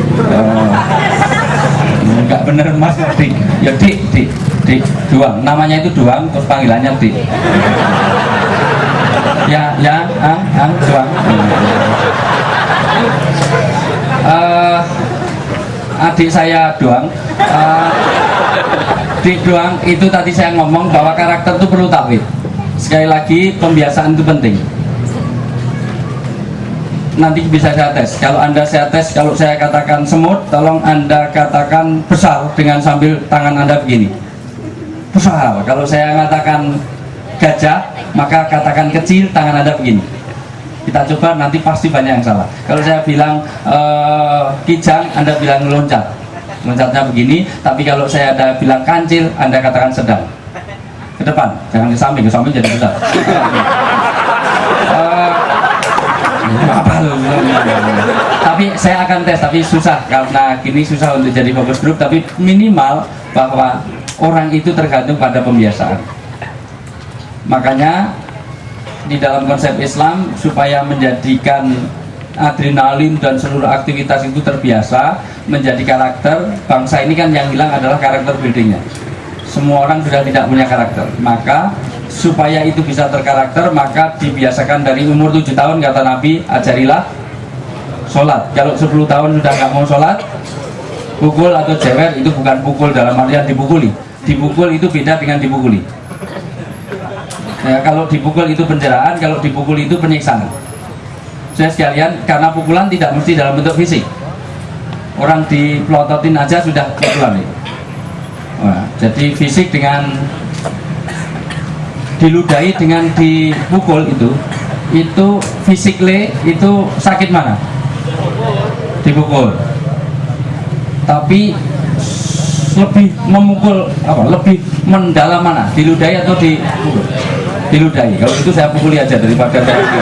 Enggak bener Mas Dik. Ya Dik Duang. Namanya itu Duang, terus panggilannya Dik. Duang. Adik saya Doang, Dik Doang itu tadi saya ngomong bahwa karakter itu perlu takwid. Sekali lagi, pembiasaan itu penting. Nanti bisa saya tes. Kalau Anda saya tes, kalau saya katakan semut, tolong Anda katakan besar dengan sambil tangan Anda begini. Besar. Kalau saya katakan gajah, maka katakan kecil, tangan Anda begini. Kita coba, nanti pasti banyak yang salah. Kalau saya bilang kijang, Anda bilang loncatnya begini. Tapi kalau saya ada bilang kancil, Anda katakan sedang. ke depan, jangan ke samping jadi besar. Tapi saya akan tes, tapi susah karena kini susah untuk jadi fokus grup. Tapi minimal bahwa orang itu tergantung pada pembiasaan. Makanya di dalam konsep Islam supaya menjadikan adrenalin dan seluruh aktivitas itu terbiasa menjadi karakter. Bangsa ini kan yang hilang adalah karakter buildingnya. Semua orang sudah tidak punya karakter, maka supaya itu bisa terkarakter maka dibiasakan dari umur 7 tahun kata Nabi, ajarilah sholat. Kalau 10 tahun sudah nggak mau sholat, pukul atau jewer. Itu bukan pukul dalam artian dipukuli. Dipukul itu beda dengan dipukuli ya, kalau dipukul itu penjaraan, kalau dipukul itu penyiksaan. Saya sekalian, karena pukulan tidak mesti dalam bentuk fisik. Orang dipelototin aja sudah pukulan itu. Wah, jadi fisik dengan diludahi dengan dipukul itu fisikly itu sakit mana? Dipukul. Tapi lebih memukul apa? Lebih mendalam mana? Diludahi atau dipukul? Diludahi. Kalau itu saya pukuli aja daripada saya pukul.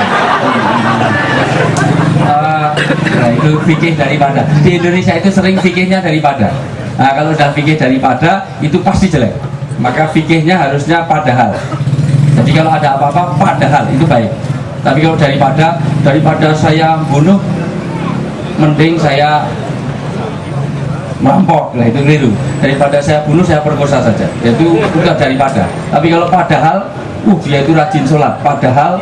Nah itu fikih daripada. Di Indonesia itu sering fikihnya daripada. Nah kalau sudah fikih daripada itu pasti jelek. Maka fikihnya harusnya padahal. Jadi kalau ada apa-apa padahal itu baik. Tapi kalau daripada saya bunuh, mending saya merampok. Nah itu keliru. Daripada saya bunuh, saya perkosa saja. Itu udah daripada. Tapi kalau padahal, dia itu rajin sholat. Padahal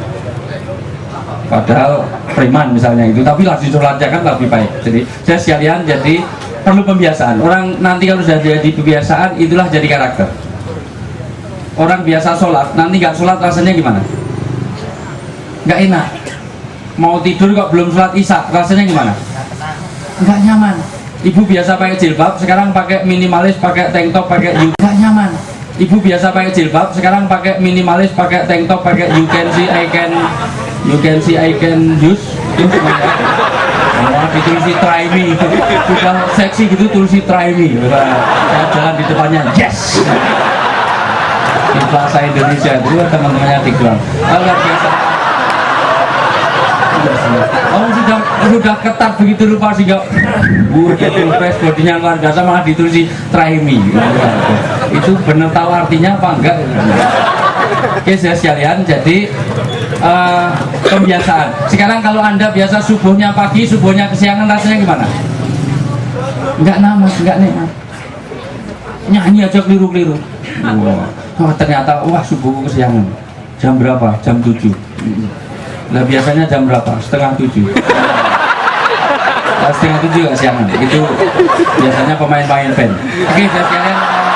preman misalnya itu, tapi rajin sholatnya kan lebih baik. Jadi saya sekalian, jadi perlu pembiasaan. Orang nanti kalau sudah jadi kebiasaan, itulah jadi karakter. Orang biasa sholat, nanti nggak sholat rasanya gimana? Nggak enak. Mau tidur kok belum sholat isya, rasanya gimana? Nggak nyaman. Ibu biasa pakai jilbab, sekarang pakai minimalis, pakai tank top, pakai nggak nyaman. Ibu biasa pakai jilbab, sekarang pakai minimalis, pakai tank top, pakai you can see I can use. Ditulis try me, udah seksi gitu tulis try me. Saya jalan di depannya, yes. Di Plaza Indonesia itu teman-temannya Tigran. Luar biasa. Oh sudah ketat begitu lupa sih gak. Press bodinya luar biasa malah ditulis try me. Itu bener tahu artinya apa enggak? Oke saya sekalian, jadi pembiasaan. Sekarang kalau Anda biasa subuhnya pagi, subuhnya kesiangan, rasanya gimana? Enggak namas, enggak nikmat. Nyanyi aja keliru-keliru. Oh, ternyata wah subuhku kesiangan. Jam berapa? Jam 7. Nah biasanya jam berapa? Setengah 7. Setengah 7 gak kesiangan. Itu biasanya pemain-pemain band. Oke, saya sekalian.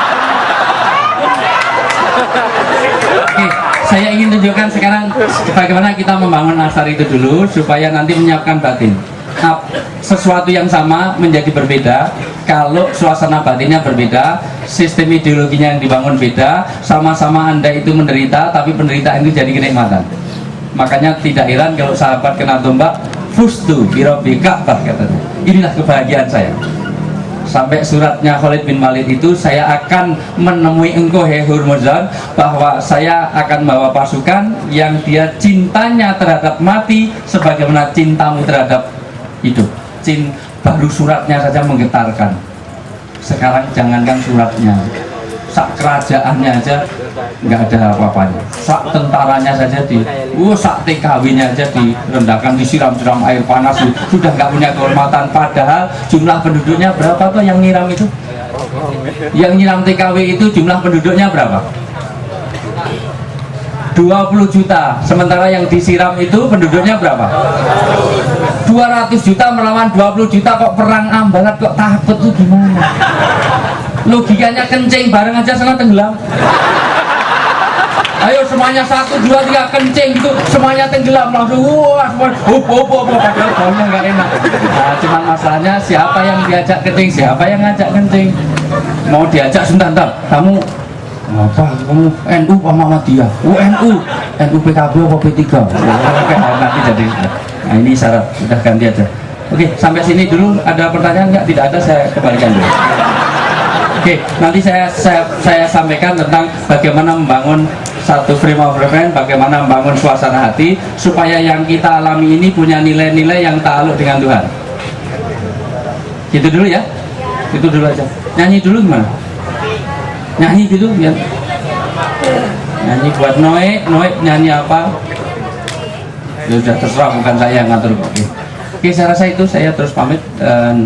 Oke, saya ingin tunjukkan sekarang bagaimana kita membangun asar itu dulu supaya nanti menyiapkan batin. Nah, sesuatu yang sama menjadi berbeda kalau suasana batinnya berbeda, sistem ideologinya yang dibangun beda, sama-sama Anda itu menderita, tapi penderitaan itu jadi kenikmatan. Makanya tidak heran kalau sahabat kena tombak, fustu birabbi Ka'bah katanya. Inilah kebahagiaan saya. Sampai suratnya Khalid bin Walid itu, saya akan menemui engkau hai Hurmuzan, bahwa saya akan bawa pasukan yang dia cintanya terhadap mati sebagaimana cintamu terhadap hidup. Baru suratnya saja menggetarkan. Sekarang jangankan suratnya, sak kerajaannya aja nggak ada apa-apanya. Sak tentaranya saja sak TKW-nya aja direndahkan, disiram-siram air panas, sudah nggak punya kehormatan. Padahal jumlah penduduknya berapa tuh yang nyiram itu? Yang nyiram TKW itu jumlah penduduknya berapa? 20 juta. Sementara yang disiram itu penduduknya berapa? 200 juta melawan 20 juta, kok perang ambalat, kok takut tuh gimana? Logikanya kencing bareng aja sana tenggelam. Ayo semuanya 1, 2, 3 kencing gitu, semuanya tenggelam langsung. Wah, semua padahal baunya nggak enak. Nah, cuman masalahnya siapa yang diajak kencing, siapa yang ngajak kencing. Mau diajak sebentar, kamu apa? Kamu NU apa Muhammadiyah? NU PKB apa P3? Oke, nanti jadi. Nah ini syarat, sudah ganti aja. Oke, sampai sini dulu. Ada pertanyaan nggak? Tidak ada, saya kembalikan dulu. Oke, nanti saya sampaikan tentang bagaimana membangun satu frame of reference, bagaimana membangun suasana hati supaya yang kita alami ini punya nilai-nilai yang ta'aluk dengan Tuhan. Gitu dulu ya, itu dulu aja. Nyanyi dulu gimana? Nyanyi gitu ya. Nyanyi buat Noe nyanyi apa? Ya sudah terserah, bukan saya yang ngatur kok. Oke, saya rasa itu saya terus pamit dan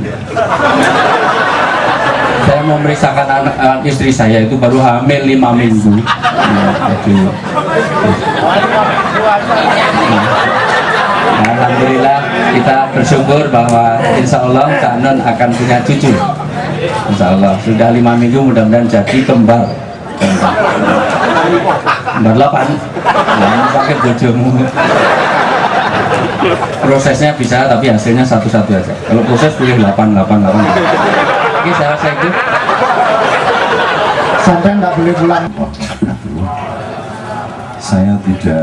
saya mau memeriksakan anak istri saya itu baru hamil 5 minggu. Nah, alhamdulillah kita bersyukur bahwa insya Allah Cak Nun akan punya cucu. Insya Allah sudah 5 minggu, mudah-mudahan jadi kembar 8. Nah, pakai bojomu. Prosesnya bisa, tapi hasilnya satu-satu aja. Kalau proses boleh 8. Oke, saya rasa itu. Sampai nggak boleh pulang. Saya tidak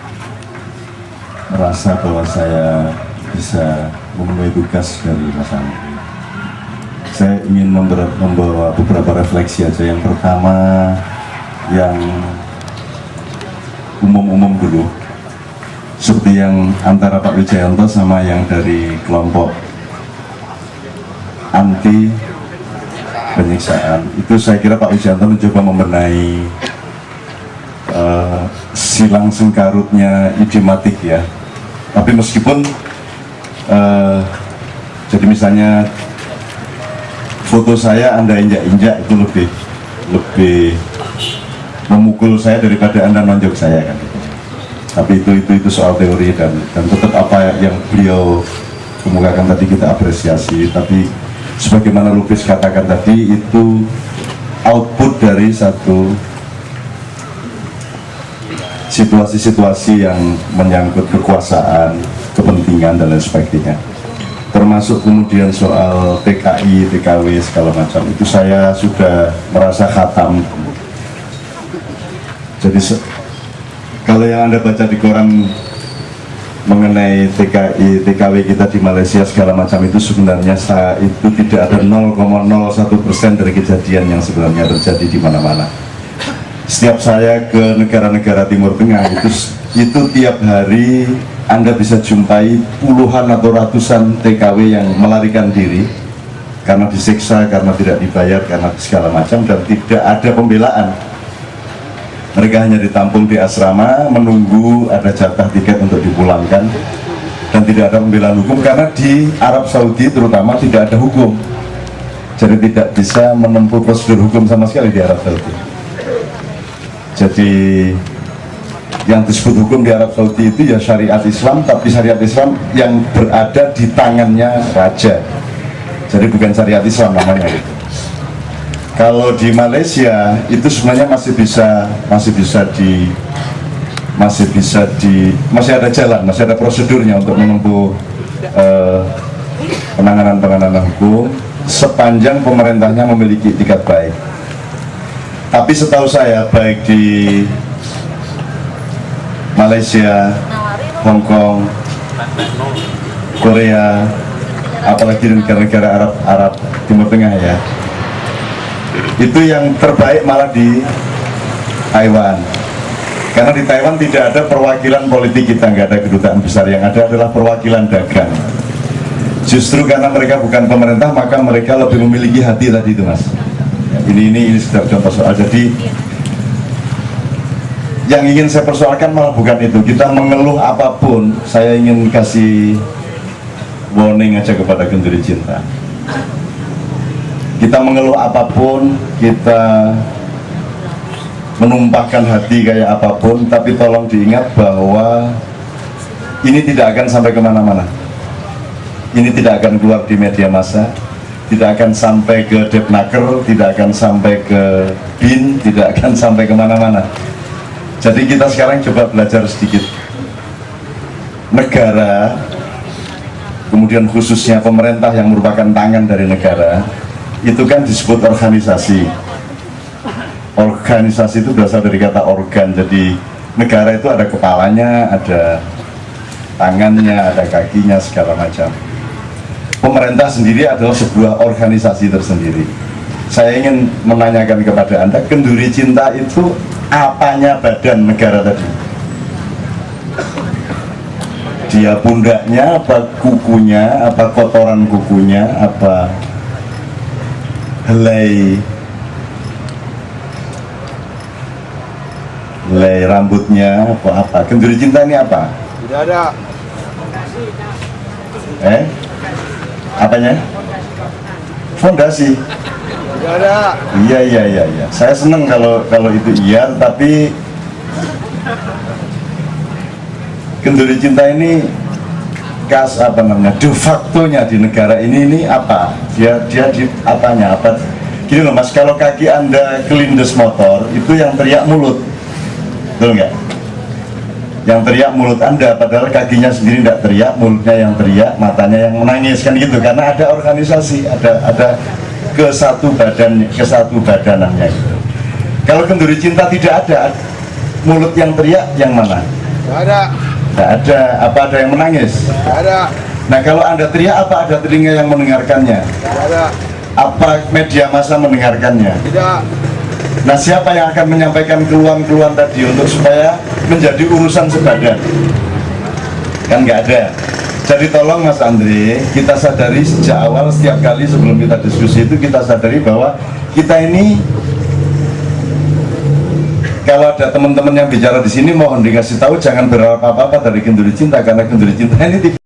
merasa bahwa saya bisa memenuhi tugas dari Mas Andi. Saya ingin membawa beberapa refleksi aja. Yang pertama, yang umum-umum dulu, seperti yang antara Pak Wijayanto sama yang dari kelompok anti penyiksaan. Itu saya kira Pak Wijayanto mencoba membenahi silang sengkarutnya idiomatik ya. Tapi meskipun jadi misalnya foto saya Anda injak-injak itu lebih memukul saya daripada Anda nonjok saya kan. Tapi itu soal teori dan tetap apa yang beliau kemukakan tadi kita apresiasi. Tapi sebagaimana Lubis katakan tadi, itu output dari satu situasi-situasi yang menyangkut kekuasaan, kepentingan dan lain sebagainya. Termasuk kemudian soal TKI, TKW segala macam, itu saya sudah merasa khatam. Jadi kalau yang Anda baca di koran mengenai TKI, TKW kita di Malaysia segala macam, itu sebenarnya itu tidak ada 0,01% dari kejadian yang sebenarnya terjadi di mana-mana. Setiap saya ke negara-negara Timur Tengah itu tiap hari Anda bisa jumpai puluhan atau ratusan TKW yang melarikan diri karena disiksa, karena tidak dibayar, karena segala macam, dan tidak ada pembelaan. Mereka hanya ditampung di asrama, menunggu ada jatah tiket untuk dipulangkan, dan tidak ada pembelaan hukum karena di Arab Saudi terutama tidak ada hukum. Jadi tidak bisa menempuh prosedur hukum sama sekali di Arab Saudi. Jadi yang disebut hukum di Arab Saudi itu ya syariat Islam, tapi syariat Islam yang berada di tangannya raja. Jadi bukan syariat Islam namanya itu. Kalau di Malaysia itu sebenarnya masih ada jalan, masih ada prosedurnya untuk menempuh penanganan hukum sepanjang pemerintahnya memiliki itikat baik. Tapi setahu saya baik di Malaysia, Hong Kong, Korea, apalagi di negara-negara Arab Timur Tengah ya, itu yang terbaik malah di Taiwan. Karena di Taiwan tidak ada perwakilan politik kita, nggak ada kedutaan besar, yang ada adalah perwakilan dagang. Justru karena mereka bukan pemerintah, maka mereka lebih memiliki hati tadi itu mas. Ini sekedar contoh soal. Jadi yang ingin saya persoalkan malah bukan itu. Kita mengeluh apapun, saya ingin kasih warning aja kepada Genduri Cinta. Kita mengeluh apapun, kita menumpahkan hati kayak apapun, tapi tolong diingat bahwa ini tidak akan sampai kemana-mana. Ini tidak akan keluar di media massa, tidak akan sampai ke Depnaker, tidak akan sampai ke BIN, tidak akan sampai kemana-mana. Jadi kita sekarang coba belajar sedikit. Negara, kemudian khususnya pemerintah yang merupakan tangan dari negara, itu kan disebut organisasi. Organisasi itu berasal dari kata organ. Jadi negara itu ada kepalanya, ada tangannya, ada kakinya, segala macam. Pemerintah sendiri adalah sebuah organisasi tersendiri. saya ingin menanyakan kepada Anda, kenduri cinta itu apanya badan negara tadi? Dia pundaknya, apa kukunya, apa kotoran kukunya, apa helai rambutnya, apa? Kenduri cinta ini apa? Tidak ada. Apanya? Fondasi. Tidak ada. Iya. Saya senang kalau itu iya, tapi kenduri cinta ini de facto-nya di negara ini apa? Dia di apanya? Apa? Gini loh Mas, kalau kaki Anda kelindes motor, itu yang teriak mulut. Betul nggak? Yang teriak mulut Anda, padahal kakinya sendiri tidak teriak, mulutnya yang teriak, matanya yang menangis, kan gitu. Karena ada organisasi, ada kesatu badanannya gitu. Kalau kenduri cinta tidak ada, mulut yang teriak yang mana? Tidak ada. Tidak ada. Apa ada yang menangis? Tidak ada. Nah kalau Anda teriak, apa ada telinga yang mendengarkannya? Tidak ada. Apa media massa mendengarkannya? Tidak. Nah siapa yang akan menyampaikan keluhan-keluhan tadi untuk supaya menjadi urusan sebadan? Kan nggak ada. Jadi tolong Mas Andre, kita sadari sejak awal, setiap kali sebelum kita diskusi itu kita sadari bahwa kita ini, kalau ada teman-teman yang bicara di sini, mohon dikasih tahu jangan berharap apa-apa dari kenduri cinta, karena kenduri cinta ini